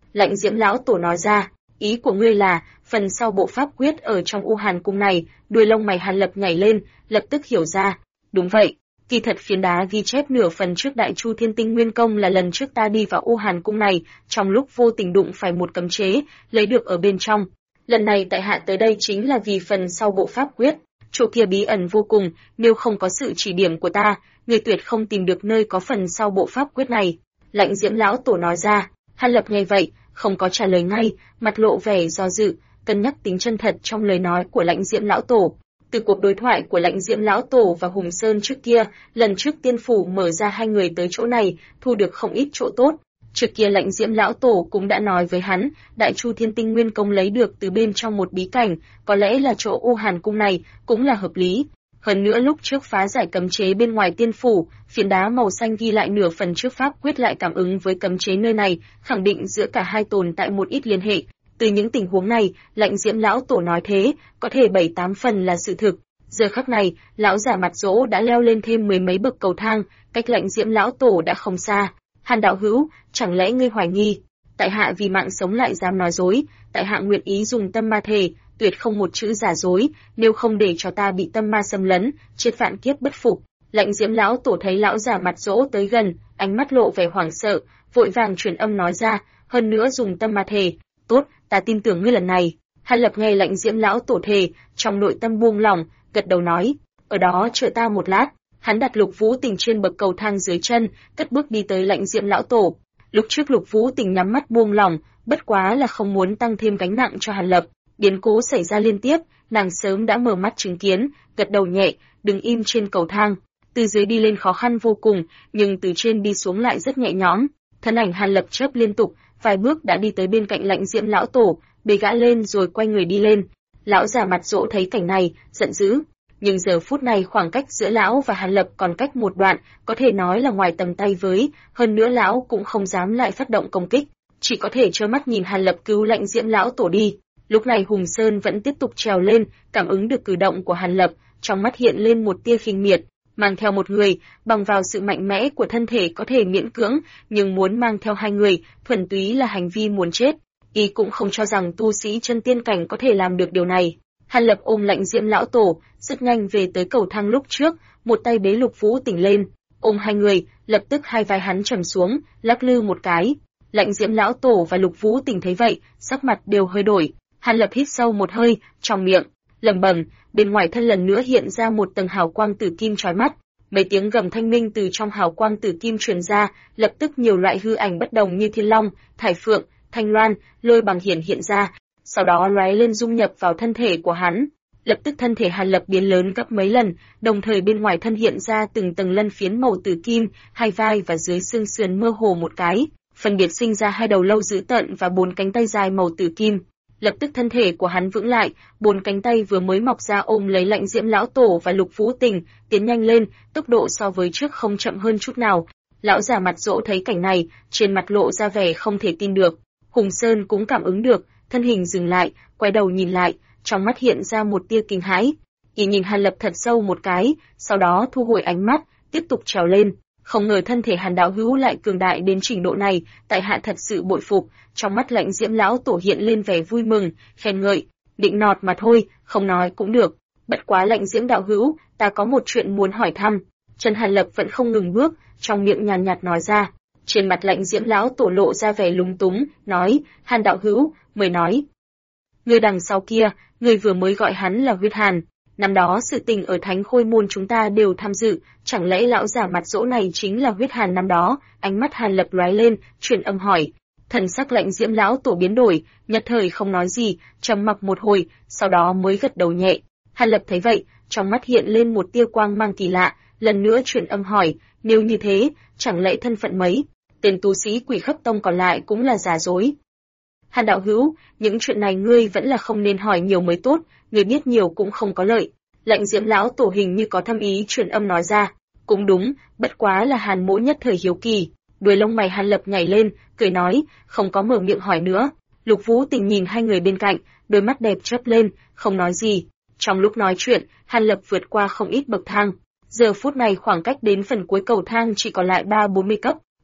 Lạnh Diễm lão tổ nói ra, ý của ngươi là, phần sau bộ pháp quyết ở trong U Hàn cung này. Đuôi lông mày Hàn Lập nhảy lên, lập tức hiểu ra. Đúng vậy, kỳ thật phiến đá ghi chép nửa phần trước Đại Chu Thiên Tinh Nguyên Công là lần trước ta đi vào U Hàn cung này, trong lúc vô tình đụng phải một cấm chế, lấy được ở bên trong. Lần này tại hạ tới đây chính là vì phần sau bộ pháp quyết, chỗ kia bí ẩn vô cùng, nếu không có sự chỉ điểm của ta, người tuyệt không tìm được nơi có phần sau bộ pháp quyết này. Lạnh Diễm lão tổ nói ra. Hàn Lập nghe vậy, không có trả lời ngay, mặt lộ vẻ do dự, cân nhắc tính chân thật trong lời nói của Lạnh Diễm lão tổ. Từ cuộc đối thoại của Lạnh Diễm lão tổ và Hùng Sơn trước kia, lần trước tiên phủ mở ra hai người tới chỗ này, thu được không ít chỗ tốt. Trước kia Lạnh Diễm lão tổ cũng đã nói với hắn, Đại Chu Thiên Tinh Nguyên Công lấy được từ bên trong một bí cảnh, có lẽ là chỗ U Hàn cung này, cũng là hợp lý. Hơn nữa lúc trước phá giải cấm chế bên ngoài tiên phủ, phiến đá màu xanh ghi lại nửa phần trước pháp quyết lại cảm ứng với cấm chế nơi này, khẳng định giữa cả hai tồn tại một ít liên hệ. Từ những tình huống này, Lạnh Diễm lão tổ nói thế, có thể 7-8 phần là sự thực. Giờ khắc này, lão giả mặt dỗ đã leo lên thêm mười mấy bậc cầu thang, cách Lạnh Diễm lão tổ đã không xa. Hàn đạo hữu, chẳng lẽ ngươi hoài nghi? Tại hạ vì mạng sống lại dám nói dối, tại hạ nguyện ý dùng tâm ma thể, tuyệt không một chữ giả dối, nếu không để cho ta bị tâm ma xâm lấn, chết vạn kiếp bất phục. Lạnh Diễm lão tổ thấy lão giả mặt dỗ tới gần, ánh mắt lộ vẻ hoảng sợ, vội vàng truyền âm nói ra, hơn nữa dùng tâm ma thể. Tốt, ta tin tưởng ngươi lần này. Hàn Lập nghe Lạnh Diễm lão tổ thề, trong nội tâm buông lỏng, gật đầu nói, ở đó chờ ta một lát. Hắn đặt Lục Vũ Tình trên bậc cầu thang dưới chân, cất bước đi tới Lạnh Diễm lão tổ. Lúc trước Lục Vũ Tình nhắm mắt buông lỏng, bất quá là không muốn tăng thêm gánh nặng cho Hàn Lập. Biến cố xảy ra liên tiếp, nàng sớm đã mở mắt chứng kiến, gật đầu nhẹ, đứng im trên cầu thang. Từ dưới đi lên khó khăn vô cùng, nhưng từ trên đi xuống lại rất nhẹ nhõm. Thân ảnh Hàn Lập chớp liên tục, vài bước đã đi tới bên cạnh Lạnh Diễm lão tổ, bế gã lên rồi quay người đi lên. Lão già mặt dỗ thấy cảnh này, giận dữ. Nhưng giờ phút này khoảng cách giữa lão và Hàn Lập còn cách một đoạn, có thể nói là ngoài tầm tay với, hơn nữa lão cũng không dám lại phát động công kích, chỉ có thể trơ mắt nhìn Hàn Lập cứu Lạnh Diễm lão tổ đi. Lúc này Hùng Sơn vẫn tiếp tục trèo lên, cảm ứng được cử động của Hàn Lập, trong mắt hiện lên một tia khinh miệt, mang theo một người, bằng vào sự mạnh mẽ của thân thể có thể miễn cưỡng, nhưng muốn mang theo hai người, thuần túy là hành vi muốn chết. Y cũng không cho rằng tu sĩ chân tiên cảnh có thể làm được điều này. Hàn Lập ôm Lạnh Diễm lão tổ, rất nhanh về tới cầu thang lúc trước, một tay bế Lục Vũ Tình lên, ôm hai người, lập tức hai vai hắn trầm xuống, lắc lư một cái. Lạnh Diễm lão tổ và Lục Vũ Tình thấy vậy, sắc mặt đều hơi đổi. Hàn Lập hít sâu một hơi, trong miệng lẩm bẩm, bên ngoài thân lần nữa hiện ra một tầng hào quang tử kim chói mắt. Mấy tiếng gầm thanh minh từ trong hào quang tử kim truyền ra, lập tức nhiều loại hư ảnh bất đồng như thiên long, thải phượng, thanh loan, lôi bằng hiện ra, sau đó lóe lên dung nhập vào thân thể của hắn. Lập tức thân thể Hàn Lập biến lớn gấp mấy lần, đồng thời bên ngoài thân hiện ra từng tầng lân phiến màu tử kim, hai vai và dưới xương sườn mơ hồ một cái, phân biệt sinh ra hai đầu lâu dữ tợn và bốn cánh tay dài màu tử kim. Lập tức thân thể của hắn vững lại, bốn cánh tay vừa mới mọc ra ôm lấy Lạnh Diễm lão tổ và Lục Vũ Tình, tiến nhanh lên, tốc độ so với trước không chậm hơn chút nào. Lão già mặt dỗ thấy cảnh này, trên mặt lộ ra vẻ không thể tin được. Hùng Sơn cũng cảm ứng được, thân hình dừng lại, quay đầu nhìn lại, trong mắt hiện ra một tia kinh hãi. Y nhìn Hàn Lập thật sâu một cái, sau đó thu hồi ánh mắt, tiếp tục trèo lên. Không ngờ thân thể Hàn đạo hữu lại cường đại đến trình độ này, tại hạ thật sự bội phục. Trong mắt Lạnh Diễm lão tổ hiện lên vẻ vui mừng, khen ngợi, định nọt mà thôi, không nói cũng được. Bất quá Lạnh Diễm đạo hữu, ta có một chuyện muốn hỏi thăm. Chân Hàn Lập vẫn không ngừng bước, trong miệng nhàn nhạt nói ra. Trên mặt Lạnh Diễm lão tổ lộ ra vẻ lúng túng, nói, Hàn đạo hữu, mời nói. Người đằng sau kia, người vừa mới gọi hắn là Huyết Hàn. Năm đó sự tình ở Thánh Khôi môn chúng ta đều tham dự, chẳng lẽ lão giả mặt dỗ này chính là Huyết Hàn năm đó? Ánh mắt Hàn Lập lóe lên, truyền âm hỏi. Thần sắc Lạnh Diễm lão tổ biến đổi, nhất thời không nói gì, trầm mặc một hồi, sau đó mới gật đầu nhẹ. Hàn Lập thấy vậy, trong mắt hiện lên một tia quang mang kỳ lạ, lần nữa truyền âm hỏi, nếu như thế, chẳng lẽ thân phận mấy tên tu sĩ Quỷ Khắp Tông còn lại cũng là giả dối? Hàn đạo hữu, những chuyện này ngươi vẫn là không nên hỏi nhiều mới tốt, ngươi biết nhiều cũng không có lợi. Lạnh Diễm lão tổ hình như có thâm ý truyền âm nói ra. Cũng đúng, bất quá là Hàn mỗ nhất thời hiếu kỳ. Đuôi lông mày Hàn Lập nhảy lên, cười nói, không có mở miệng hỏi nữa. Lục Vũ Tình nhìn hai người bên cạnh, đôi mắt đẹp chớp lên, không nói gì. Trong lúc nói chuyện, Hàn Lập vượt qua không ít bậc thang. Giờ phút này khoảng cách đến phần cuối cầu thang chỉ còn lại 30-40 cấp.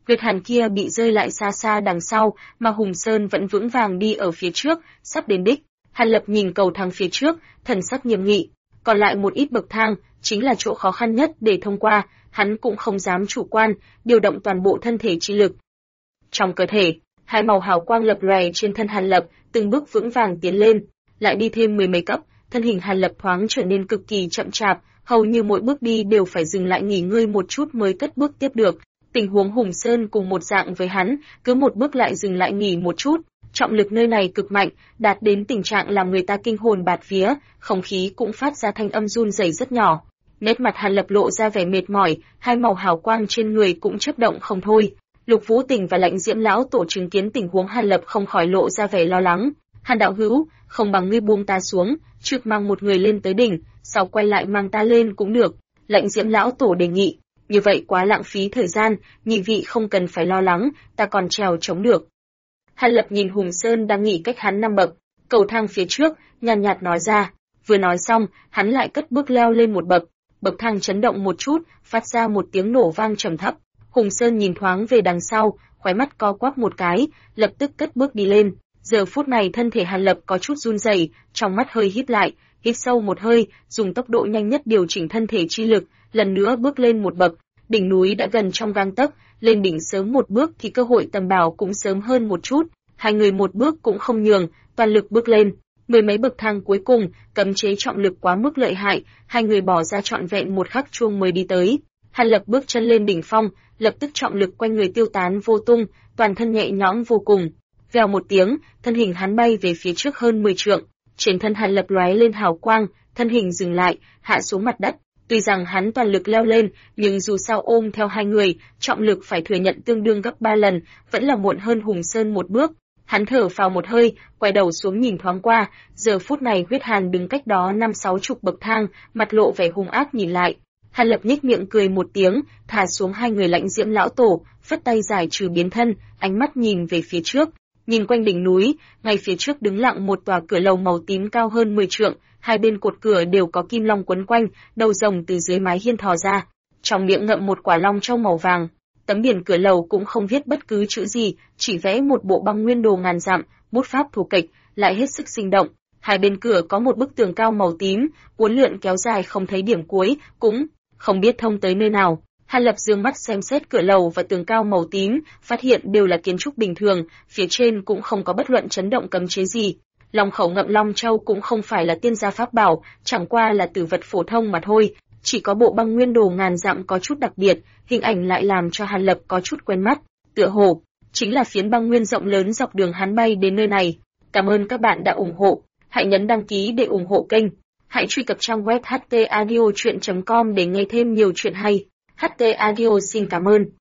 Huyết hàn kia bị rơi lại xa xa đằng sau, mà Hùng Sơn vẫn vững vàng đi ở phía trước, sắp đến đích. Hàn Lập nhìn cầu thang phía trước, thần sắc nghiêm nghị. Còn lại một ít bậc thang, chính là chỗ khó khăn nhất để thông qua, hắn cũng không dám chủ quan, điều động toàn bộ thân thể chi lực. Trong cơ thể, hai màu hào quang lập lòe trên thân Hàn Lập, từng bước vững vàng tiến lên, lại đi thêm 10 mấy cấp, thân hình Hàn Lập thoáng trở nên cực kỳ chậm chạp, hầu như mỗi bước đi đều phải dừng lại nghỉ ngơi một chút mới cất bước tiếp được. Tình huống Hùng Sơn cùng một dạng với hắn, cứ một bước lại dừng lại nghỉ một chút, trọng lực nơi này cực mạnh, đạt đến tình trạng làm người ta kinh hồn bạt vía, không khí cũng phát ra thanh âm run rẩy rất nhỏ. Nét mặt Hàn Lập lộ ra vẻ mệt mỏi, hai màu hào quang trên người cũng chớp động không thôi. Lục Vũ Tình và Lãnh Diễm lão tổ chứng kiến tình huống Hàn Lập không khỏi lộ ra vẻ lo lắng. Hàn đạo hữu, không bằng ngươi buông ta xuống, trước mang một người lên tới đỉnh, sau quay lại mang ta lên cũng được. Lãnh Diễm lão tổ đề nghị. Như vậy quá lãng phí thời gian, nhị vị không cần phải lo lắng, ta còn trèo chống được. Hàn Lập nhìn Hùng Sơn đang nghỉ cách hắn 5 bậc, cầu thang phía trước, nhàn nhạt nói ra. Vừa nói xong, hắn lại cất bước leo lên một bậc, bậc thang chấn động một chút, phát ra một tiếng nổ vang trầm thấp. Hùng Sơn nhìn thoáng về đằng sau, khóe mắt co quắp một cái, lập tức cất bước đi lên. Giờ phút này thân thể Hàn Lập có chút run rẩy, trong mắt hơi híp lại, hít sâu một hơi, dùng tốc độ nhanh nhất điều chỉnh thân thể chi lực, lần nữa bước lên một bậc. Đỉnh núi đã gần trong gang tấc, lên đỉnh sớm một bước thì cơ hội tầm bảo cũng sớm hơn một chút. Hai người một bước cũng không nhường, toàn lực bước lên. 10 mấy bậc thang cuối cùng, cấm chế trọng lực quá mức lợi hại, hai người bỏ ra trọn vẹn một khắc chuông mới đi tới. Hàn Lập bước chân lên đỉnh phong, lập tức trọng lực quanh người tiêu tán vô tung, toàn thân nhẹ nhõm vô cùng. Vèo một tiếng, thân hình hắn bay về phía trước hơn 10 trượng. Trên thân Hàn Lập lóe lên hào quang, thân hình dừng lại, hạ xuống mặt đất. Tuy rằng hắn toàn lực leo lên, nhưng dù sao ôm theo hai người, trọng lực phải thừa nhận tương đương gấp 3 lần, vẫn là muộn hơn Hùng Sơn một bước. Hắn thở phào một hơi, quay đầu xuống nhìn thoáng qua, giờ phút này Huyết Hàn đứng cách đó 5-6 chục bậc thang, mặt lộ vẻ hung ác nhìn lại. Hàn Lập nhếch miệng cười một tiếng, thả xuống hai người Lãnh Diễm lão tổ, phất tay giải trừ biến thân, ánh mắt nhìn về phía trước. Nhìn quanh đỉnh núi, ngay phía trước đứng lặng một tòa cửa lầu màu tím cao hơn 10 trượng, hai bên cột cửa đều có kim long quấn quanh, đầu rồng từ dưới mái hiên thò ra, trong miệng ngậm một quả long châu màu vàng. Tấm biển cửa lầu cũng không viết bất cứ chữ gì, chỉ vẽ một bộ băng nguyên đồ ngàn dặm, bút pháp thủ kịch, lại hết sức sinh động. Hai bên cửa có một bức tường cao màu tím, uốn lượn kéo dài không thấy điểm cuối, cũng không biết thông tới nơi nào. Hàn Lập dương mắt xem xét cửa lầu và tường cao màu tím, phát hiện đều là kiến trúc bình thường, phía trên cũng không có bất luận chấn động cấm chế gì. Long khẩu ngậm long châu cũng không phải là tiên gia pháp bảo, chẳng qua là tử vật phổ thông mà thôi. Chỉ có bộ băng nguyên đồ ngàn dặm có chút đặc biệt, hình ảnh lại làm cho Hàn Lập có chút quen mắt. Tựa hồ chính là phiến băng nguyên rộng lớn dọc đường hắn bay đến nơi này. Cảm ơn các bạn đã ủng hộ. Hãy nhấn đăng ký để ủng hộ kênh. Hãy truy cập trang web htaudio.com để nghe thêm nhiều chuyện hay. HT Audio xin cảm ơn.